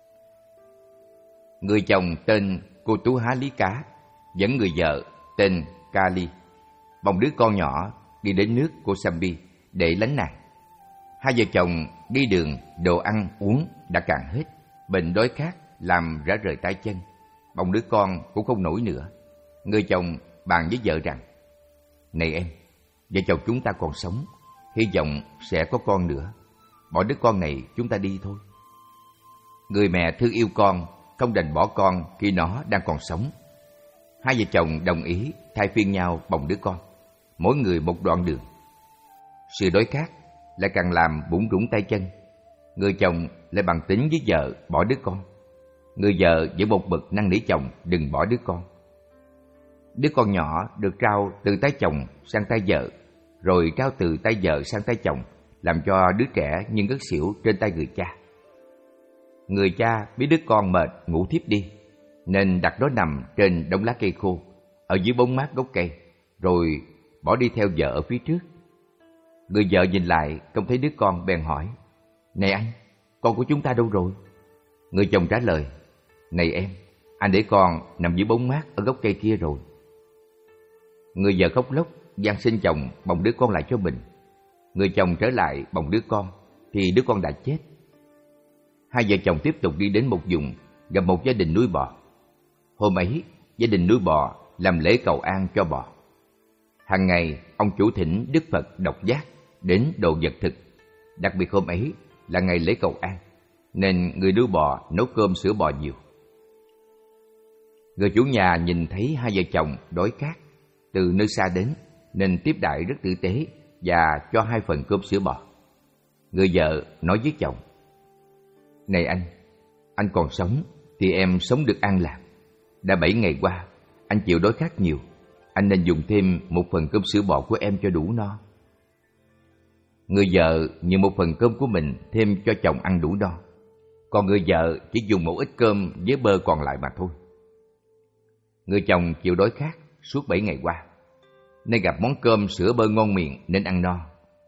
Người chồng tên Cô Tú Há Lý Cá dẫn người vợ tên Kali, bồng đứa con nhỏ đi đến nước Kosambi để lánh nạn. Hai vợ chồng đi đường, đồ ăn uống đã cạn hết, bệnh đói khát làm rã rời tay chân, bồng đứa con cũng không nổi nữa. Người chồng bàn với vợ rằng: Này em, vợ chồng chúng ta còn sống, hy vọng sẽ có con nữa, bỏ đứa con này chúng ta đi thôi. Người mẹ thương yêu con, không đành bỏ con khi nó đang còn sống. Hai vợ chồng đồng ý thay phiên nhau bồng đứa con, mỗi người một đoạn đường. Sự đói khát lại càng làm bủn rủn tay chân. Người chồng lại bàn tính với vợ bỏ đứa con. Người vợ vẫn một bực năn nỉ chồng đừng bỏ đứa con. Đứa con nhỏ được trao từ tay chồng sang tay vợ, rồi trao từ tay vợ sang tay chồng, làm cho đứa trẻ như ngất xỉu trên tay người cha. Người cha biết đứa con mệt ngủ thiếp đi, nên đặt nó nằm trên đống lá cây khô ở dưới bóng mát gốc cây, rồi bỏ đi theo vợ ở phía trước. Người vợ nhìn lại không thấy đứa con, bèn hỏi: Này anh, con của chúng ta đâu rồi? Người chồng trả lời: Này em, anh để con nằm dưới bóng mát ở gốc cây kia rồi. Người vợ khóc lóc van xin chồng bồng đứa con lại cho mình. Người chồng trở lại bồng đứa con thì đứa con đã chết. Hai vợ chồng tiếp tục đi đến một vùng, gặp một gia đình nuôi bò. Hôm ấy, gia đình nuôi bò làm lễ cầu an cho bò. Hàng ngày, ông chủ thỉnh Đức Phật độc giác đến đồ vật thực. Đặc biệt hôm ấy là ngày lễ cầu an, nên người nuôi bò nấu cơm sữa bò nhiều. Người chủ nhà nhìn thấy hai vợ chồng đói khát từ nơi xa đến, nên tiếp đãi rất tử tế và cho hai phần cơm sữa bò. Người vợ nói với chồng: "Này anh, anh còn sống thì em sống được an lạc. Đã bảy ngày qua, anh chịu đói khát nhiều. Anh nên dùng thêm một phần cơm sữa bò của em cho đủ no." Người vợ nhường một phần cơm của mình thêm cho chồng ăn đủ no, còn người vợ chỉ dùng một ít cơm với bơ còn lại mà thôi. Người chồng chịu đói khát suốt bảy ngày qua, nên gặp món cơm sữa bơ ngon miệng nên ăn no.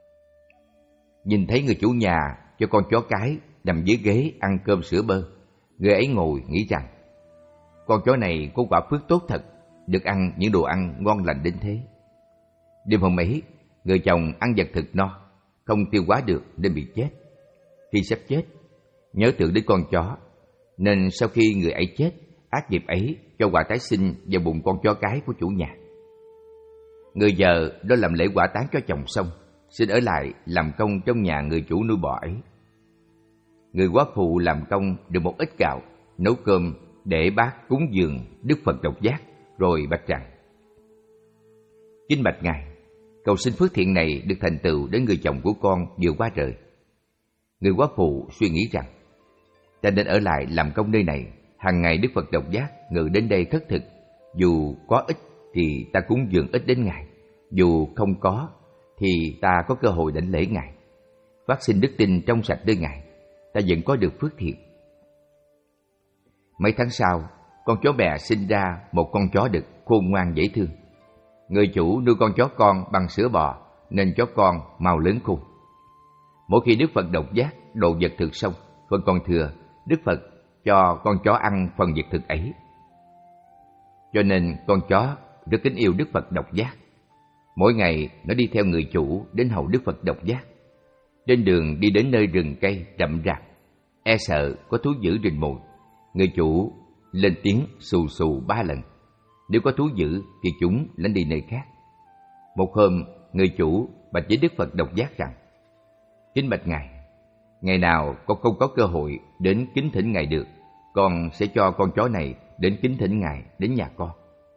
Nhìn thấy người chủ nhà cho con chó cái nằm dưới ghế ăn cơm sữa bơ, người ấy ngồi nghĩ rằng con chó này có quả phước tốt thật, được ăn những đồ ăn ngon lành đến thế. Đêm hôm ấy, người chồng ăn vật thực no, không tiêu hóa được nên bị chết. Khi sắp chết, nhớ tưởng đến con chó, nên sau khi người ấy chết, ác nghiệp ấy cho quả tái sinh vào bụng con chó cái của chủ nhà. Người vợ đó làm lễ hỏa táng cho chồng xong, xin ở lại làm công trong nhà người chủ nuôi bò ấy. Người góa phụ làm công được một ít gạo, nấu cơm để bác cúng dường Đức Phật Độc Giác, rồi bạch rằng: "Kính bạch Ngài, cầu xin phước thiện này được thành tựu đến người chồng của con vừa qua đời." Người góa phụ suy nghĩ rằng ta nên ở lại làm công nơi này, hàng ngày Đức Phật Độc Giác ngự đến đây khất thực, dù có ít thì ta cúng dường ít đến Ngài, dù không có thì ta có cơ hội đảnh lễ Ngài, phát sinh đức tin trong sạch nơi Ngài, ta vẫn có được phước thiện. Mấy tháng sau, con chó bè sinh ra một con chó đực khôn ngoan dễ thương. Người chủ nuôi con chó con bằng sữa bò nên chó con mau lớn khôn. Mỗi khi Đức Phật Độc Giác đồ vật thực xong, phần còn thừa, Đức Phật cho con chó ăn phần vật thực ấy. Cho nên con chó rất kính yêu Đức Phật Độc Giác. Mỗi ngày nó đi theo người chủ đến hầu Đức Phật Độc Giác. Trên đường đi đến nơi rừng cây rậm rạp, e sợ có thú dữ rình mồi, người chủ lên tiếng xù xù ba lần. Nếu có thú dữ thì chúng lánh đi nơi khác. Một hôm, người chủ bạch với Đức Phật Độc Giác rằng: "Kính bạch Ngài, ngày nào con không có cơ hội đến kính thỉnh Ngài được, con sẽ cho con chó này đến kính thỉnh Ngài đến nhà con."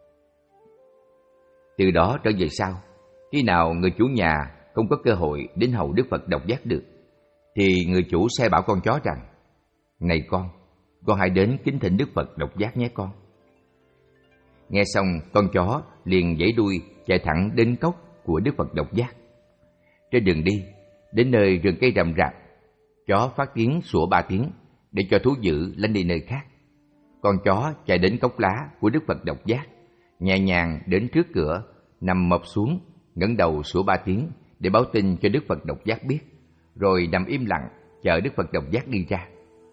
Từ đó trở về sau, khi nào người chủ nhà không có cơ hội đến hầu Đức Phật Độc Giác được, thì người chủ sai bảo con chó rằng: "Này con, con hãy đến kính thỉnh Đức Phật Độc Giác nhé con." Nghe xong, con chó liền giãy đuôi chạy thẳng đến cốc của Đức Phật Độc Giác. Trên đường đi, đến nơi rừng cây rậm rạp, chó phát tiếng sủa ba tiếng để cho thú dữ lánh đi nơi khác. Con chó chạy đến cốc lá của Đức Phật Độc Giác, nhẹ nhàng đến trước cửa, nằm mập xuống, ngẩng đầu sủa ba tiếng để báo tin cho Đức Phật Độc Giác biết, rồi nằm im lặng chờ Đức Phật Độc Giác đi ra.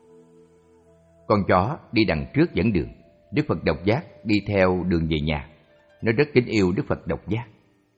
Con chó đi đằng trước dẫn đường, Đức Phật Độc Giác đi theo đường về nhà. Nó rất kính yêu Đức Phật Độc Giác.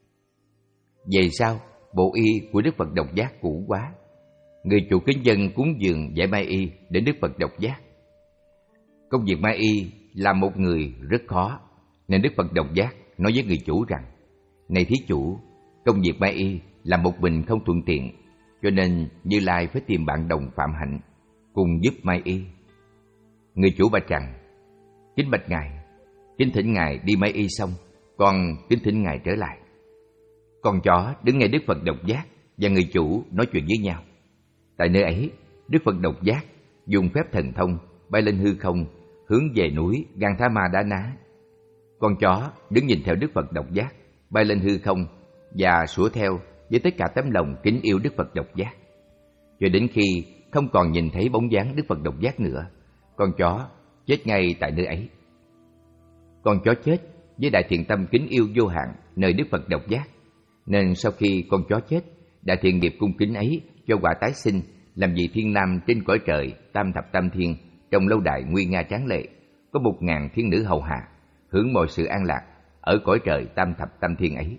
Về sau, bộ y của Đức Phật Độc Giác cũ quá. Người chủ kính dân cúng dường giải mai y đến Đức Phật Độc Giác. Công việc mai y là một người rất khó, nên Đức Phật Độc Giác nói với người chủ rằng: "Này thí chủ, công việc mai y là một mình không thuận tiện, cho nên Như Lai phải tìm bạn đồng phạm hạnh cùng giúp mai y." Người chủ bạch rằng: "Kính bạch Ngài, kính thỉnh Ngài đi mai y xong, con kính thỉnh Ngài trở lại." Con chó đứng nghe Đức Phật Độc Giác và người chủ nói chuyện với nhau. Tại nơi ấy, Đức Phật Độc Giác dùng phép thần thông bay lên hư không, hướng về núi Gantha Đá Ná. Con chó đứng nhìn theo Đức Phật Độc Giác bay lên hư không và sủa theo với tất cả tấm lòng kính yêu Đức Phật Độc Giác. Cho đến khi không còn nhìn thấy bóng dáng Đức Phật Độc Giác nữa, con chó chết ngay tại nơi ấy. Con chó chết với đại thiện tâm kính yêu vô hạn nơi Đức Phật Độc Giác, nên sau khi con chó chết, đại thiện nghiệp cung kính ấy cho quả tái sinh làm vị thiên nam trên cõi trời tam thập tam thiên, trong lâu đài nguy nga tráng lệ, có một ngàn thiên nữ hầu hạ, hưởng mọi sự an lạc ở cõi trời tam thập tam thiên ấy.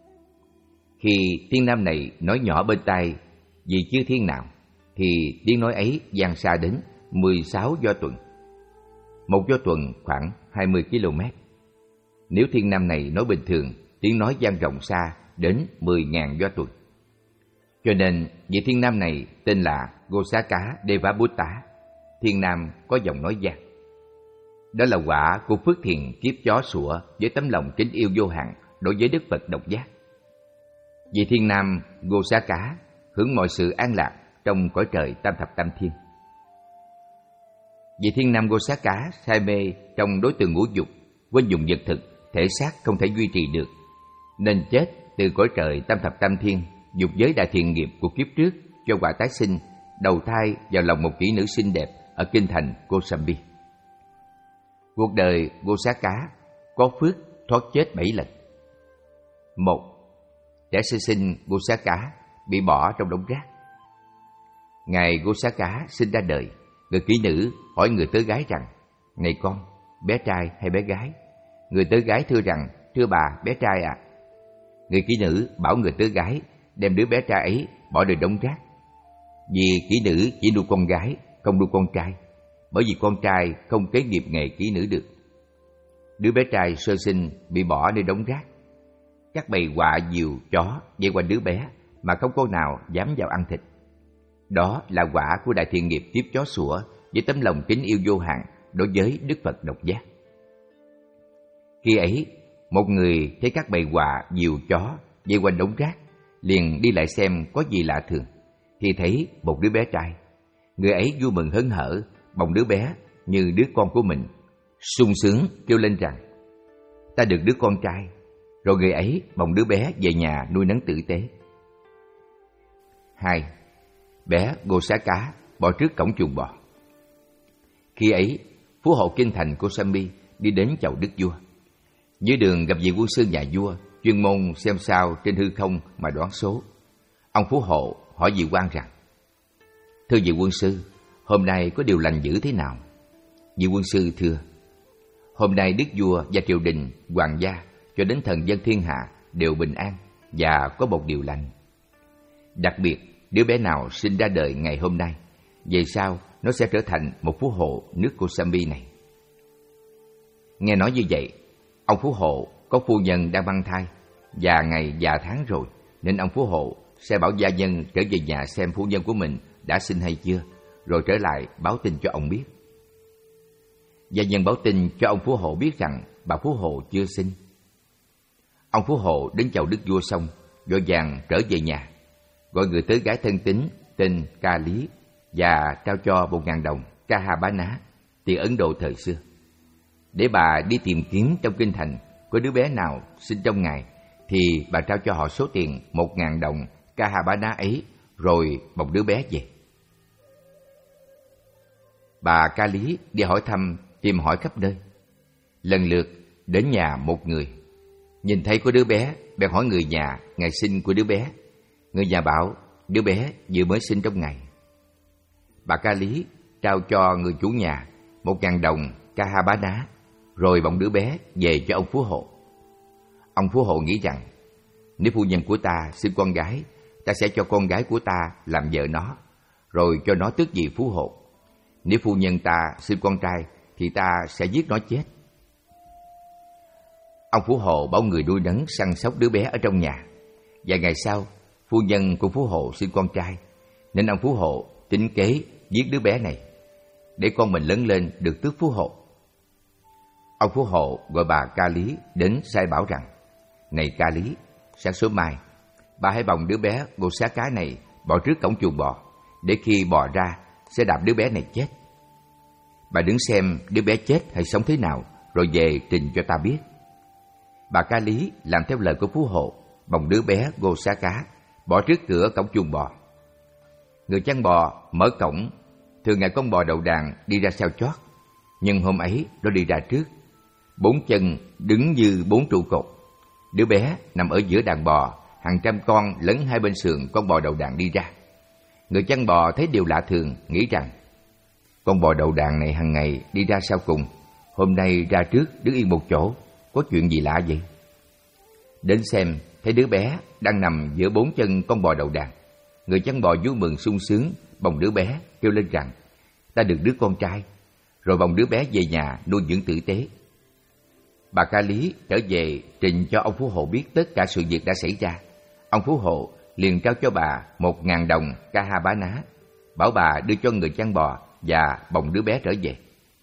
Khi thiên nam này nói nhỏ bên tai vì chư thiên nào, thì tiếng nói ấy vang xa đến mười sáu do tuần. Một do tuần khoảng hai mươi ki lô mét. Nếu thiên nam này nói bình thường, tiếng nói vang rộng xa đến mười ngàn do tuần. Cho nên vị thiên nam này tên là Gosaka Devabutta, thiên nam có giọng nói vang. Đó là quả của phước thiền kiếp chó sủa với tấm lòng kính yêu vô hạn đối với Đức Phật Độc Giác. Vị thiên nam Gosaka hưởng mọi sự an lạc trong cõi trời tam thập tam thiên. Vị thiên nam Gosaka say mê trong đối tượng ngũ dục, quên dùng vật thực, thể xác không thể duy trì được, nên chết từ cõi trời tam thập tam thiên, dục giới đại thiện nghiệp của kiếp trước cho quả tái sinh, đầu thai vào lòng một kỹ nữ xinh đẹp ở kinh thành Kosambi. Cuộc đời Gosaka có phước thoát chết bảy lần. Một, trẻ sơ sinh Gosaka bị bỏ trong đống rác. Ngày Gosaka sinh ra đời, người kỹ nữ hỏi người tớ gái rằng: "Này con, bé trai hay bé gái?" Người tớ gái thưa rằng: "Thưa bà, bé trai ạ." À. Người kỹ nữ bảo người tớ gái đem đứa bé trai ấy bỏ nơi đống rác. Vì kỹ nữ chỉ nuôi con gái, không nuôi con trai, bởi vì con trai không kế nghiệp nghề kỹ nữ được. Đứa bé trai sơ sinh bị bỏ nơi đống rác. Các bầy quạ diều chó vây quanh đứa bé mà không con nào dám vào ăn thịt. Đó là quả của đại thiện nghiệp tiếp chó sủa với tấm lòng kính yêu vô hạn đối với Đức Phật độc giác. Khi ấy, một người thấy các bầy quạ diều chó vây quanh đống rác, liền đi lại xem có gì lạ thường, thì thấy một đứa bé trai. Người ấy vui mừng hớn hở, bồng đứa bé như đứa con của mình, sung sướng kêu lên rằng: "Ta được đứa con trai." Rồi người ấy bồng đứa bé về nhà nuôi nấng tử tế. Hai, bé Gosaka bỏ trước cổng chuồng bò. Khi ấy, phú hộ kinh thành Kosambi đi đến chầu đức vua. Dưới đường gặp vị quân sư nhà vua, chuyên môn xem sao trên hư không mà đoán số. Ông phú hộ hỏi vị quan rằng: "Thưa vị quân sư, hôm nay có điều lành dữ thế nào?" Vị quân sư thưa: "Hôm nay đức vua và triều đình, hoàng gia cho đến thần dân thiên hạ đều bình an và có một điều lành. Đặc biệt, đứa bé nào sinh ra đời ngày hôm nay, về sau nó sẽ trở thành một phú hộ nước Kosambi này." Nghe nói như vậy, ông phú hộ có phu nhân đang mang thai và ngày già tháng rồi, nên ông phú hộ sẽ bảo gia nhân trở về nhà xem phu nhân của mình đã sinh hay chưa, rồi trở lại báo tin cho ông biết. Gia nhân báo tin cho ông phú hộ biết rằng bà phú hộ chưa sinh. Ông phú hộ đến chầu đức vua xong, vội vàng trở về nhà, gọi người tới gái thân tín tên Ca Lý và trao cho một ngàn đồng Ca Ha Bá Ná, tiền Ấn Độ thời xưa, để bà đi tìm kiếm trong kinh thành có đứa bé nào sinh trong ngày, thì bà trao cho họ số tiền một ngàn đồng Ca Ha Bá Ná ấy, rồi bồng đứa bé về. Bà Ca Lý đi hỏi thăm, tìm hỏi khắp nơi, lần lượt đến nhà một người, nhìn thấy có đứa bé, bèn hỏi người nhà ngày sinh của đứa bé. Người nhà bảo đứa bé vừa mới sinh trong ngày. Bà Ca Lý trao cho người chủ nhà một ngàn đồng Ca Ha Bá Ná, rồi bồng đứa bé về cho ông phú hộ. Ông phú hộ nghĩ rằng nếu phu nhân của ta sinh con gái, ta sẽ cho con gái của ta làm vợ nó, rồi cho nó tước vị phú hộ. Nếu phu nhân ta sinh con trai, thì ta sẽ giết nó chết. Ông phú hộ bảo người nuôi nấng săn sóc đứa bé ở trong nhà. Vài ngày sau, phu nhân của phú hộ sinh con trai, nên ông phú hộ tính kế giết đứa bé này, để con mình lớn lên được tước phú hộ. Ông phú hộ gọi bà Ca Lý đến sai bảo rằng: "Này Ca Lý, sáng sớm mai, bà hãy bồng đứa bé Gosaka này bỏ trước cổng chuồng bò, để khi bò ra sẽ đạp đứa bé này chết. Bà đứng xem đứa bé chết hay sống thế nào, rồi về trình cho ta biết." Bà Ca Lý làm theo lời của phú hộ, bồng đứa bé Gosaka bỏ trước cửa cổng chuồng bò. Người chăn bò mở cổng, thường ngày con bò đầu đàn đi ra sau chót, nhưng hôm ấy nó đi ra trước, bốn chân đứng như bốn trụ cột. Đứa bé nằm ở giữa đàn bò, hàng trăm con lấn hai bên sườn con bò đầu đàn đi ra. Người chăn bò thấy điều lạ thường, nghĩ rằng con bò đầu đàn này hàng ngày đi ra sau cùng, hôm nay ra trước đứng yên một chỗ, có chuyện gì lạ vậy? Đến xem thấy đứa bé đang nằm giữa bốn chân con bò đầu đàn. Người chăn bò vui mừng sung sướng, bồng đứa bé kêu lên rằng: "Ta được đứa con trai." Rồi bồng đứa bé về nhà nuôi dưỡng tử tế. Bà Ca Lý trở về trình cho ông phú hộ biết tất cả sự việc đã xảy ra. Ông phú hộ liền trao cho bà một ngàn đồng Ca Ha Bá Ná, bảo bà đưa cho người chăn bò và bồng đứa bé trở về.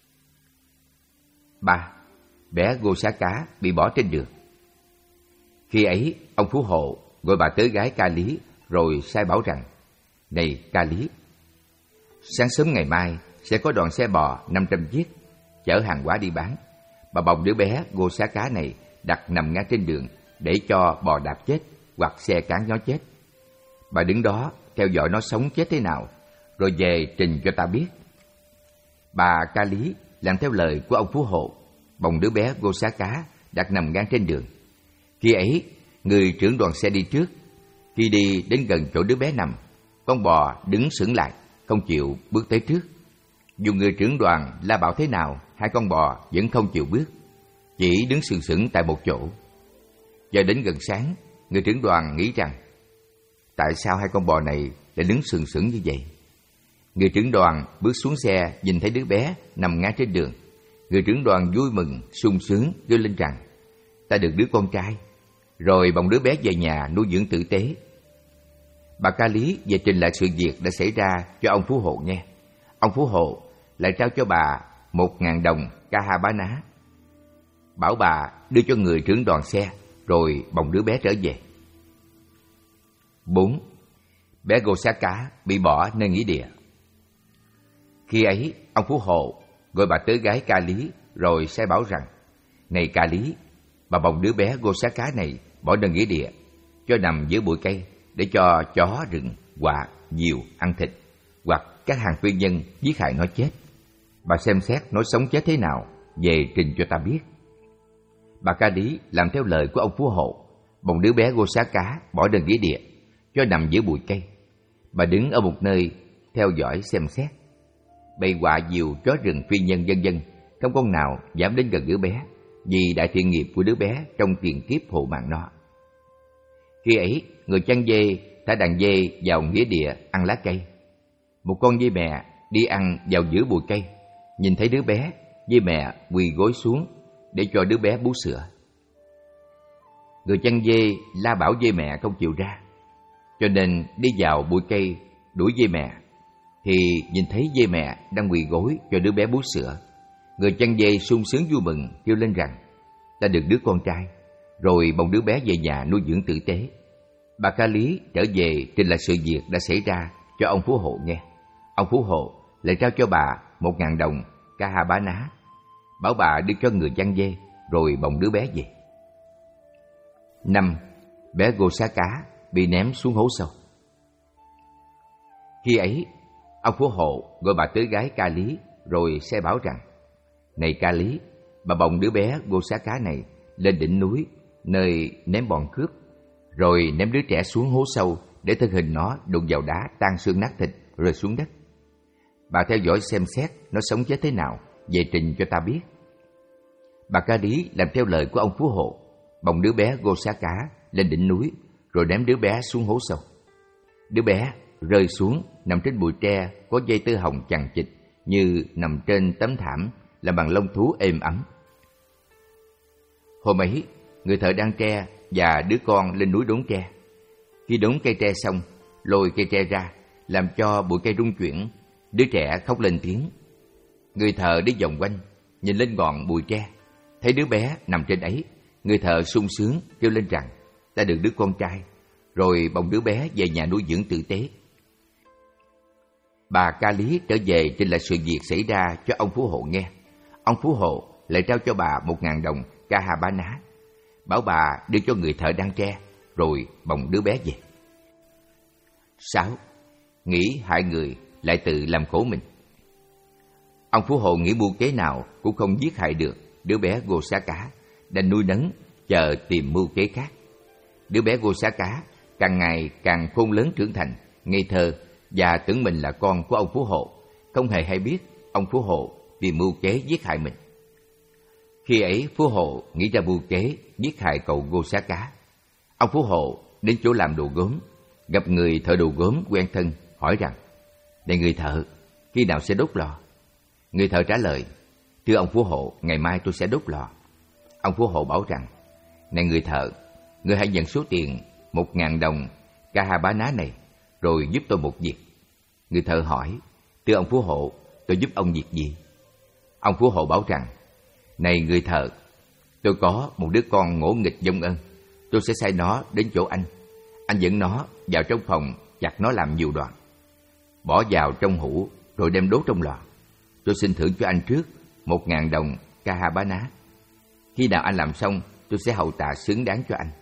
Ba, bé Gosaka bị bỏ trên đường. Khi ấy, ông phú hộ gọi bà tớ gái Ca Lý rồi sai bảo rằng: Này Ca Lý, sáng sớm ngày mai sẽ có đoàn xe bò năm trăm chiếc chở hàng hóa đi bán. Bà bồng đứa bé Gô Xá Cá này đặt nằm ngang trên đường để cho bò đạp chết hoặc xe cán nó chết. Bà đứng đó theo dõi nó sống chết thế nào, rồi về trình cho ta biết. Bà Ca Lý làm theo lời của ông phú hộ, bồng đứa bé Gô Xá Cá đặt nằm ngang trên đường. Khi ấy, người trưởng đoàn xe đi trước. Khi đi đến gần chỗ đứa bé nằm, con bò đứng sững lại, không chịu bước tới trước. Dù người trưởng đoàn la bảo thế nào, hai con bò vẫn không chịu bước, chỉ đứng sừng sững tại một chỗ. Giờ đến gần sáng, người trưởng đoàn nghĩ rằng: Tại sao hai con bò này lại đứng sừng sững như vậy? Người trưởng đoàn bước xuống xe, nhìn thấy đứa bé nằm ngã trên đường. Người trưởng đoàn vui mừng, sung sướng kêu lên rằng: Ta được đứa con trai. Rồi bồng đứa bé về nhà nuôi dưỡng tử tế. Bà Ca Lý về trình lại sự việc đã xảy ra cho ông phú hộ nghe. Ông phú hộ lại trao cho bà một ngàn đồng ca ha bá ná, bảo bà đưa cho người trưởng đoàn xe, rồi bồng đứa bé trở về. Bốn. Bé Gô Xá Cá bị bỏ nơi nghĩa địa. Khi ấy, ông phú hộ gọi bà tớ gái Ca Lý rồi sai bảo rằng: Này Ca Lý, bà bồng đứa bé Gô Xá Cá này bỏ nơi nghĩa địa, cho nằm dưới bụi cây để cho chó rừng, quạ, diều ăn thịt, hoặc các hàng phi nhân giết hại nó chết. Bà xem xét nó sống chết thế nào, về trình cho ta biết. Bà Ca Lý làm theo lời của ông phú hộ, bồng đứa bé Gô Xá Cá bỏ nơi nghĩa địa, cho nằm dưới bụi cây. Bà đứng ở một nơi theo dõi xem xét. Bầy quạ, diều, chó rừng, phi nhân vân vân không con nào dám đến gần đứa bé, vì đại thiện nghiệp của đứa bé trong tiền kiếp hộ mạng nó. Khi ấy, người chăn dê thả đàn dê vào nghĩa địa ăn lá cây. Một con dê mẹ đi ăn vào giữa bụi cây, nhìn thấy đứa bé, dê mẹ quỳ gối xuống để cho đứa bé bú sữa. Người chăn dê la bảo dê mẹ không chịu ra, cho nên đi vào bụi cây đuổi dê mẹ. Thì nhìn thấy dê mẹ đang quỳ gối cho đứa bé bú sữa. Người chăn dê sung sướng vui mừng kêu lên rằng: Ta được đứa con trai. Rồi bồng đứa bé về nhà nuôi dưỡng tử tế. Bà Ca Lý trở về trình lại sự việc đã xảy ra cho ông phú hộ nghe. Ông phú hộ lại trao cho bà một ngàn đồng ca ha bá ná, bảo bà đưa cho người chăn dê, rồi bồng đứa bé về. Năm. Bé Gô Xá Cá bị ném xuống hố sâu. Khi ấy, ông phú hộ gọi bà tớ gái Ca Lý rồi sai bảo rằng: Này Ca Lý, bà bồng đứa bé Gô Xá Cá này lên đỉnh núi nơi ném bọn cướp, rồi ném đứa trẻ xuống hố sâu để thân hình nó đụng vào đá tan xương nát thịt rơi xuống đất. Bà theo dõi xem xét nó sống chết thế nào, về trình cho ta biết. Bà Ca Lý làm theo lời của ông phú hộ, bồng đứa bé Gô Xá Cá lên đỉnh núi, rồi ném đứa bé xuống hố sâu. Đứa bé rơi xuống nằm trên bụi tre có dây tơ hồng chằng chịt, như nằm trên tấm thảm làm bằng lông thú êm ấm. Hôm ấy, người thợ đan tre và đứa con lên núi đốn tre. Khi đốn cây tre xong, lôi cây tre ra, làm cho bụi cây rung chuyển. Đứa trẻ khóc lên tiếng. Người thợ đi vòng quanh, nhìn lên ngọn bụi tre, thấy đứa bé nằm trên ấy. Người thợ sung sướng kêu lên rằng: Ta được đứa con trai. Rồi bồng đứa bé về nhà nuôi dưỡng tử tế. Bà Ca Lý trở về trình lại sự việc xảy ra cho ông phú hộ nghe. Ông phú hộ lại trao cho bà một ngàn đồng ca ha bá ná, bảo bà đưa cho người thợ đan tre, rồi bồng đứa bé về. Sáu. Nghĩ hại người lại tự làm khổ mình. Ông phú hộ nghĩ mưu kế nào cũng không giết hại được đứa bé Gô Xá Cá, đành nuôi nấng chờ tìm mưu kế khác. Đứa bé Gô Xá Cá càng ngày càng khôn lớn trưởng thành, ngây thơ, và tưởng mình là con của ông phú hộ, không hề hay biết ông phú hộ tìm mưu kế giết hại mình. Khi ấy, phú hộ nghĩ ra mưu kế giết hại cậu Gô Xá Cá. Ông phú hộ đến chỗ làm đồ gốm, gặp người thợ đồ gốm quen thân, hỏi rằng: Này người thợ, khi nào sẽ đốt lò? Người thợ trả lời: Thưa ông phú hộ, ngày mai tôi sẽ đốt lò. Ông phú hộ bảo rằng: Này người thợ, người hãy nhận số tiền một ngàn đồng ca ha bá ná này, rồi giúp tôi một việc. Người thợ hỏi: Thưa ông phú hộ, tôi giúp ông việc gì? Ông phú hộ bảo rằng: Này người thợ, tôi có một đứa con ngỗ nghịch vong ân, tôi sẽ sai nó đến chỗ anh. Anh dẫn nó vào trong phòng, chặt nó làm nhiều đoạn, bỏ vào trong hũ rồi đem đốt trong lò. Tôi xin thưởng cho anh trước một ngàn đồng Kahabana. Khi nào anh làm xong, tôi sẽ hậu tạ xứng đáng cho anh.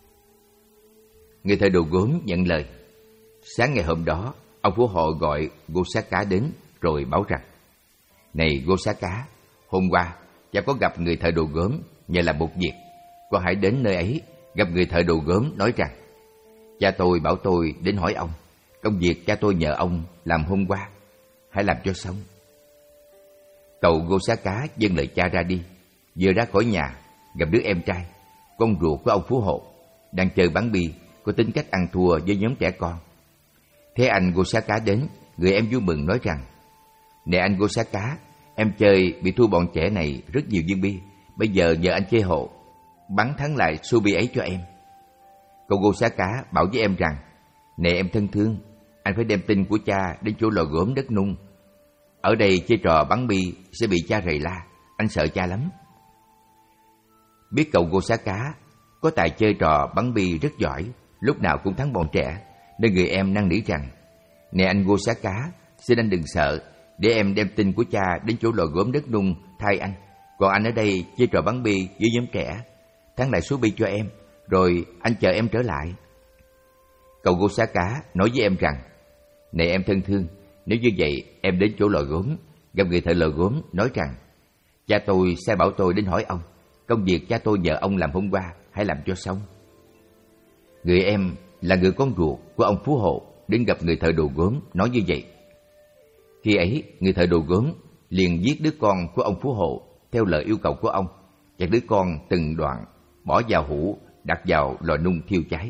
Người thợ đồ gốm nhận lời. Sáng ngày hôm đó, ông Phú Hộ gọi Gosaka đến rồi báo rằng: Này Gosaka, hôm qua cha có gặp người thợ đồ gốm nhờ làm một việc. Con hãy đến nơi ấy gặp người thợ đồ gốm, nói rằng: Cha tôi bảo tôi đến hỏi ông công việc cha tôi nhờ ông làm hôm qua, hãy làm cho xong. Cậu Gosaka dâng lời cha ra đi. Vừa ra khỏi nhà, gặp đứa em trai, con ruột của ông Phú Hộ, đang chơi bắn bi, có tính cách ăn thua với nhóm trẻ con. Thế anh Gosaka đến, người em vui mừng nói rằng: Nè anh Gosaka, em chơi bị thua bọn trẻ này rất nhiều viên bi. Bây giờ nhờ anh chơi hộ, bắn thắng lại số bi ấy cho em. Cậu Gosaka bảo với em rằng: Nè em thân thương, anh phải đem tin của cha đến chỗ lò gốm đất nung. Ở đây chơi trò bắn bi sẽ bị cha rầy la, anh sợ cha lắm. Biết cậu Gosaka có tài chơi trò bắn bi rất giỏi, lúc nào cũng thắng bọn trẻ, nên người em năn nỉ rằng: Nè anh Gosaka, xin anh đừng sợ, để em đem tin của cha đến chỗ lò gốm đất nung thay anh. Còn anh ở đây chơi trò bắn bi với nhóm trẻ, thắng lại số bi cho em, rồi anh chờ em trở lại. Cậu Gosaka nói với em rằng: Này em thân thương, nếu như vậy em đến chỗ lò gốm, gặp người thợ lò gốm, nói rằng: Cha tôi sai bảo tôi đến hỏi ông công việc cha tôi nhờ ông làm hôm qua, hãy làm cho xong. Người em là người con ruột của ông Phú Hộ đến gặp người thợ đồ gốm, nói như vậy. Khi ấy, người thợ đồ gốm liền giết đứa con của ông Phú Hộ theo lời yêu cầu của ông, chặt đứa con từng đoạn, bỏ vào hũ, đặt vào lò nung thiêu cháy.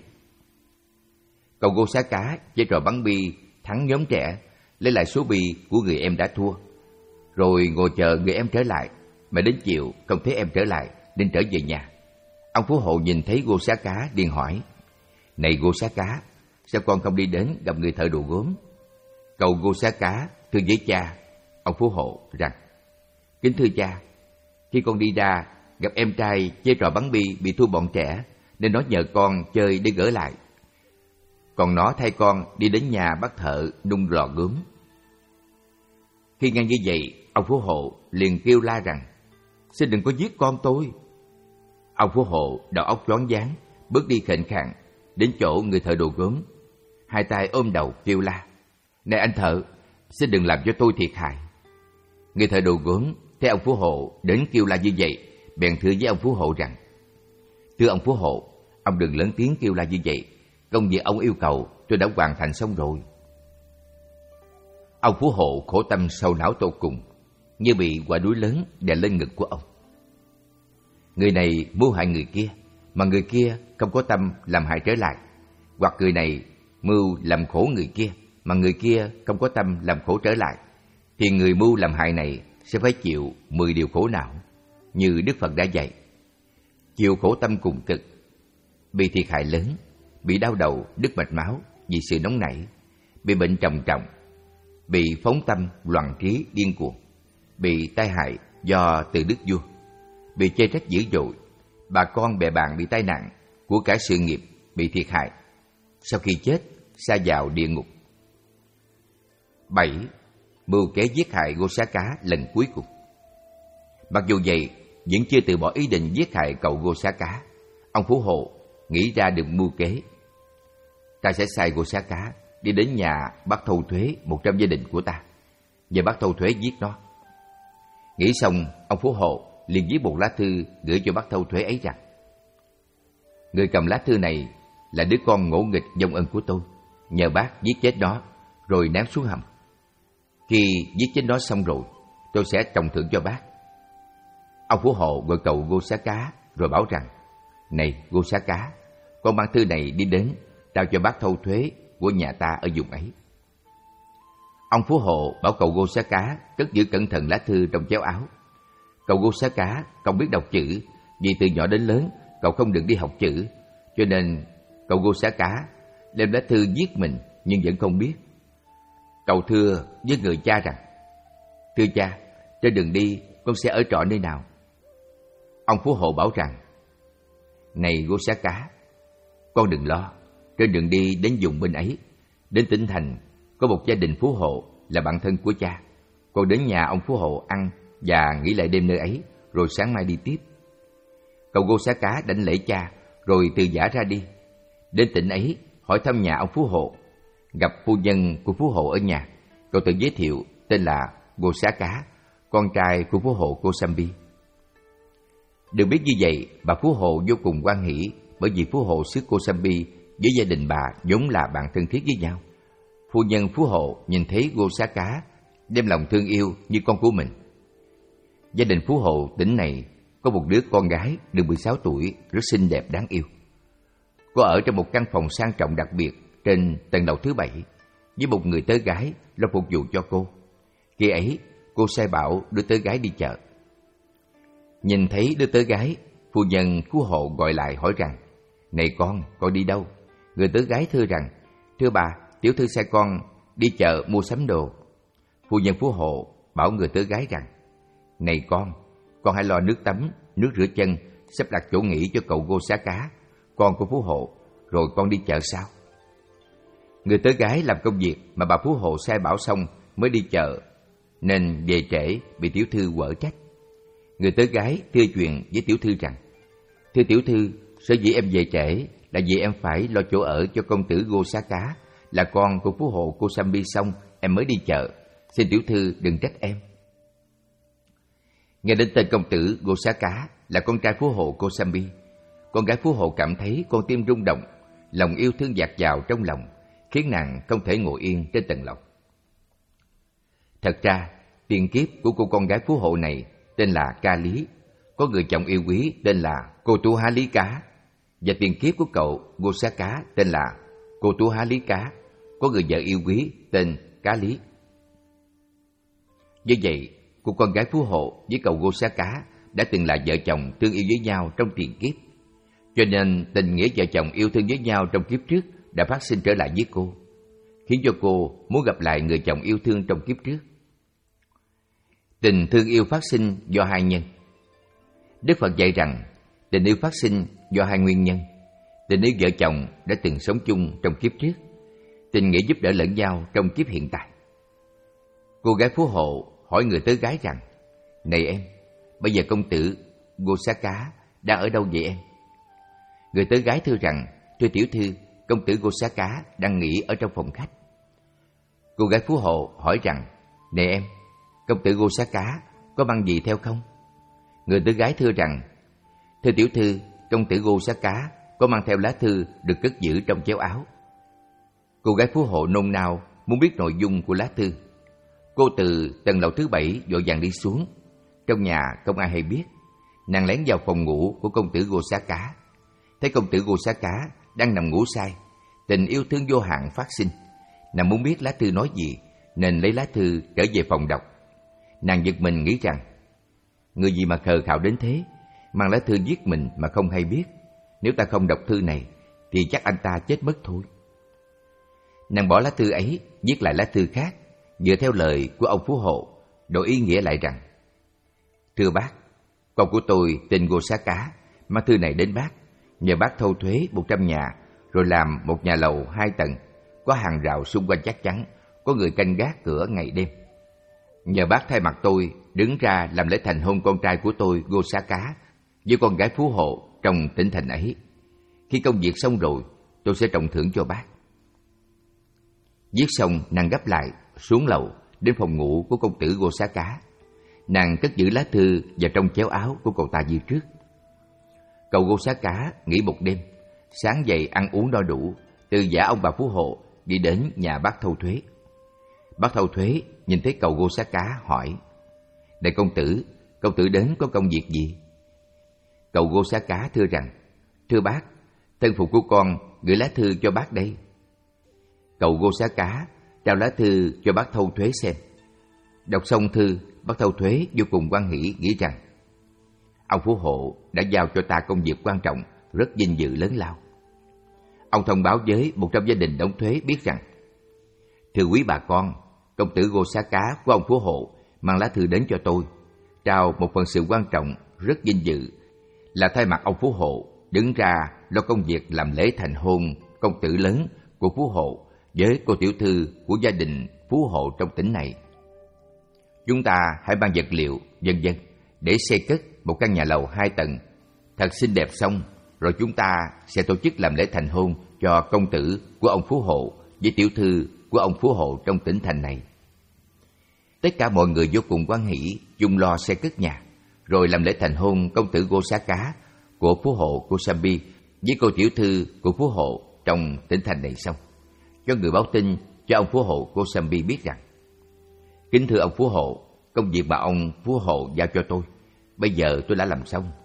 Cậu Gosaka chơi trò bắn bi thắng nhóm trẻ, lấy lại số bi của người em đã thua, rồi ngồi chờ người em trở lại, mà đến chiều không thấy em trở lại nên trở về nhà. Ông Phú Hộ nhìn thấy Gosaka liền hỏi: Này Gosaka, sao con không đi đến gặp người thợ đồ gốm? Cậu Gosaka thưa với cha ông Phú Hộ rằng: Kính thưa cha, khi con đi ra gặp em trai chơi trò bắn bi bị thua bọn trẻ, nên nó nhờ con chơi để gỡ lại. Còn nó thay con đi đến nhà bắt thợ nung lò gốm. Khi nghe như vậy, ông Phú Hộ liền kêu la rằng: Xin đừng có giết con tôi. Ông Phú Hộ đầu óc choáng váng, bước đi khệnh khạng đến chỗ người thợ đồ gốm, hai tay ôm đầu kêu la: Này anh thợ, xin đừng làm cho tôi thiệt hại. Người thợ đồ gốm thấy ông Phú Hộ đến kêu la như vậy, bèn thưa với ông Phú Hộ rằng: Thưa ông Phú Hộ, ông đừng lớn tiếng kêu la như vậy, công việc ông yêu cầu tôi đã hoàn thành xong rồi. Ông Phú Hộ khổ tâm sầu não tột cùng, như bị quả núi lớn đè lên ngực của ông. Người này mưu hại người kia, mà người kia không có tâm làm hại trở lại, hoặc người này mưu làm khổ người kia, mà người kia không có tâm làm khổ trở lại, thì người mưu làm hại này sẽ phải chịu mười điều khổ não, như Đức Phật đã dạy. Chịu khổ tâm cùng cực, bị thiệt hại lớn, bị đau đầu, đứt mạch máu vì sự nóng nảy, bị bệnh trầm trọng, bị phóng tâm, loạn trí, điên cuồng, bị tai hại do từ đức vua, bị chê trách dữ dội, bà con bè bạn bị tai nạn, của cả sự nghiệp bị thiệt hại, sau khi chết sa vào địa ngục. Bảy. Mưu kế giết hại Gosaka lần cuối cùng. Mặc dù vậy, vẫn chưa từ bỏ ý định giết hại cậu Gosaka, ông Phú Hộ nghĩ ra được mưu kế. Ta sẽ sai Gosaka đi đến nhà bác thâu thuế một trăm gia đình của ta, và bác thâu thuế giết nó. Nghĩ xong, ông Phú Hộ liền viết một lá thư gửi cho bác thâu thuế ấy rằng: Người cầm lá thư này là đứa con ngỗ nghịch vong ân của tôi, nhờ bác giết chết nó rồi ném xuống hầm. Khi giết chết nó xong rồi, tôi sẽ trồng thưởng cho bác. Ông Phú Hộ gọi cậu Gosaka rồi bảo rằng: Này Gosaka, con mang thư này đi đến trao cho bác thâu thuế của nhà ta ở vùng ấy. Ông Phú Hộ bảo cậu Gosaka cất giữ cẩn thận lá thư trong chéo áo. Cậu Gosaka không biết đọc chữ, vì từ nhỏ đến lớn cậu không được đi học chữ, cho nên cậu Gosaka đem lá thư viết mình nhưng vẫn không biết. Cậu thưa với người cha rằng: Thưa cha, trên đường đi con sẽ ở trọ nơi nào? Ông Phú Hộ bảo rằng: Này Gosaka, con đừng lo, Trên đường đi đến vùng bên ấy, đến tỉnh thành, có một gia đình phú hộ là bạn thân của cha. Con đến nhà ông phú hộ ăn và nghỉ lại đêm nơi ấy, rồi sáng mai đi tiếp. Cậu Gô Xá Cá đảnh lễ cha, rồi từ giã ra đi. Đến tỉnh ấy, hỏi thăm nhà ông phú hộ. Gặp phu nhân của phú hộ ở nhà, cậu tự giới thiệu tên là Gô Xá Cá, con trai của phú hộ Kosambi. Được biết như vậy, bà phú hộ vô cùng hoan hỉ, bởi vì phú hộ xứ Kosambi với gia đình bà vốn là bạn thân thiết với nhau. Phu nhân phú hộ nhìn thấy Gô Xá Cá, đem lòng thương yêu như con của mình. Gia đình phú hộ tỉnh này có một đứa con gái được mười sáu tuổi, rất xinh đẹp đáng yêu. Cô ở trong một căn phòng sang trọng đặc biệt trên tầng lầu thứ bảy, với một người tớ gái lo phục vụ cho cô. Khi ấy, cô sai bảo đưa tớ gái đi chợ. Nhìn thấy đứa tớ gái, phu nhân phú hộ gọi lại hỏi rằng: "Này con, con đi đâu?" Người tớ gái thưa rằng: "Thưa bà, tiểu thư sai con đi chợ mua sắm đồ." Phu nhân phú hộ bảo người tớ gái rằng: "Này con, con hãy lo nước tắm, nước rửa chân, sắp đặt chỗ nghỉ cho cậu Gô Xá Cá, con của phú hộ, rồi con đi chợ sao?" Người tớ gái làm công việc mà bà phú hộ sai bảo xong mới đi chợ, nên về trễ bị tiểu thư quở trách. Người tớ gái thưa chuyện với tiểu thư rằng: "Thưa tiểu thư, sở dĩ em về trễ là vì em phải lo chỗ ở cho công tử Gô Xá Cá, là con của phú hộ Kosambi, xong em mới đi chợ. Xin tiểu thư đừng trách em." Nghe đến tên công tử Gô Xá Cá là con trai phú hộ Kosambi, con gái phú hộ cảm thấy con tim rung động, lòng yêu thương dạt dào trong lòng, khiến nàng không thể ngồi yên trên tầng lầu. Thật ra, tiền kiếp của cô con gái phú hộ này tên là Ca Lý, có người chồng yêu quý tên là Cô Tu Há Lý Cá, và tiền kiếp của cậu Gô Xá Cá tên là Cô Tu Há Lý Cá, có người vợ yêu quý tên Cá Lý. Như vậy, cô con gái phú hộ với cậu Gô Xá Cá đã từng là vợ chồng tương yêu với nhau trong tiền kiếp, cho nên tình nghĩa vợ chồng yêu thương với nhau trong kiếp trước đã phát sinh trở lại với cô, khiến cho cô muốn gặp lại người chồng yêu thương trong kiếp trước. Tình thương yêu phát sinh do hai nhân. Đức Phật dạy rằng tình yêu phát sinh do hai nguyên nhân. Tình yêu vợ chồng đã từng sống chung trong kiếp trước, tình nghĩa giúp đỡ lẫn nhau trong kiếp hiện tại. Cô gái phú hộ hỏi người tớ gái rằng: "Này em, bây giờ công tử Gô Xá Cá đang ở đâu vậy em?" Người tớ gái thưa rằng: "Thưa tiểu thư, công tử Gô Xá Cá đang nghỉ ở trong phòng khách." Cô gái phú hộ hỏi rằng: "Này em, công tử Gô Xá Cá có mang gì theo không?" Người tớ gái thưa rằng: "Thưa tiểu thư, công tử Gô Xá Cá có mang theo lá thư được cất giữ trong chéo áo." Cô gái phú hộ nôn nao muốn biết nội dung của lá thư. Cô từ tầng lầu thứ bảy vội vàng đi xuống. Trong nhà không ai hay biết. Nàng lén vào phòng ngủ của công tử Gô Xá Cá. Thấy công tử Gô Xá Cá đang nằm ngủ say, tình yêu thương vô hạn phát sinh. Nàng muốn biết lá thư nói gì, nên lấy lá thư trở về phòng đọc. Nàng giật mình nghĩ rằng: người gì mà khờ khạo đến thế, mang lá thư giết mình mà không hay biết. Nếu ta không đọc thư này thì chắc anh ta chết mất thôi. Nàng bỏ lá thư ấy, viết lại lá thư khác, dựa theo lời của ông phú hộ, đổi ý nghĩa lại rằng: "Thưa bác, con của tôi tên Gô Xá Cá, mang thư này đến bác, nhờ bác thâu thuế một trăm nhà, rồi làm một nhà lầu hai tầng, có hàng rào xung quanh chắc chắn, có người canh gác cửa ngày đêm. Nhờ bác thay mặt tôi đứng ra làm lễ thành hôn con trai của tôi Gô Xá Cá với con gái phú hộ trong tỉnh thành ấy. Khi công việc xong rồi, tôi sẽ trọng thưởng cho bác." Viết xong, nàng gấp lại, xuống lầu, đến phòng ngủ của công tử Gô Xá Cá. Nàng cất giữ lá thư vào trong chéo áo của cậu ta như trước. Cậu Gô Xá Cá nghỉ một đêm, sáng dậy ăn uống no đủ, từ giả ông bà phú hộ đi đến nhà bác thâu thuế. Bác thâu thuế nhìn thấy cậu Gô Xá Cá hỏi: "Đại công tử, công tử đến có công việc gì?" Cậu Gô Xá Cá thưa rằng: "Thưa bác, thân phụ của con gửi lá thư cho bác đây." Cậu Gô Xá Cá trao lá thư cho bác thâu thuế xem. Đọc xong thư, bác thâu thuế vô cùng hoan hỉ, nghĩ rằng: ông phú hộ đã giao cho ta công việc quan trọng, rất vinh dự lớn lao. Ông thông báo với một trong gia đình đóng thuế biết rằng: "Thưa quý bà con, công tử Gô Xá Cá của ông phú hộ mang lá thư đến cho tôi, trao một phần sự quan trọng, rất vinh dự, là thay mặt ông phú hộ đứng ra lo công việc làm lễ thành hôn công tử lớn của phú hộ với cô tiểu thư của gia đình phú hộ trong tỉnh này. Chúng ta hãy mang vật liệu, vân vân để xây cất một căn nhà lầu hai tầng thật xinh đẹp, xong rồi chúng ta sẽ tổ chức làm lễ thành hôn cho công tử của ông phú hộ với tiểu thư của ông phú hộ trong tỉnh thành này. Tất cả mọi người vô cùng hoan hỉ, chung lo xây cất nhà, rồi làm lễ thành hôn công tử Gosaka của phú hộ Kosambi với cô tiểu thư của phú hộ trong tỉnh thành này xong, cho người báo tin cho ông phú hộ Kosambi biết rằng: kính thưa ông phú hộ, công việc mà ông phú hộ giao cho tôi, bây giờ tôi đã làm xong.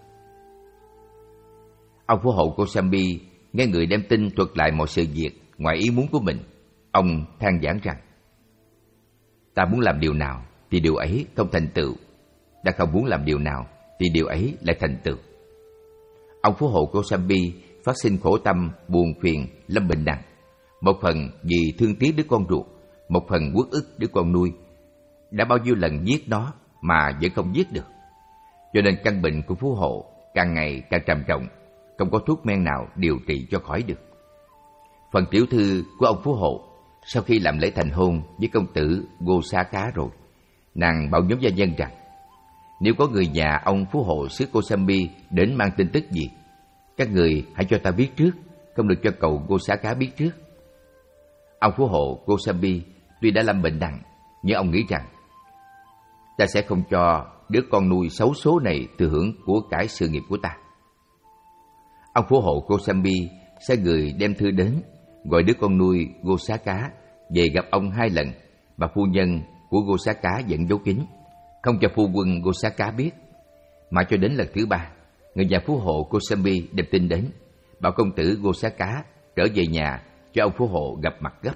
Ông phú hộ Kosambi nghe người đem tin thuật lại mọi sự việc ngoài ý muốn của mình. Ông than vãn rằng: ta muốn làm điều nào thì điều ấy không thành tựu, ta không muốn làm điều nào thì điều ấy lại thành tựu. Ông phú hộ Kosambi phát sinh khổ tâm, buồn phiền, lâm bệnh nặng, một phần vì thương tiếc đứa con ruột, một phần uất ức đứa con nuôi. Đã bao nhiêu lần giết nó mà vẫn không giết được, cho nên căn bệnh của phú hộ càng ngày càng trầm trọng, không có thuốc men nào điều trị cho khỏi được. Phần tiểu thư của ông phú hộ sau khi làm lễ thành hôn với công tử Gosaka rồi, nàng bảo nhóm gia nhân rằng: nếu có người nhà ông phú hộ xứ Kosambi đến mang tin tức gì, các người hãy cho ta biết trước, không được cho cậu Gosaka biết trước. Ông phú hộ Kosambi tuy đã lâm bệnh nặng, nhưng ông nghĩ rằng: ta sẽ không cho đứa con nuôi xấu số này thừa hưởng của cải sự nghiệp của ta. Ông phú hộ Kosambi sai người đem thư đến, gọi đứa con nuôi Gosaka về gặp ông hai lần, mà phu nhân của Gosaka vẫn giấu kín, không cho phu quân Gosaka biết. Mà cho đến lần thứ ba, người nhà phú hộ Kosambi đem tin đến, bảo công tử Gosaka trở về nhà cho ông phú hộ gặp mặt gấp.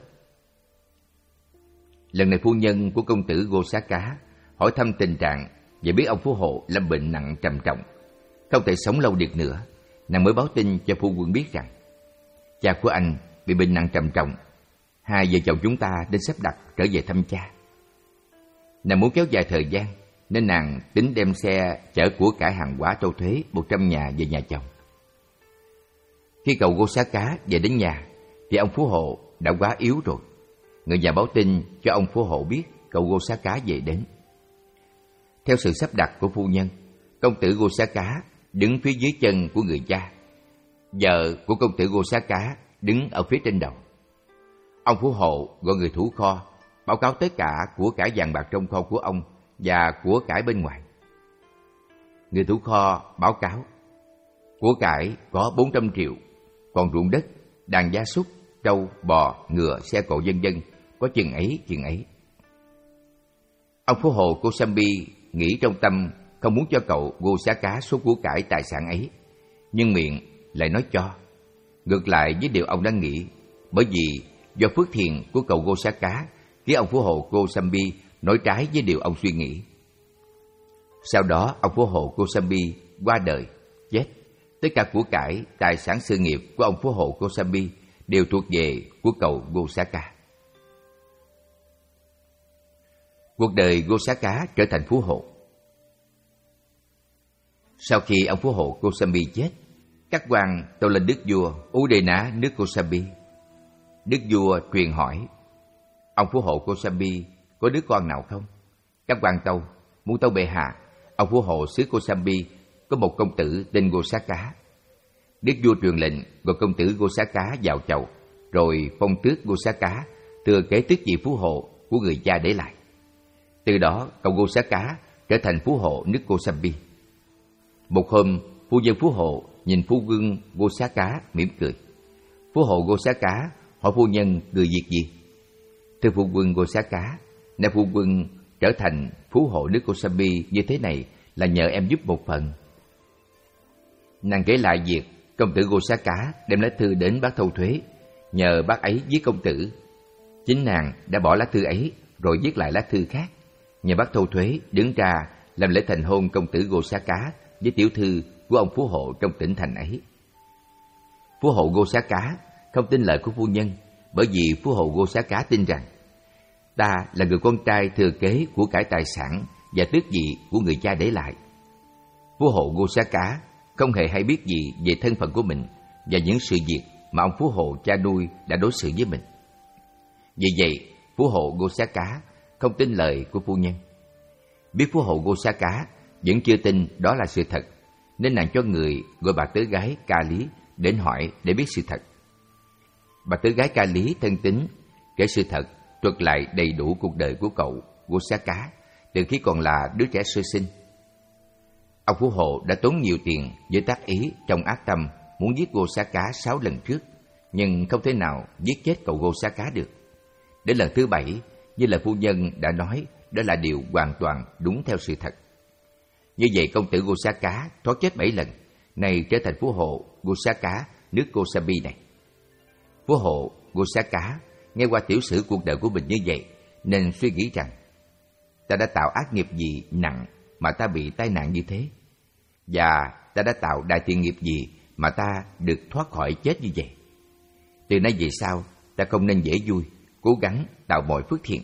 Lần này phu nhân của công tử Gosaka hỏi thăm tình trạng và biết ông phú hộ lâm bệnh nặng trầm trọng, không thể sống lâu được nữa. Nàng mới báo tin cho phu quân biết rằng: cha của anh bị bệnh nặng trầm trọng, hai vợ chồng chúng ta đến sắp đặt trở về thăm cha. Nàng muốn kéo dài thời gian nên nàng tính đem xe chở của cải hàng hóa trâu thuế một trăm nhà về nhà chồng. Khi cậu Gosaka về đến nhà thì ông phú hộ đã quá yếu rồi. Người nhà báo tin cho ông phú hộ biết cậu Gosaka về đến. Theo sự sắp đặt của phu nhân, công tử Gosaka đứng phía dưới chân của người cha, vợ của công tử Gosaka đứng ở phía trên đầu. Ông phú hộ gọi người thủ kho báo cáo tất cả của cải vàng bạc trong kho của ông và của cải bên ngoài. Người thủ kho báo cáo: của cải có bốn trăm triệu, còn ruộng đất, đàn gia súc, trâu, bò, ngựa, xe cộ vân vân có chừng ấy chừng ấy. Ông phú hộ Kosambi nghĩ trong tâm không muốn cho cậu Gosaka số của cải tài sản ấy, nhưng miệng lại nói cho. Ngược lại với điều ông đang nghĩ, bởi vì do phước thiện của cậu Gosaka khiến ông phú hộ Kosambi nói trái với điều ông suy nghĩ. Sau đó ông phú hộ Kosambi qua đời, chết. Tất cả của cải, tài sản sự nghiệp của ông phú hộ Kosambi đều thuộc về của cậu Gosaka. Cuộc đời Gosaka trở thành phú hộ. Sau khi ông phú hộ Kosambi chết, các quan tâu lên đức vua Udena nước Kosambi. Đức vua truyền hỏi: ông phú hộ Kosambi có đứa con nào không? Các quan tâu: muốn tâu bệ hạ, ông phú hộ xứ Kosambi có một công tử tên Gosaka. Đức vua truyền lệnh gọi công tử Gosaka vào chầu, rồi phong tước Gosaka thừa kế tước vị phú hộ của người cha để lại. Từ đó cậu Gosaka trở thành phú hộ nước Kosambi. Một hôm, phu nhân phú hộ nhìn phu quân Gosaka mỉm cười. Phú hộ Gosaka hỏi phu nhân cười việc gì? Thưa phu quân Gosaka, nay phu quân trở thành phú hộ nước Kosambi như thế này là nhờ em giúp một phần. Nàng kể lại việc công tử Gosaka đem lá thư đến bác thâu thuế, nhờ bác ấy viết công tử. Chính nàng đã bỏ lá thư ấy rồi viết lại lá thư khác, nhờ bác thâu thuế đứng ra làm lễ thành hôn công tử Gosaka với tiểu thư của ông phú hộ trong tỉnh thành ấy. Phú hộ Gosaka không tin lời của phu nhân, bởi vì phú hộ Gosaka tin rằng ta là người con trai thừa kế của cải tài sản và tước vị của người cha để lại. Phú hộ Gosaka không hề hay biết gì về thân phận của mình và những sự việc mà ông phú hộ cha nuôi đã đối xử với mình. Vì vậy, phú hộ Gosaka không tin lời của phu nhân. Biết phú hộ Gosaka vẫn chưa tin đó là sự thật, nên nàng cho người gọi bà tứ gái Ca Lý đến hỏi để biết sự thật. Bà tứ gái Ca Lý thân tín kể sự thật, thuật lại đầy đủ cuộc đời của cậu Gosaka từ khi còn là đứa trẻ sơ sinh. Ông phú hộ đã tốn nhiều tiền với tác ý trong ác tâm muốn giết Gosaka sáu lần trước, nhưng không thể nào giết chết cậu Gosaka được. Đến lần thứ bảy, như là phu nhân đã nói, đó là điều hoàn toàn đúng theo sự thật. Như vậy công tử Gosaka thoát chết bảy lần, nay trở thành phú hộ Gosaka nước Kosambi này. Phú hộ Gosaka nghe qua tiểu sử cuộc đời của mình như vậy, nên suy nghĩ rằng ta đã tạo ác nghiệp gì nặng mà ta bị tai nạn như thế, và ta đã tạo đại thiện nghiệp gì mà ta được thoát khỏi chết như vậy. Từ nay về sau, ta không nên dễ vui, cố gắng tạo mọi phước thiện.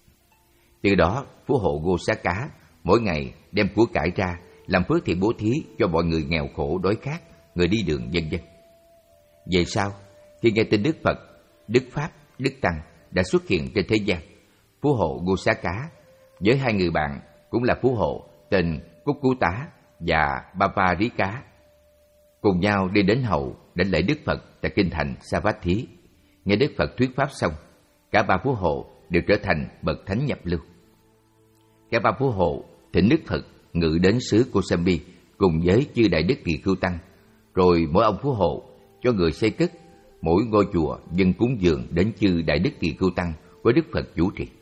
Từ đó, phú hộ Gosaka mỗi ngày đem của cải ra làm phước thiện bố thí cho mọi người nghèo khổ đói khát, người đi đường vân vân. Về sau, khi nghe tin Đức Phật, Đức Pháp, Đức Tăng đã xuất hiện trên thế gian, phú hộ Gosaka với hai người bạn cũng là phú hộ tên Cúc Cú Tá và Babarika cùng nhau đi đến hậu để lễ Đức Phật tại kinh thành Savatthi. Nghe Đức Phật thuyết pháp xong, cả ba phú hộ đều trở thành bậc thánh nhập lưu. Cả ba phú hộ thỉnh Đức Phật ngự đến xứ Kosambi cùng với chư đại đức Kỳ Cưu Tăng, rồi mỗi ông phú hộ cho người xây cất mỗi ngôi chùa dâng cúng dường đến chư đại đức Kỳ Cưu Tăng với Đức Phật chủ trì.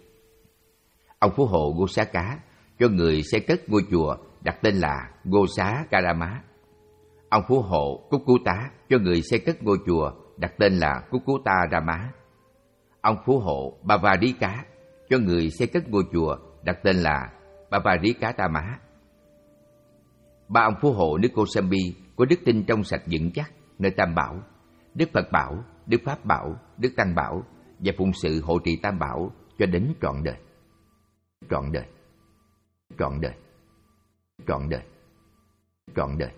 Ông phú hộ Gosaka cho người xây cất ngôi chùa đặt tên là Gosakarama. Ông phú hộ Cúc Cú Tá cho người xây cất ngôi chùa đặt tên là Cúc Cú Ta Rama. Ông phú hộ Bavarika cho người xây cất ngôi chùa đặt tên là Bavarika Tama. Ba ông phú hộ nước Kosambi có đức tin trong sạch vững chắc nơi Tam Bảo, Đức Phật Bảo, Đức Pháp Bảo, Đức Tăng Bảo, và phụng sự hộ trì Tam Bảo cho đến trọn đời. Trọn đời. Trọn đời. Trọn đời. Trọn đời.